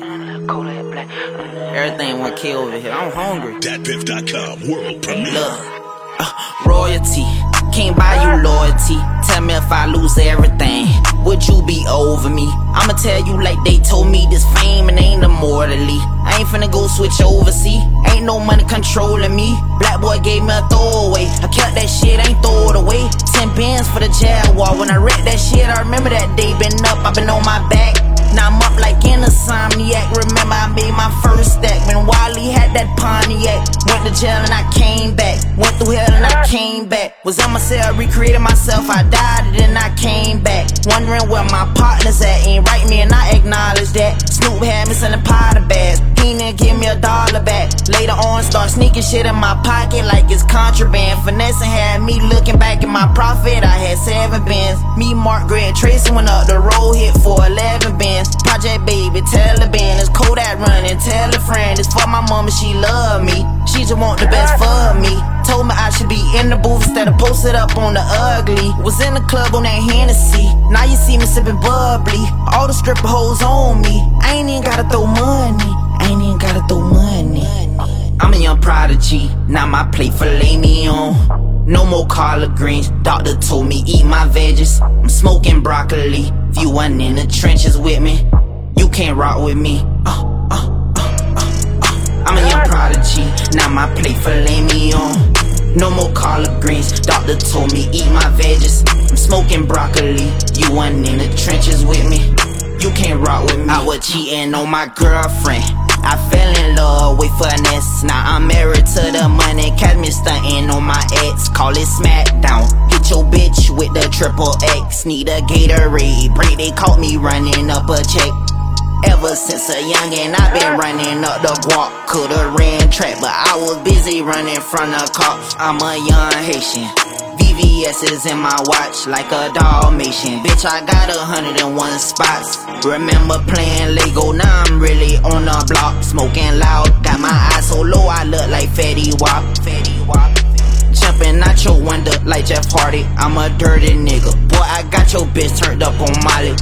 Everything one K over here. I'm hungry. Dat Piff dot com world premiere. Look, uh, royalty. Can't buy you loyalty. Tell me if I lose everything, would you be over me? I'ma tell you like they told me, this fame and ain't immortally. I ain't finna go switch overseas. Ain't no money controlling me. Black boy gave me a throwaway. I kept that shit, ain't throw it away. Ten bands for the Jaguar. When I read that shit, I remember that day. Been up, I been on my back. Now I'm up like an insomniac. Remember I made my first stack when Wally had that Pontiac. Went to jail and I came back. Went through hell and I came back. Was in my cell, recreated myself. I died and then I came back. Wondering where my partners at. Ain't right me and I acknowledge that. Snoop had me selling powder bags. He didn't give me a dollar back. Later on start sneaking shit in my pocket like it's contraband. Finessing had me looking back at my profit. I had seven bins. Me, Mark, Gray, and Tracy went up the road, hit for eleven bins. Project Baby, Taliban, it's Kodak running. Tell a friend, it's for my mama, she love me. She just want the best for me. Told me I should be in the booth instead of posted up on the ugly. Was in the club on that Hennessy. Now you see me sipping bubbly. All the stripper hoes on me. I ain't even gotta throw money. I ain't even gotta throw money. I'm a young prodigy. Now my plate filet mignon. No more collard greens. Doctor told me eat my veggies. I'm smoking broccoli. If you wasn't in the trenches with me, you can't rock with me. Uh, uh, uh, uh, uh. I'm a young prodigy. Now my plate filet mignon. No more collard greens. Doctor told me eat my veggies. I'm smoking broccoli. You wasn't in the trenches with me, you can't rock with me. I was cheating on my girlfriend. I fell in love with finesse. Now I'm married to the money. Catch me stunting on my ex. Call it smackdown. Hit your bitch with the triple X. Need a Gatorade break. They caught me running up a check. Ever since a youngin', I been running up the guap. Coulda ran track, but I was busy running from the cops. I'm a young Haitian. V V S is in my watch like a Dalmatian. Bitch, I got a hundred and one spots. Remember playing Lego, now I'm really on the block. Smoking loud, got my eyes so low I look like Fetty Wap. Fetty Wap. Jumping out your window like Jeff Hardy. I'm a dirty nigga. Boy, I got your bitch turned up on Molly.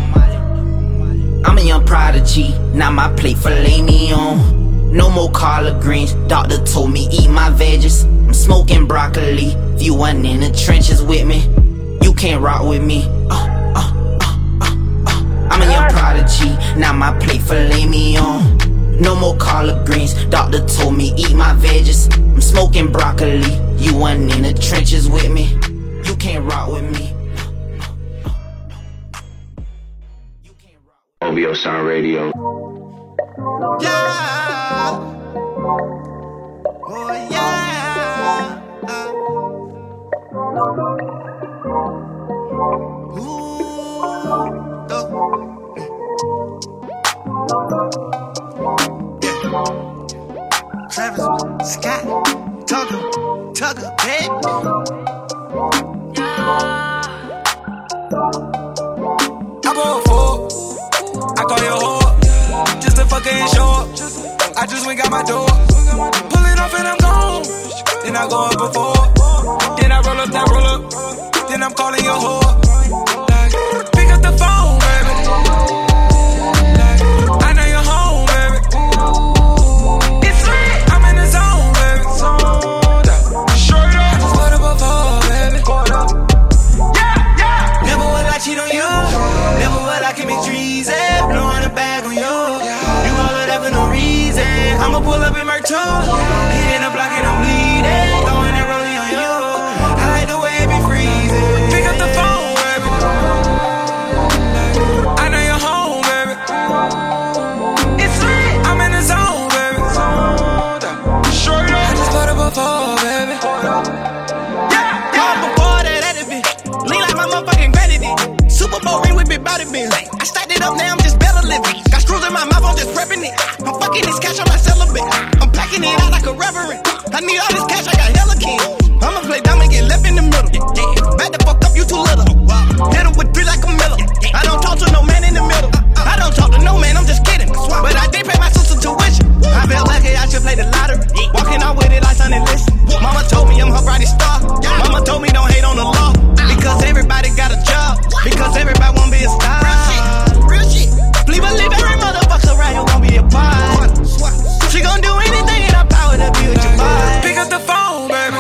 I'm a young prodigy. Now my plate filet mignon. No more collard greens. Doctor told me eat my veggies. I'm smoking broccoli. If you wasn't in the trenches with me, you can't rock with me. Uh, uh, uh, uh, uh. I'm a young prodigy. Now my plate filet mignon. No more collard greens. Doctor told me eat my veggies. I'm smoking broccoli. You wasn't in the trenches with me, you can't rock with me. O V O Sound Radio. Yeah. Oh yeah. Ooh. Go. Yeah. Travis Scott, Tugger, Tugger, baby. I go for I call your whore, just to fucking show up. I just went got my door, pull it off and I'm gone. Then I go up before, then I roll up, that roll up. Then I'm calling your whore, like, pick up the phone, baby. Like, I know you're home, baby. It's lit, I'm in the zone, baby. Short up, I just put up before, baby. Yeah, yeah. Never would I cheat on you, never would I commit treason. Blowing a bag on you, you all of that for no reason. I'ma pull up in my two, hitting the block and I'm bleeding, throwing that rolling on you. I like the way it be freezing. Pick up the phone, baby. I know you're home, baby. It's lit, I'm in the zone, baby. Short up, I just put up before, baby. Yeah, yeah. Before that, that bitch lean like my motherfucking granny did. Super Bowl ring with big body bins. I stacked it up, now I'm just better living. Got screws in my mouth, I'm just prepping it. I'm fucking this cash, I'm not celibate. I'm packing it out like a reverend. I need all this cash, I got hella kin. I'ma play dumb and get left in the middle. Back the fuck up, you too little. Hit him with three like a Miller. I don't talk to no man in the middle. I don't talk to no man, I'm just kidding. But I did pay my sister tuition. I felt lucky I should play the lottery. Walking out with it like Sonny Liston. Mama told me I'm her brightest star. Mama told me don't hate on the law. Because everybody got a job. Because everybody wanna be a star. Real shit. Please believe every motherfucker around you gon' be a part. She gon' do anything in her power to be with your vibe. Pick up the phone, baby.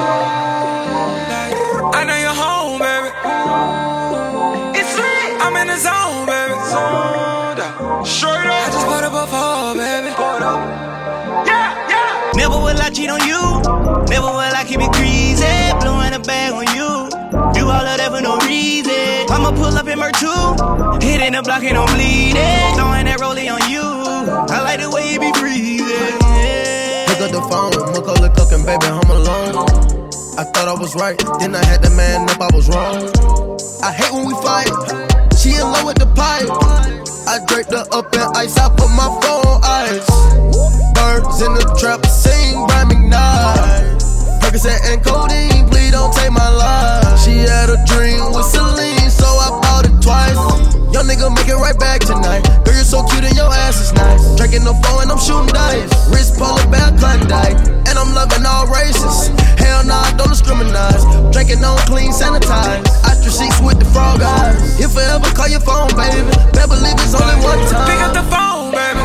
I know you're home, baby. It's lit, I'm in the zone, baby. Short up, I just put up before, baby. Yeah, yeah. Never will I cheat on you. Never will I keep it greasy. Blowing a bag on you. Do all of that for no reason. I'ma pull up in my two, hitting the block and I'm bleeding, throwing that rollie on you. I like the way you be breathing. Yeah. Pick up the phone, Macaulay Culkin, baby, home alone. I thought I was right, then I had to man up, I was wrong. I hate when we fight, she in love with the pipe. I draped her up in ice, I put my phone on ice. Birds in the trap, sing, rhyme, ignite. Percocet and codeine, please don't take my life. She had a dream with Celine, so I bought it twice. Young nigga make it right back tonight. Girl, you're so cute and your ass is nice. Drinking the phone and I'm shooting dice. Wrist polar bear Klondike, and I'm loving all races. Hell nah, don't discriminate. Drinking on clean, sanitized. Ostrich sheets with the frog eyes. If I ever call your phone, baby, better believe it's only one time. Pick up the phone, baby.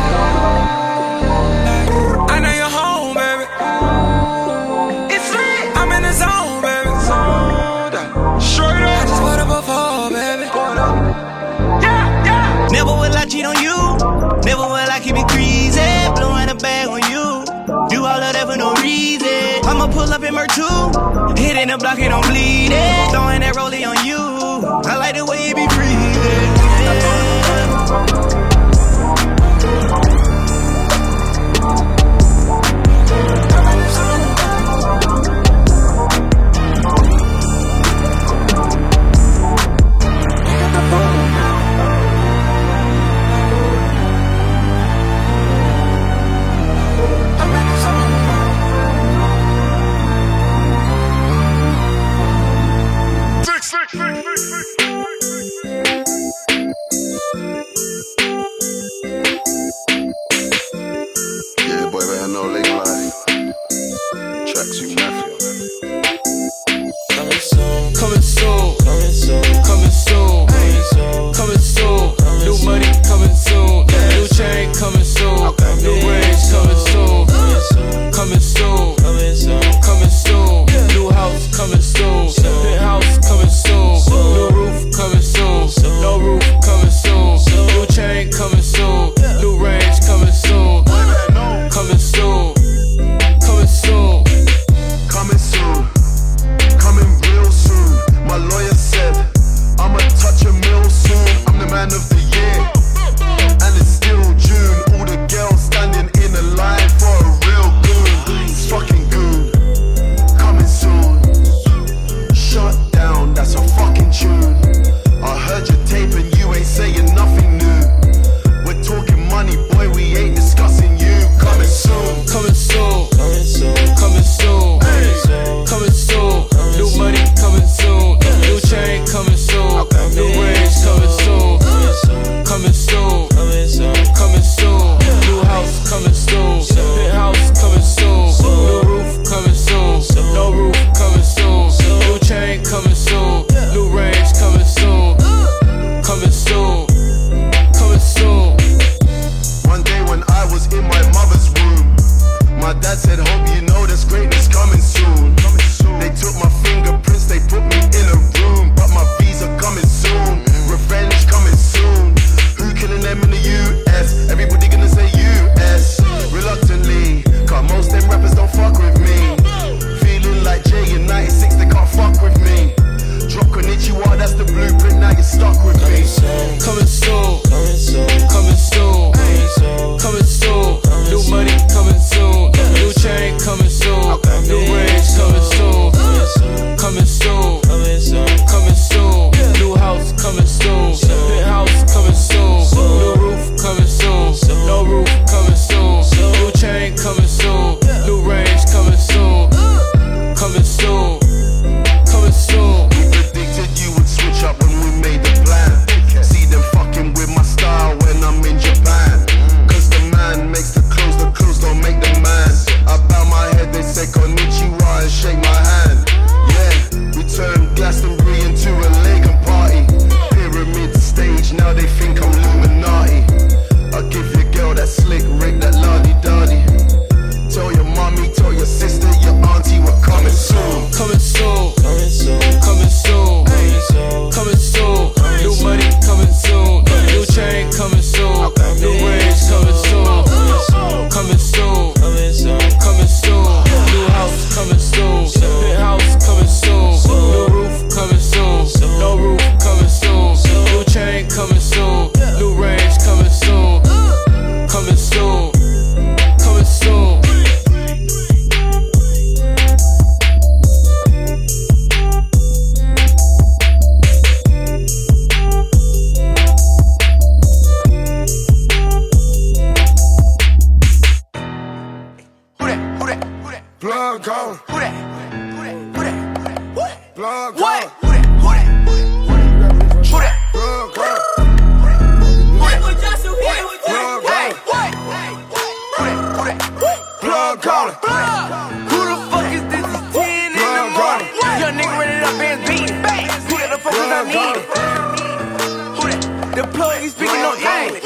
I know you're home, baby. It's lit, I'm in the zone, baby. Short up, I just put up before, baby. Yeah, yeah. Never will I cheat on you. Never will I keep it greasy. Blowing a bag on you. Do all of that for no reason. I'ma pull up in my two, hitting the block and I'm bleeding, throwing that rollie on you. I like the way you be breathing. Yeah. New range coming soon. Coming soon. Coming soon. New house coming soon. Penthouse coming soon. New roof coming soon. No roof coming soon. New chain coming soon. New range coming soon. Coming soon. Coming soon. Plug calling. Who that? Who that? Who that? What? Plug What? calling. Who that? Who that? Who that? Plug calling. Plug calling. What? Plug calling. Who the fuck is this? It's ten in the morning. Young nigga ready up and beating. Who that the fuck is I need? Who that? The plug is speaking no English.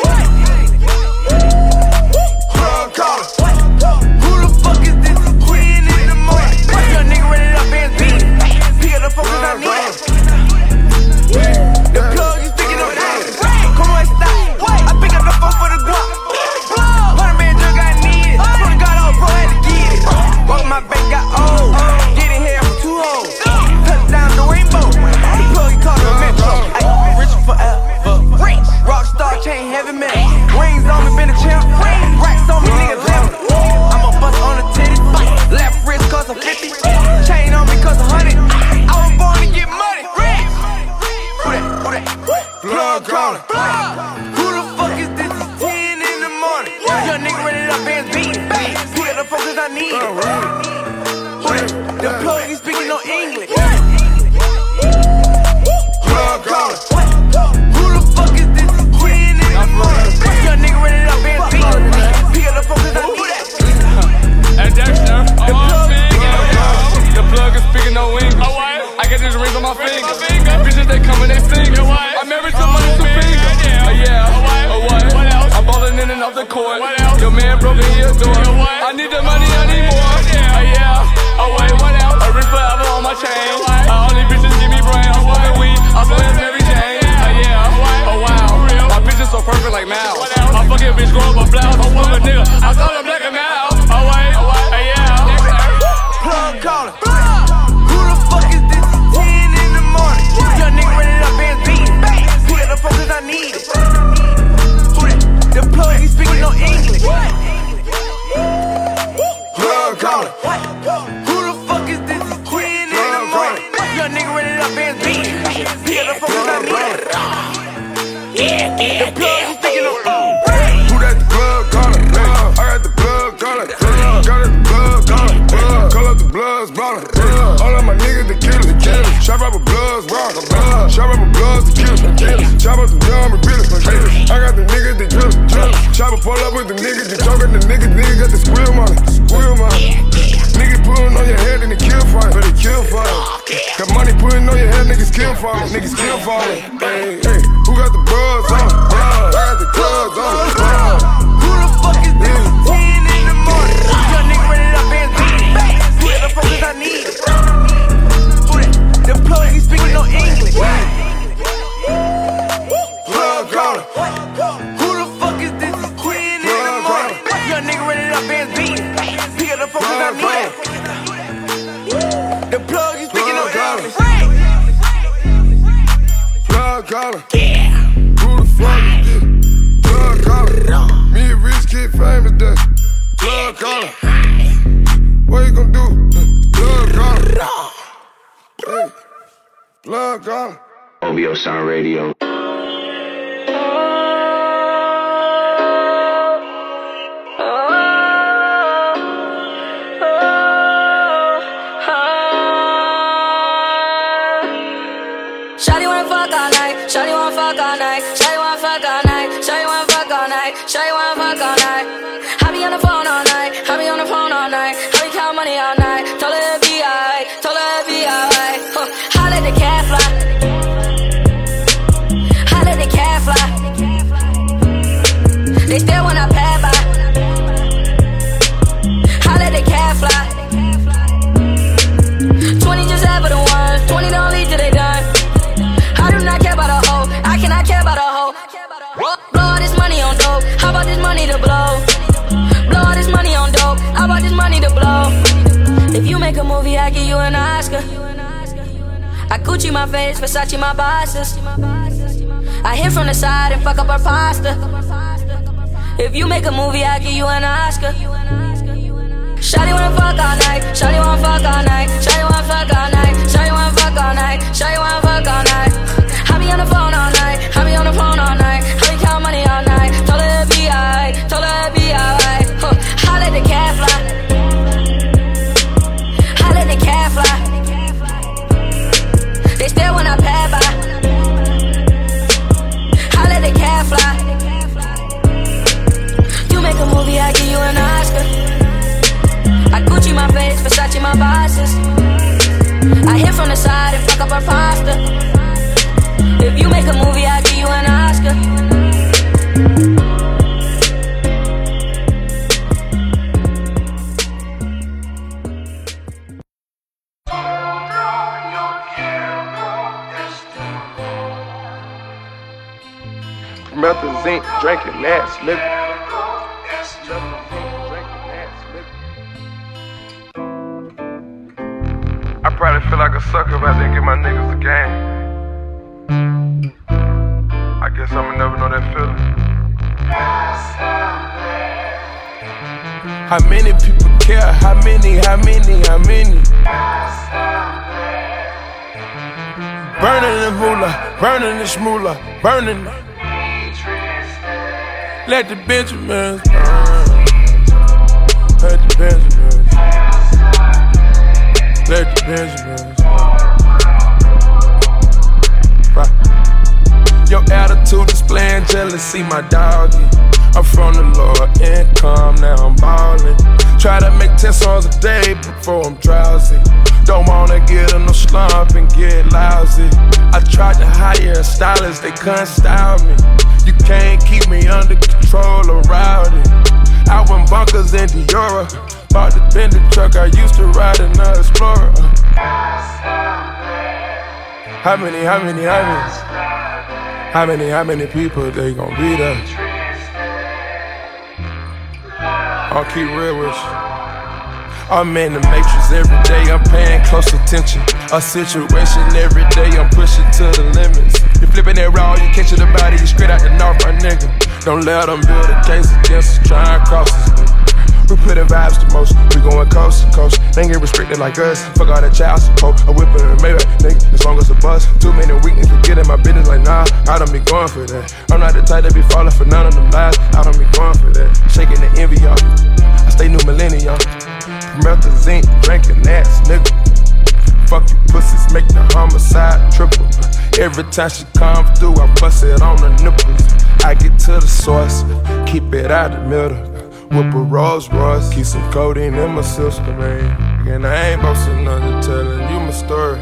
Plug calling. Who the fuck is this? It's ten in the morning. Young nigga ready up and beating. Who that the fuck is I need? The plug is speaking no English. Come on, stop. I pick up the phone for the guap. Hundred man drug I need it. Swear to God, old bro had to get it. Walk my bank got old. Getting hair for two hoes. Touchdown the rainbow. The plug he called the metro. Ay, rich forever. Rich. Rockstar chain heavy metal. Rings on me, been a champ. Racks on me, nigga left. I'm a bust on the titty. Left wrist cause a fifty. Chain on me cause a hundred. I was born to get money. Rich. Who that? Who that? Plug calling. Who the fuck is this? It's ten in the morning. Young nigga ready up and beating. Who that the fuck is I need? Who that? The plug is speaking no English. Plug calling. Who the fuck is this? It's ten in the morning. Young nigga ready up and beating. Who that the fuck is I need? Hey Dexter, the plug is The plug is speaking no English. I get these rings on my finger. Bitches they come and they sing. I'm married to money to finger. Oh yeah, oh what? I'm balling in and off the court. Your man broke in your door. I need the money, I need more. Oh yeah, oh wait, what else? A ring forever on my chain. All these bitches give me brain. I'm smoking weed, I'm smoking Mary Jane. Oh yeah, oh wow. My bitch is so perfect like Mal. My fucking bitch grow up a blouse. I'm a nigga, I saw them black and Mal. Oh wait, oh yeah. Plug calling. Who the fuck is this? It's ten in the morning. Young nigga ready up and beating. Who that the fuck is I need? Who that? The plug is speaking no English. Plug calling. Who the fuck is this? It's ten in the morning. Young nigga ready up and beating. Who that the fuck is I need? The plug is speaking no English. Who that the plug calling? I got the plug calling. Got the plug calling. Call up the bloods ballin'. All of my niggas the killers. Chop up a bloods rock. Chop up a bloods the killers. Chop up the dumb and realers. I got the niggas that drillers. Chop up pull up with the niggas that talkin'. The niggas niggas got the squeal money. Squeal money. Niggas pulling on your head and they kill for it. But they kill for it. Got money pulling on your head, niggas kill for it. Niggas kill for it. Hey, hey, who got the buzz on? I got the clubs on. Who the fuck is this? It's ten in the morning. Young nigga ready up and beating. Who that the fuck is I need? Who that? The plug is speaking no English. Plug calling. Who the fuck is this? It's ten in the morning. Young nigga ready up and beating. Who that the fuck is I need? The plug is speaking no English. Plug calling. Who the fuck is this? Plug calling. Me and Rich Kid famous day. Plug calling. What you gonna do? Plug calling. Hey. Plug calling. O V O Sound Radio. Shawty wanna fuck all night, shawty wanna fuck all night, shawty wanna fuck all night, shawty wanna fuck all night, shawty wanna fuck all night. I be on the phone all night, I be on the phone all night, I be count money all night. Told her it'd be alright, told her it'd be alright. Huh. I let the cat fly, I let the cat fly. They still when I pass by, I let the cat fly. Twenty just have for the ones, twenty don't lead till they done. I do not care about a hoe, I cannot care about a hoe. Blow all this money on dope, I give you an Oscar. I Gucci my face, Versace my bosses. I hit from the side and fuck up her pasta. If you make a movie, I give you an Oscar. Shawty wanna fuck all night. Shawty wanna fuck all night. Shawty wanna fuck all night. Shawty wanna fuck all night. Shawty wanna fuck all night. I be on the phone all night. I be on the phone all night. I be count money all night. Told her it'd be alright. Told her it'd be alright. Huh. I let the cat fly. I let the cat fly. They stare when I pass by. I let the cat fly. You make a movie, I give you an Oscar. I Gucci my face, Versace my bosses. I hit from the side and fuck up her pasta. If you make a movie, I give you an Oscar. Methazine, drinking that, nigga. I probably feel like a sucker if I didn't give my niggas a game. I guess I'ma never know that feeling. How many people care? How many, how many, how many? Burning the moolah, burning the shmoolah, burning it. Let the Benjamins burn. Let the Benjamins. Let the Benjamins. Right. Your attitude displaying jealousy, my doggy. I'm from the lower income, now I'm ballin'. Try to make ten songs a day before I'm drowsy. Don't wanna get in no slump and get lousy. I tried to hire a stylist, they couldn't style me. You can't keep me under control or rowdy. Out when bunkers in Diora. Bought the Bentley truck, I used to ride in the Explorer. How many, how many, how many? How many, how many people they gon' be there? I'll keep real with you. I'm in the matrix every day, I'm paying close attention. A situation every day, I'm pushing to the limits. You flipping it raw, you catching the body, you straight out the north, my nigga. Don't let them build a case against us, try and cross us. We putting vibes to motion, we going coast to coast. They ain't get restricted like us, fuck all that child support. A whip and a Maybach, nigga, as long as a bus. Too many weaknesses to get in my business like nah, I don't be going for that. I'm not the type that be falling for none of them lies, I don't be going for that. Shaking the envy, y'all, I stay new millennium. Methazine, drinking ass, nigga. Fuck you pussies, make the homicide triple. Every time she come through, I bust it on the nipples. I get to the source, keep it out the middle. Whip a Rolls Royce, keep some codeine in my system, man. And I ain't boasting nothing, telling you my story.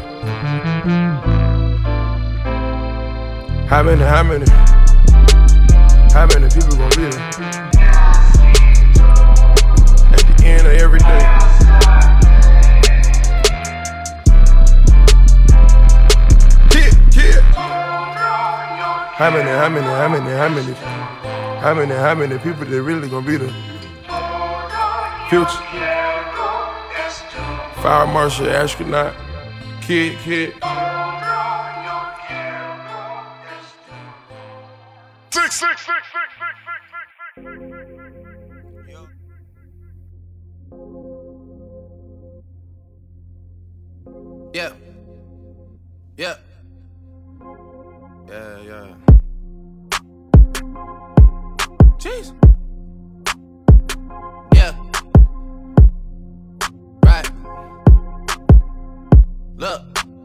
How many, how many, how many people gon' be there? At the end of every day. How many, how many, how many, how many, how many, how many people they really gonna be there? Future, Fire Marshal, astronaut, kid, kid. Six, six, six, six, six, six, six, six. Yeah. Yeah. Yeah, yeah. Jeez. Yeah. Right. Look.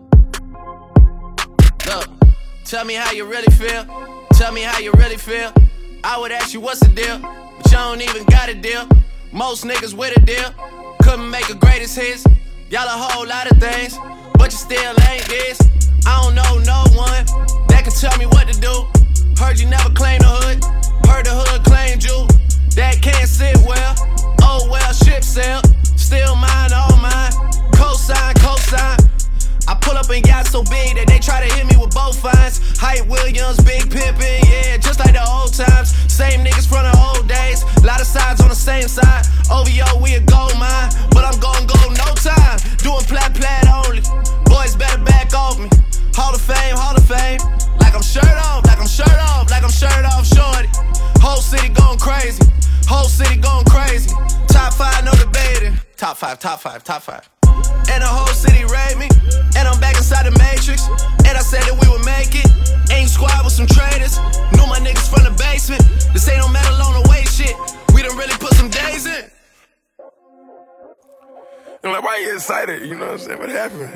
Look. Tell me how you really feel. Tell me how you really feel. I would ask you what's the deal, but you don't even got a deal. Most niggas with a deal couldn't make a greatest hits. Y'all a whole lot of things, but you still ain't this. I don't know no one that can tell me what to do. Heard you never claimed the hood. Heard the hood claimed you. That can't sit well. Oh well, ship sailed. Still mine, all mine. Cosign, cosign. I pull up and got so big that they try to hit me with both fines. Hype Williams, big pimpin', yeah, just like the old times. Same niggas from the old days. Lot of sides on the same side. O V O, we a gold mine, but I'm gon' go no time. Doing plat crazy. Whole city going crazy. Top five, no debating. Top five, top five, top five. And the whole city rate me. And I'm back inside the Matrix. And I said that we would make it. Ain't squad with some traders. Knew my niggas from the basement. This ain't no metal on the way shit. We done really put some days in. I'm like, why you excited? You know what I'm saying? What happened?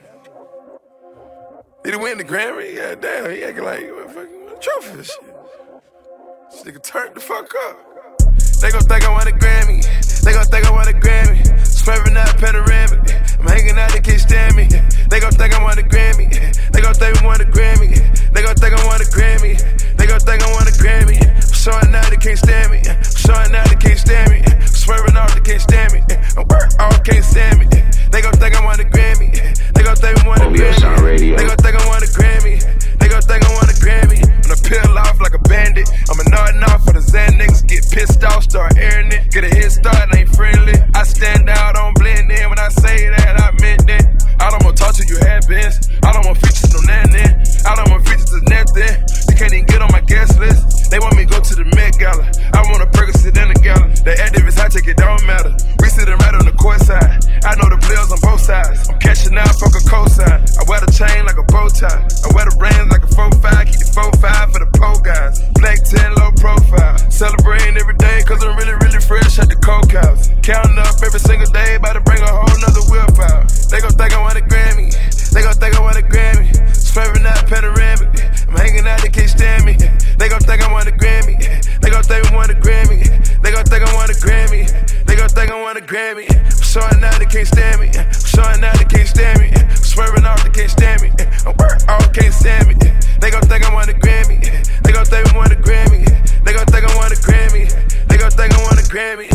Did he win the Grammy? Yeah, damn, he acting like what fucking what trophy and shit. This nigga turned the fuck up. They gon' think I want a Grammy. They gon' think I want a Grammy. Swerving out panoramic. I'm hanging out, they can't stand me. They gon' think I want a Grammy. They gon' think I want a Grammy. They gon' think I want a Grammy. They gon' think I want a Grammy. I'm showing out, they can't stand me. I'm showing out, they can't stand me. I'm swerving off, they can't stand me. I'm work off, can't stand me. They gon' think I want a Grammy. They gon' think I want a Grammy. They gon' think I want a Grammy. They gon' think I want a Grammy. I'm gonna peel off like a bandit. I'm a nodding off for the Zan niggas. Get pissed off, start airing it. Get a head start, ain't friendly. I stand out, don't blend in. When I say that, I meant it. I don't want to talk to you, have been. I don't want features, no nothing. I don't want features to nothing. You can't even get on my guest list. They want me to go to the Met Gala. I want a Percocet in the gallon. The activists, I take it, don't matter. We sitting right on the court side. I know the players on both sides. I'm cashing out, fuck a cosign. I wear the chain like a bow tie. I wear the rings like a four five. Keep the four five for the pole guys. Black ten, low profile. Celebrating every day, cause I'm really, really fresh at the coke house. Counting up every single day, about to bring a whole nother whip out. They gon' think I want a Grammy. They gon' think I want a Grammy. Swerving out panoramic. I'm hanging out, they can't stand me. They gon' think I want a Grammy. They gon' think I want a Grammy. They gon' think I want a Grammy. They gon' think I want a Grammy. I'm showing out, they can't stand me. I'm showing out, they can't stand me. I'm swerving off, they can't stand me. I'm work off, can't stand me. They gon' think I want a Grammy. They gon' think I want a Grammy. They gon' think I want a Grammy. They gon' think I want a Grammy.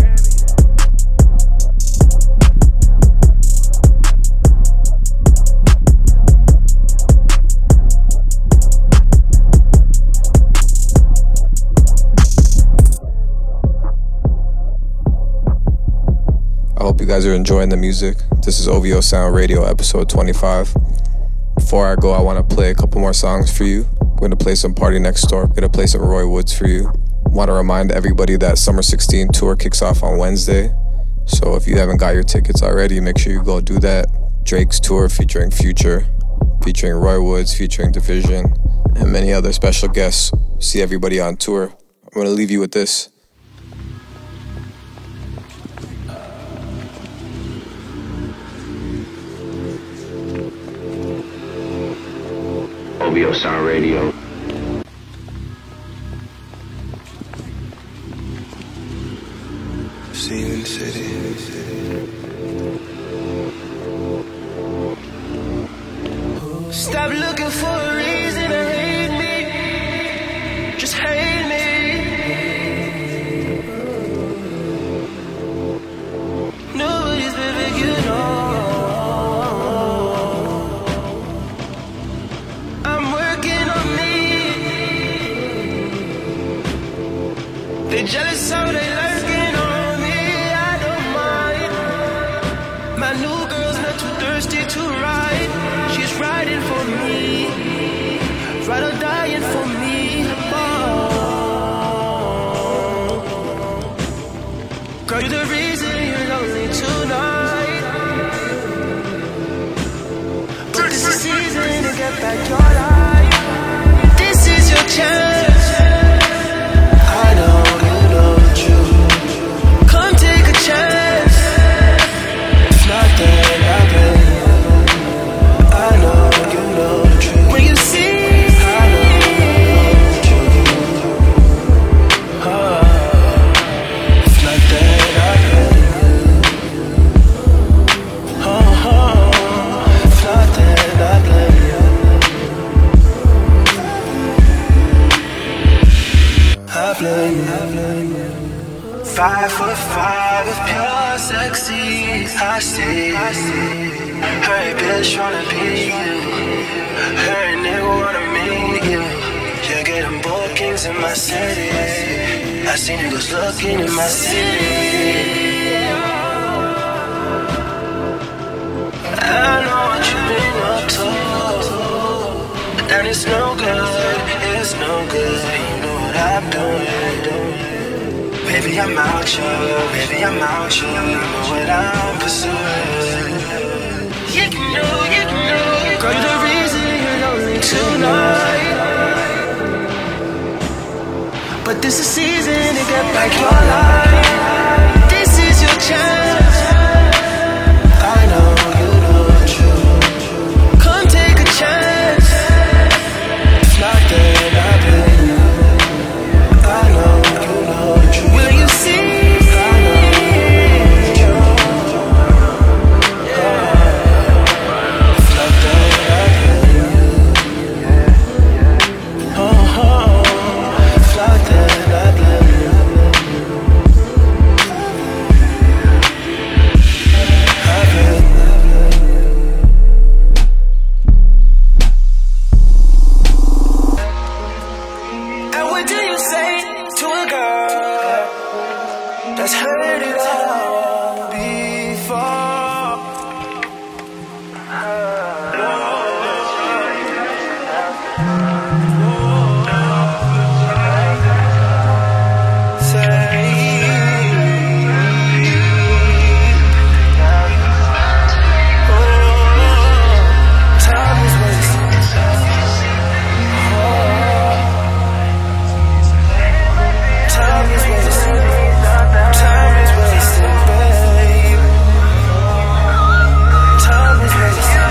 I hope you guys are enjoying the music. This is O V O Sound Radio episode twenty-five. Before I go, I want to play a couple more songs for you. We're going to play some Party Next Door. We're going to play some Roy Woods for you. Want to remind everybody that Summer sixteen tour kicks off on Wednesday. So if you haven't got your tickets already, make sure you go do that. Drake's tour featuring Future, featuring Roy Woods, featuring Division, and many other special guests. See everybody on tour. I'm going to leave you with this. O V O Sound Radio. Ceiling City. Stop looking for a reason to hate me. Just hate me. Nobody's perfect, you know. I'm working on me. They jealous, so they lurking on me. I don't mind. My new girl's not too thirsty to ride. She's riding for me, ride or dying for me. Oh. Girl, you're the reason you're lonely tonight. But this is the season to get back your life. This is your chance. I know you know the truth. Come take a chance. If not, then I'll blame you. I know you know the truth. When you see, I know you know the truth. Oh, if not that, I blame you. Oh, oh, if not that, I blame you. I blame you. I blame you. Five foot five of pure sexy. I see, I see. Her bitch wanna be you. Her nigga wanna meet you. You're getting bookings in my city. I see niggas looking in my city. I know what you've been up to, and it's no good, it's no good. You know what I'm doing. baby, I'm out you, baby, I'm out you. You know what I'm pursuing. You can know, you can know. Girl, you're the reason you're lonely tonight. But this is season to get back your life. This is your chance. I know you know the truth. Come take a chance. If not, then I'll be. I know you know the truth. Will you see? I know you know the truth. If not, then I'll be. Oh, oh. If not, then I'll be. Heard it all before. Say, oh, time is wasting. Oh, time is wasting. Time is wasted, babe. Time is wasted.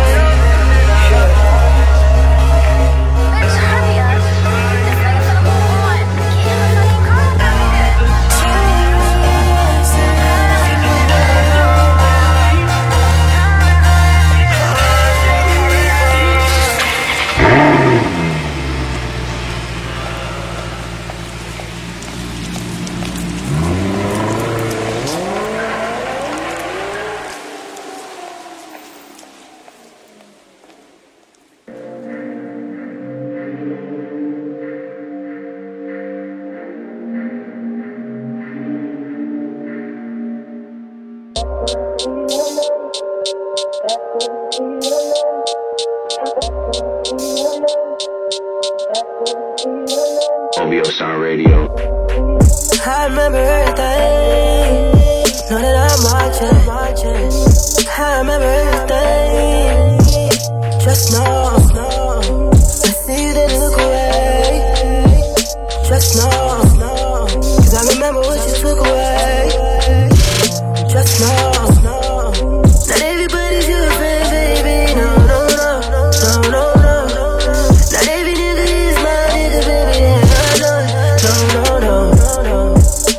O V O Sound Radio. I remember everything. Know that I'm watching. I remember everything. Just know. I see you didn't look away. Just know. Cause I remember what you took away. Just know. Not everybody's your friend, baby. No, no, no. No, no, no. Not every nigga is my nigga, baby. Yeah, no, no, no, no, no.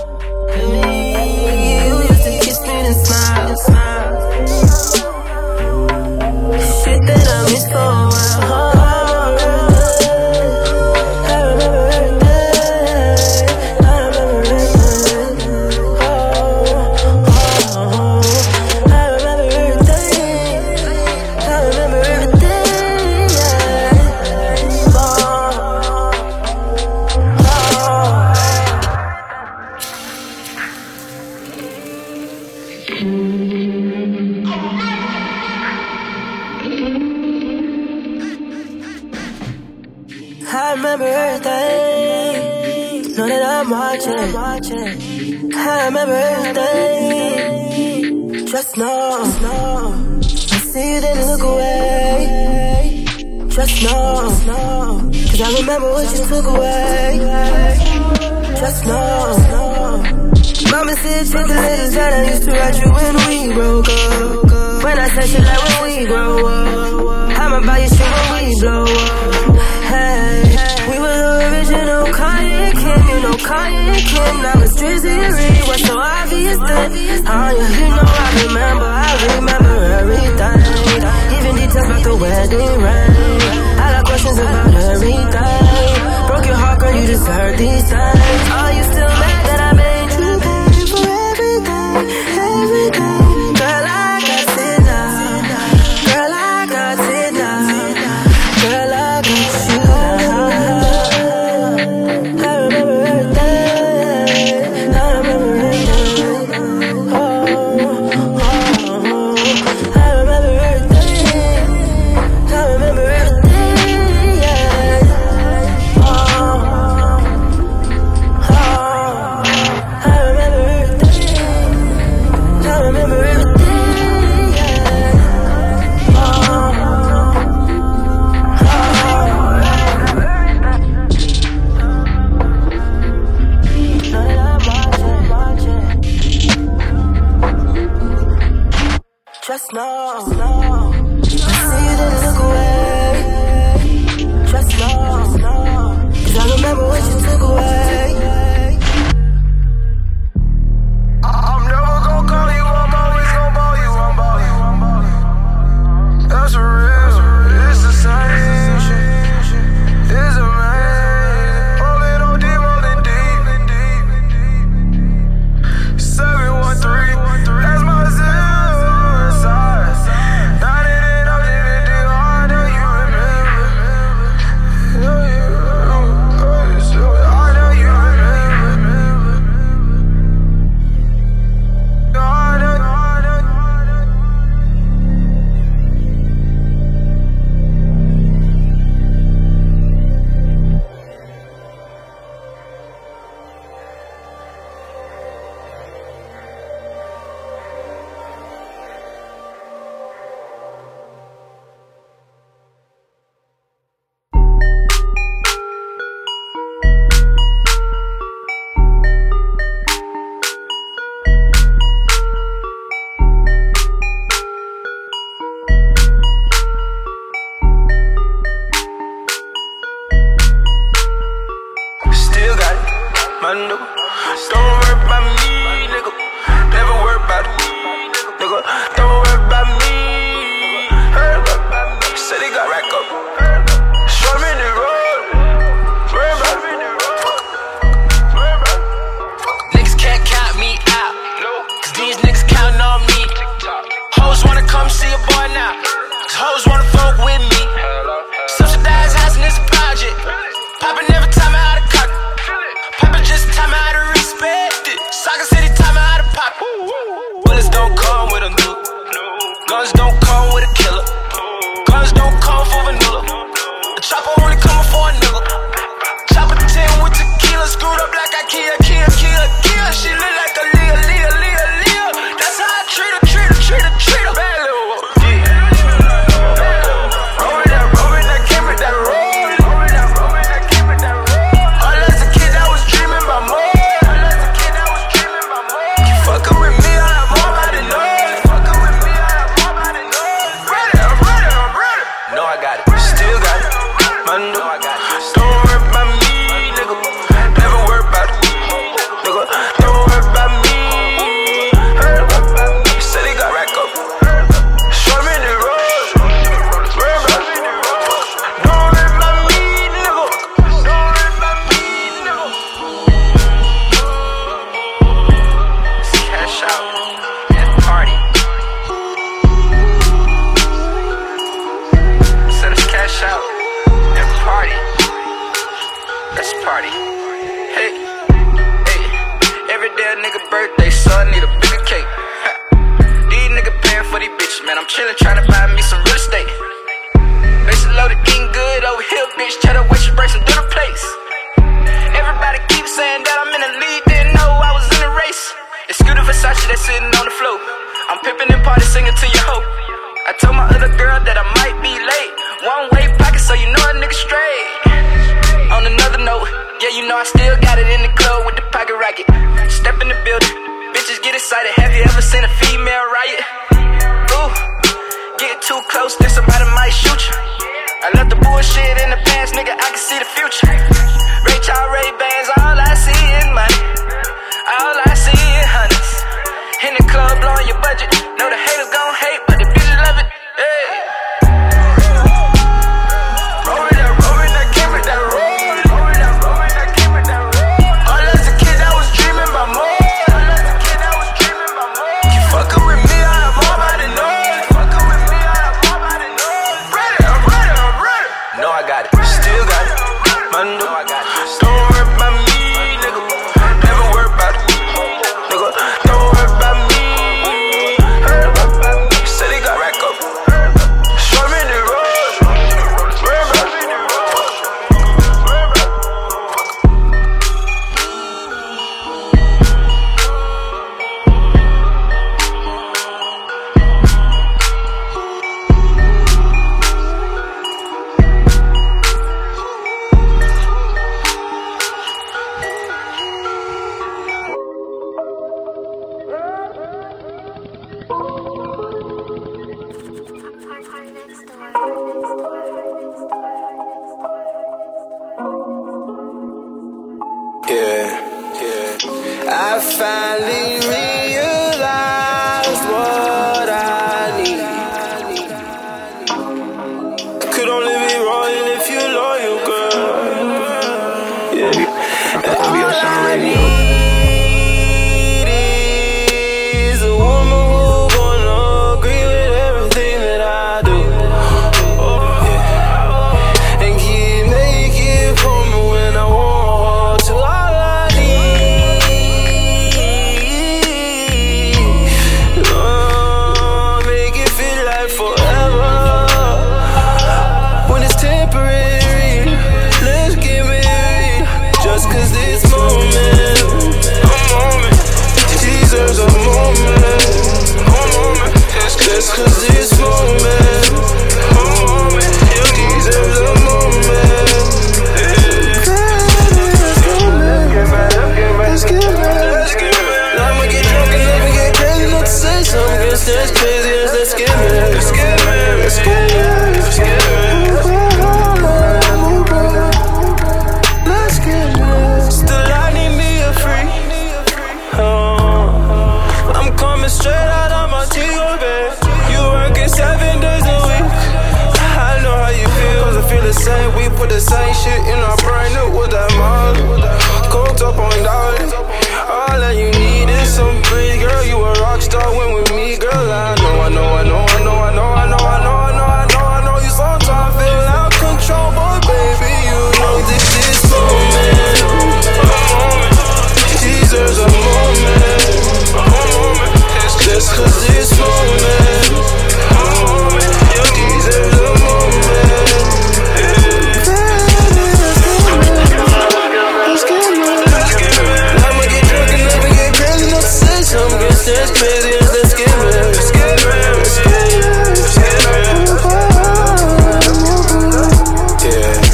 Hey, you used to kiss me and smile, smile. Shit that I miss for a while. I remember everything. I remember everything. Oh, oh, oh. I remember everything. I remember everything. Yeah. Oh, oh. I remember everything. Know that I'm watching. I remember everything. Just know. I see you didn't look away. Just know. Cause I remember what you took away. Just know. Mama said check the letters that I used to write you when we broke up. When I said shit like when we grow up, I'ma buy you shit when we blow up. Hey, we were the original Kanye and Kim. You know Kanye and Kim. Now it's Drizzy and Reed. What's so obvious then? Oh yeah, you know I remember. I remember everything. Even details about the wedding ring. I got questions about everything. Broke your heart, girl, you deserve these things. Are you still mad that I made you pay for everything? Everything. Girl, I got it now. Girl, I got it now. Girl, I got you now. I remember everything. I remember come see a boy now. Cause hoes wanna fuck with me. Subsidized housing is a project. Poppin' every time I out of cock. Poppin' just time I out of respect it. Soccer City time I out of pop. Bullets don't come with a nuke. Guns don't come with a killer. Guns don't come for vanilla. A chopper only coming for a nigga. Chopper ten with tequila. Screwed up like I kill, kill, kill, kill. She look like a Leah, Leah, Leah, Leah. That's how I treat her, treat her, treat her, treat her. Bad little one. Roll that, roll that, keep it that roll. Same shit in our brain, it was that model. Coked up on dollars. All that you need is some breeze, girl. You a rock star when with me, girl. I know, I know, I know, I know. skibidi, the skibidi, skibidi, skibidi, skibidi. Yeah.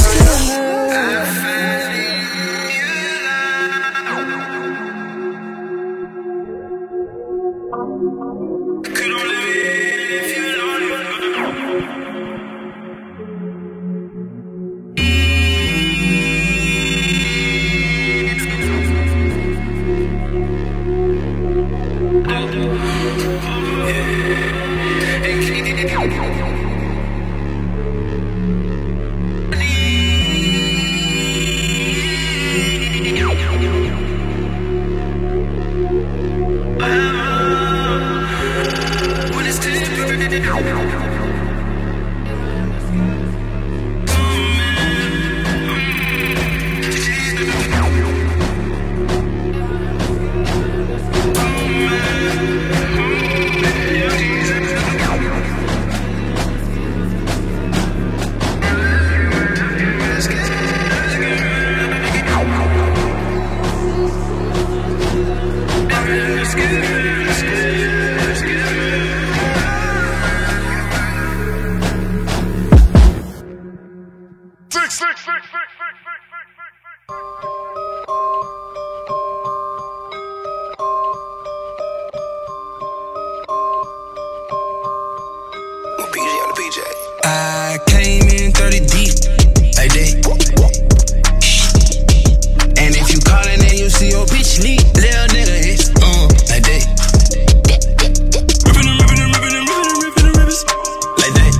I came in thirty deep, like that. And if you callin', then you see your bitch leave, little nigga, it's uh, like that. Rippin' and rippin' and rippin' and rippin' and rippin' and rippin', like that.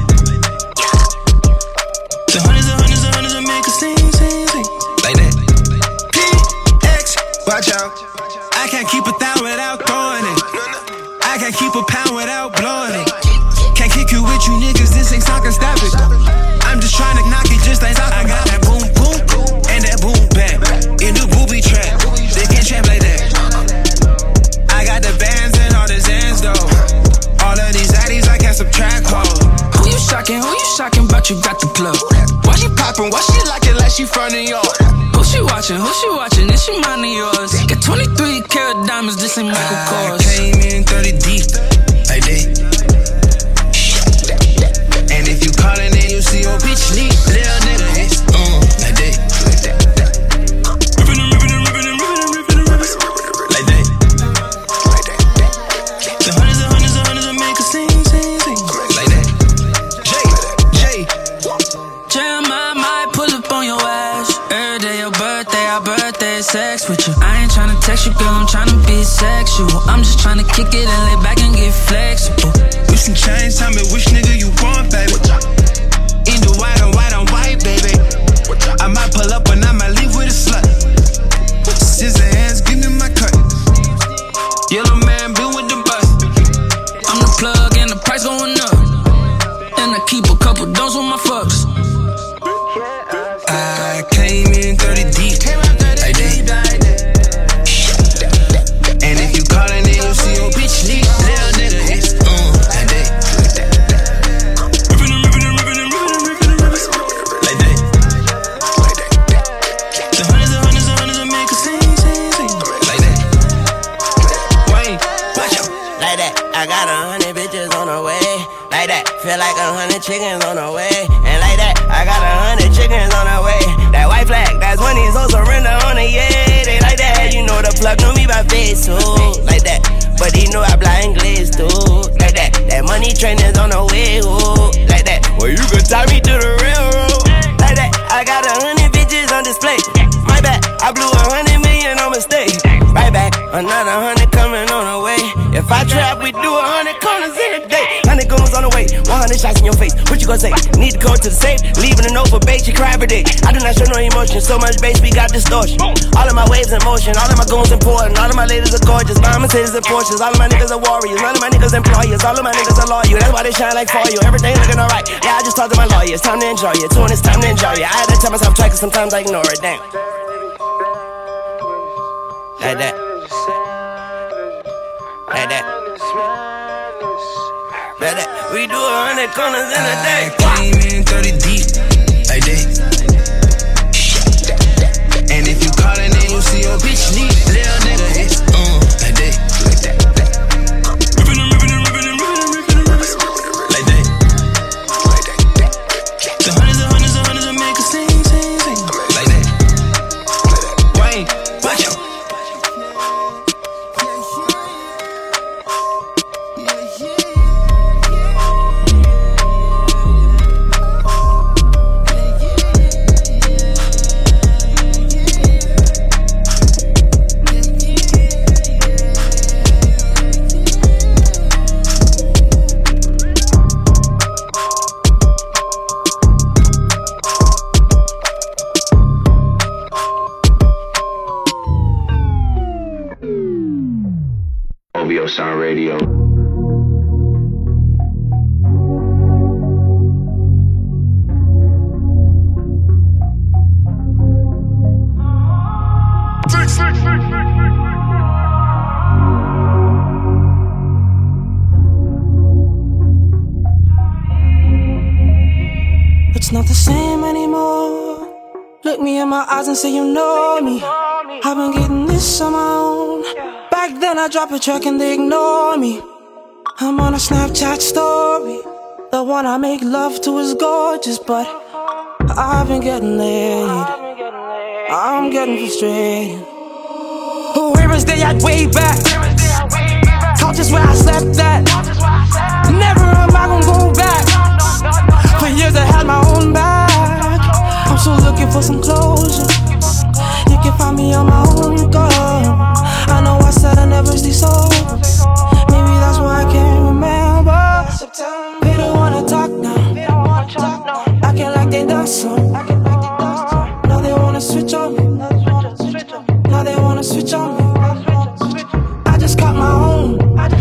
The hundreds and hundreds and hundreds of make a sing, sing, sing, like that. P X, watch out. I can't keep a thou without throwing it. I can't keep a pound without blowing it. Can't kick you with you niggas, this ain't soccer, stop it. I'm just trying to knock it just like soccer. I got that boom boom and that boom bap in the booby trap. They can't trap like that. I got the bands and all the Zans though. All of these addies I can't subtract hoes. Who you shocking? Who you shocking? But you got the plug. Why she poppin'? Why she like it like she from New York? Who she watching? Who she watching? Is she mine or yours? Got twenty-three karat diamonds, this ain't Michael Kors. I came in thirty deep, like that. And if you callin', then you see your bitch leave, little nigga, it's uh, like that. Rippin' and rippin' and rippin' and rippin' and rippin' and rippin', like that. The hundreds and hundreds and hundreds of make a sing, sing, sing, like that. Jay, Jay, Jay, I might pull up on your ass. Every day your birthday, our birthday, sex with you. I ain't tryna text you, girl, I'm tryna be sexual. I'm just tryna kick it and lay back and get flexible. You some change, tell me which nigga you want, baby. In the white and white on white, baby. I might pull up and I might leave with a slut. Scissor hands, give me my cut. Yellow man, been with the bus. I'm the plug and the price going up. And I keep a couple doors on my fucks. I came in thirty deep, like that. And if you callin', then you see your bitch leave, little nigga, it's uh, like that. Rippin' and rippin' and rippin' and rippin' and rippin' and rippin', like that. The hundreds and hundreds and hundreds of make a sing, sing, sing, like that. Wayne, watch out. Like that, I got a hundred bitches on the way. Like that, feel like a hundred chickens on the way. And like that, I got a hundred chickens on the way. That white flag, that's when he's all surrender on it, yeah. They like that, you know the plug know me by face too. Like that, but he know I blind glaze too. Like that, that money train is on the way, ooh. Like that, well you could tie me to the railroad. Like that, I got a hundred bitches on display. My bad, I blew a hundred million on mistake. Right back, another hundred coming on the way. If I trap, we do a hundred corners in a day. Hundred goons on the way, one hundred shots in your face. What you gonna say? Need to go to the safe, leaving a note for bait. You cry every day. I do not show no emotion, so much bass, we got distortion. All of my waves in motion, all of my goons important. All of my ladies are gorgeous, my Mercedes and Porsches. All of my niggas are warriors, none of my niggas employers. All of my niggas are loyal, that's why they shine like for you. Everything looking alright. Yeah, I just talked to my lawyer. It's time to enjoy it. Tune, it's time to enjoy it. I had to tell myself twice, cause sometimes I ignore it. Damn. Like that. Like that. Like that. We do a hundred corners in a day. I came in thirty deep, like that. And if you callin', then you see your bitch leave, little nigga, it's uh, like that. O V O Sound Radio. It's not the same anymore. Look me in my eyes and say you know me. I've been getting this on my own. Back then I drop a track and they ignore me. I'm on a Snapchat story. The one I make love to is gorgeous, but I've been getting laid. I'm getting frustrated. Where is they at way back? Couch is where I slept at. Never am I gonna go back. For years I had my own bag. I'm still looking for some closure. You can find me on my own, girl. I know I said I never stay sober. Maybe that's why I can't remember. They don't wanna talk now. Acting like they done so. Now they wanna switch on me. Now they wanna switch on me. I just got my own.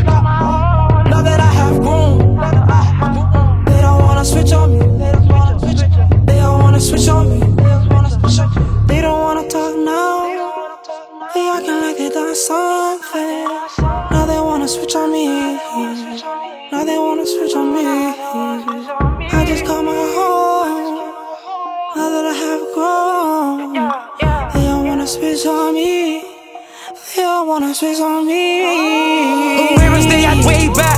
Now that I have grown. They don't wanna switch on me. They don't wanna switch on me. They don't wanna talk now. They acting like they done something. Now they wanna switch on me. Now they wanna switch on me. I just got my home. Now that I have grown. They don't wanna switch on me. They don't wanna switch on me. Where is they at way back?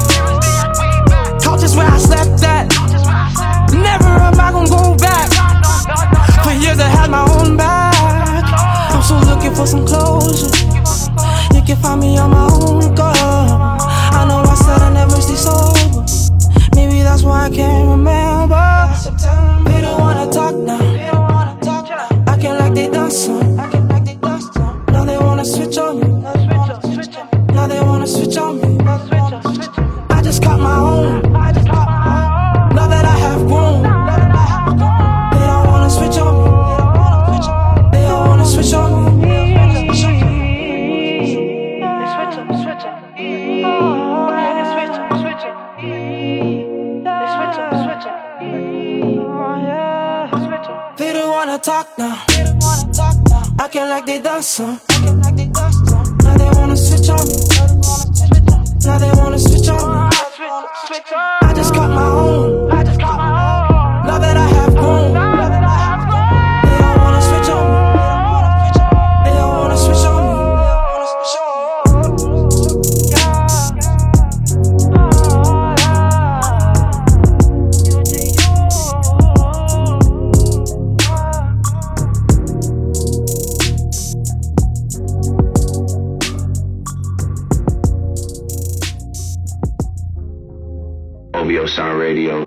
Couch is where I slept at. Never am I gonna go back. For years I had my own bag. I'm still looking for some closure. You can find me on my own, girl. I know I said I never stay sober. Maybe that's why I can't remember. They don't wanna talk now. Acting like they done some. Now they wanna switch on me. Now they wanna switch on me. I just got my own. Now that I have grown. They don't wanna switch on me. They don't wanna switch on me. They don't wanna talk now. Acting like they done some. Now they wanna switch on me. Now they wanna switch on me. I just got my own. Now that I have grown. They don't wanna switch on me. They don't wanna switch on me. O V O Sound Radio.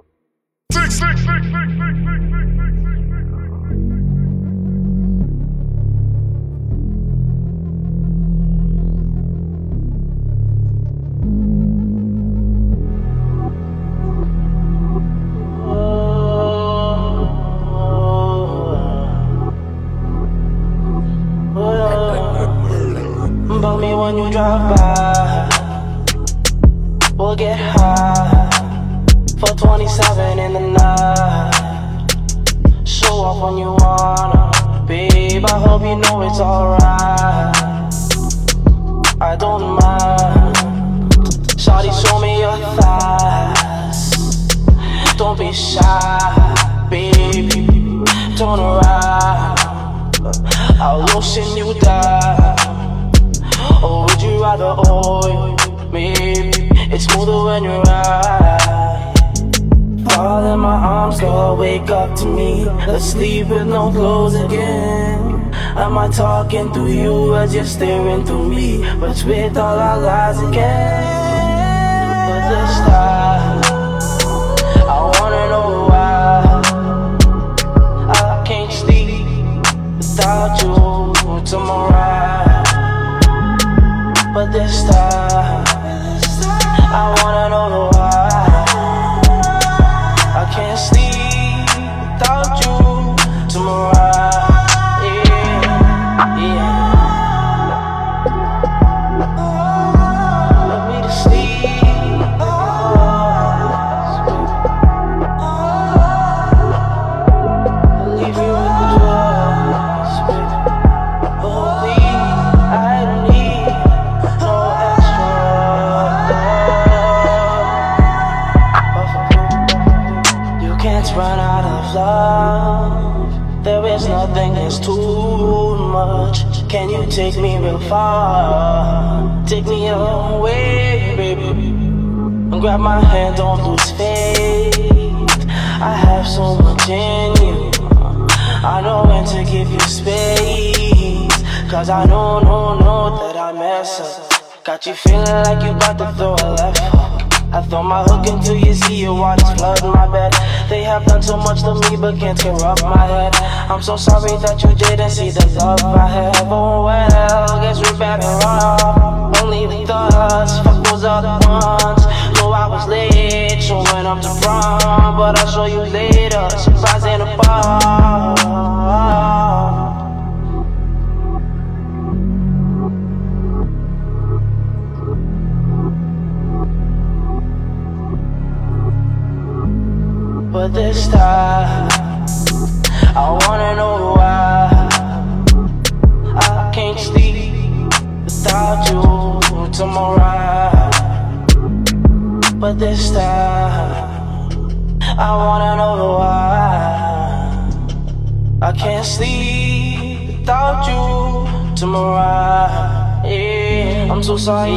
Bug me when you drive by. We'll get high for twenty-seven in the night. Show off when you wanna, babe. I hope you know it's alright. I don't mind. Shawty, show me your thighs. Don't be shy, baby. Turn around. I'll lotion you down. Or would you rather oil me? It's smoother when you ride. Fall in my arms, girl, wake up to me. Let's sleep with no clothes again. Am I talking to you as you're staring through me? But with all our lies again. But this time, I wanna know why I can't sleep without you tomorrow. But this time, I wanna know why I can't sleep without you tomorrow. Yeah, yeah. Let me love. There is nothing that's too much. Can you take me real far? Take me away, baby. And grab my hand, don't lose faith. I have so much in you. I know when to give you space. Cause I know, know, know that I mess up. Got you feeling like you about to throw a left hook. I throw my hook until you see your waters flood my bed. They have done so much to me but can't corrupt my head. I'm so sorry that you didn't see the love I have. Oh well, guess we're better off. Only with us, fuck those other ones. Know I was late, showing up to prom, but I'll show you later, surprise in a bar. But this time, I wanna know why I can't sleep without you tomorrow. But this time, I wanna know why I can't sleep without you tomorrow. Yeah, I'm so sorry.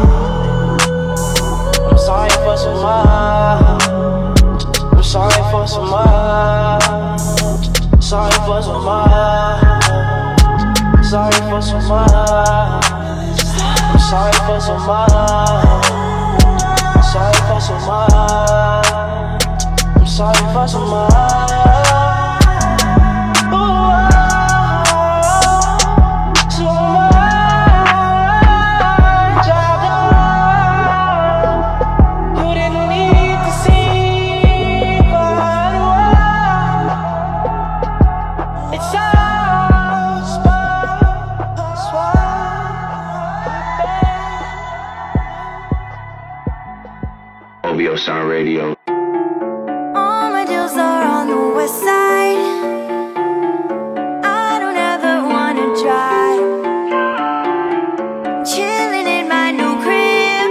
I'm sorry for so much. I'm sorry for so much. Sorry for so much. Sorry for so much. I'm sorry for so much. Sorry for so much. I'm sorry for so much. O V O Sound Radio. All my deals are on the west side. I don't ever wanna drive. Chilling in my new crib.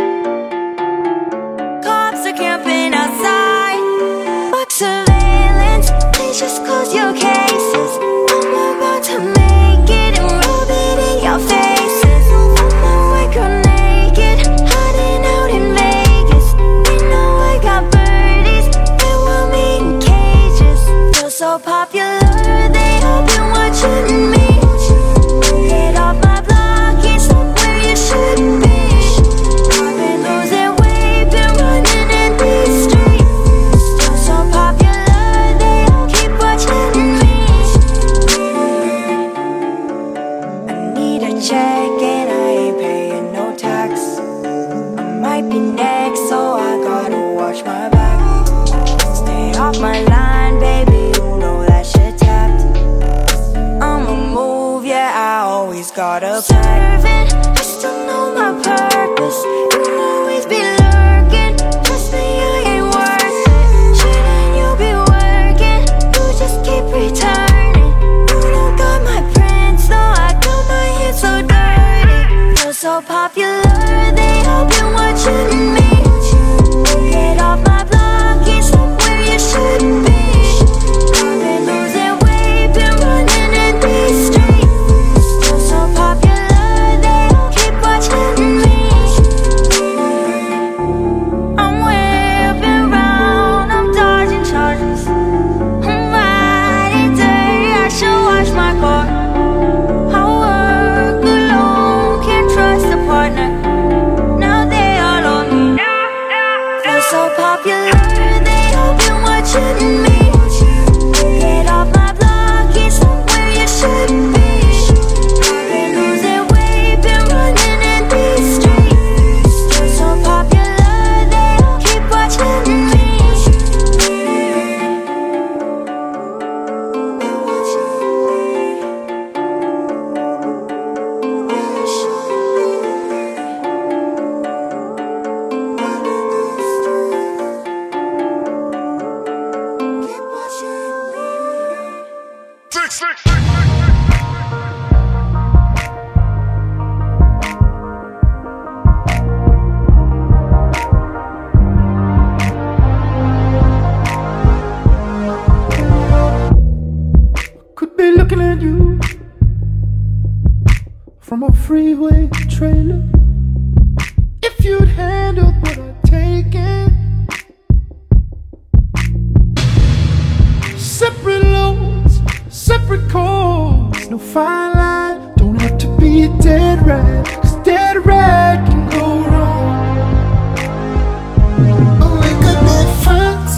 Cops are camping outside. Fuck surveillance, please just close your cases. I'm about to make it and rub it in your faces. I'm awake or naked, hiding out in Vegas. Got birdies, they want me in cages. Feel so popular, they all been watching me. Get off my block, it's not where you should be. I've been losing weight, been running in these streets. Still so popular, they all keep watching me. I need a check and I ain't paying no tax. I might be next, so I gotta watch my back. Stay off my line, baby, you know that shit tapped. I'ma move, yeah, I always gotta serving, I still know my purpose. You'll always be lurking, trust me, I ain't worth it. Shouldn't you be working, you just keep returning. You don't got my prints, no, I got my hands so dirty. Feel so popular, they all been watching me. I'm a freeway trailer. If you'd handled what I'd taken. Separate loads, separate calls. No fine line, don't have to be a dead rat, 'cause dead rat can go wrong. Oh, we could be friends.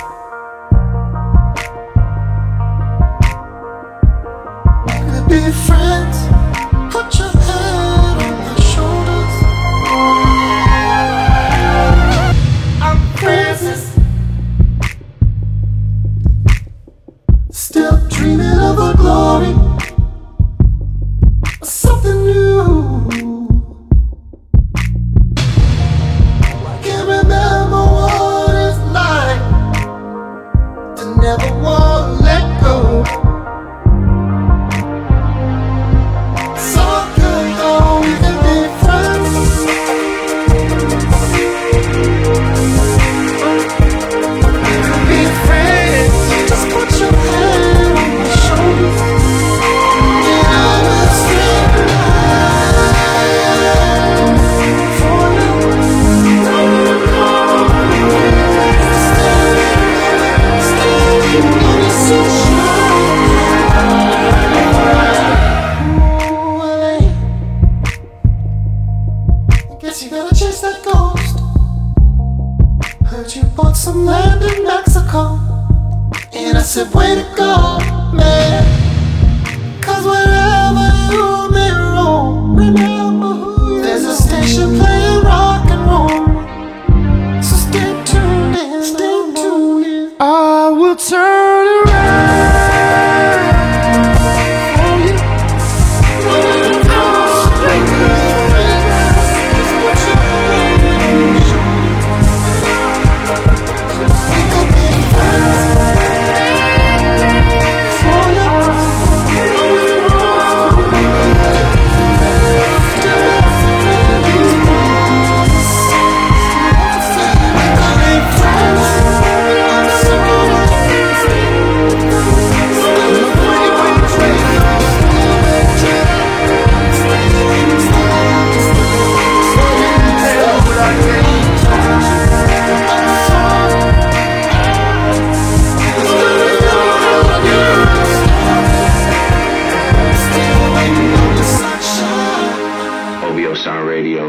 We could be friends. Put your head on my shoulders. I'm Francis, still dreaming of a glory, something new. I can't remember what it's like to never want to let go. So good though, we can be friends. We can be friends. Just put your head on my shoulders. And I will stand for you. Standing on the sunshine. Ooh, L A. Guess you gotta chase that ghost. Heard you bought some land in Mexico. And I said, way to go, man. 'Cause wherever you may roam, remember who you are. There's a station playing rock and roll. So stay tuned in, stay tuned in. I will turn around for you. O V O Sound Radio.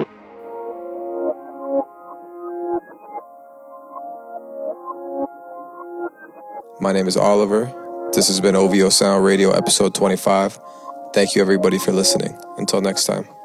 My name is Oliver. This has been O V O Sound Radio episode twenty-five. Thank you everybody for listening. Until next time.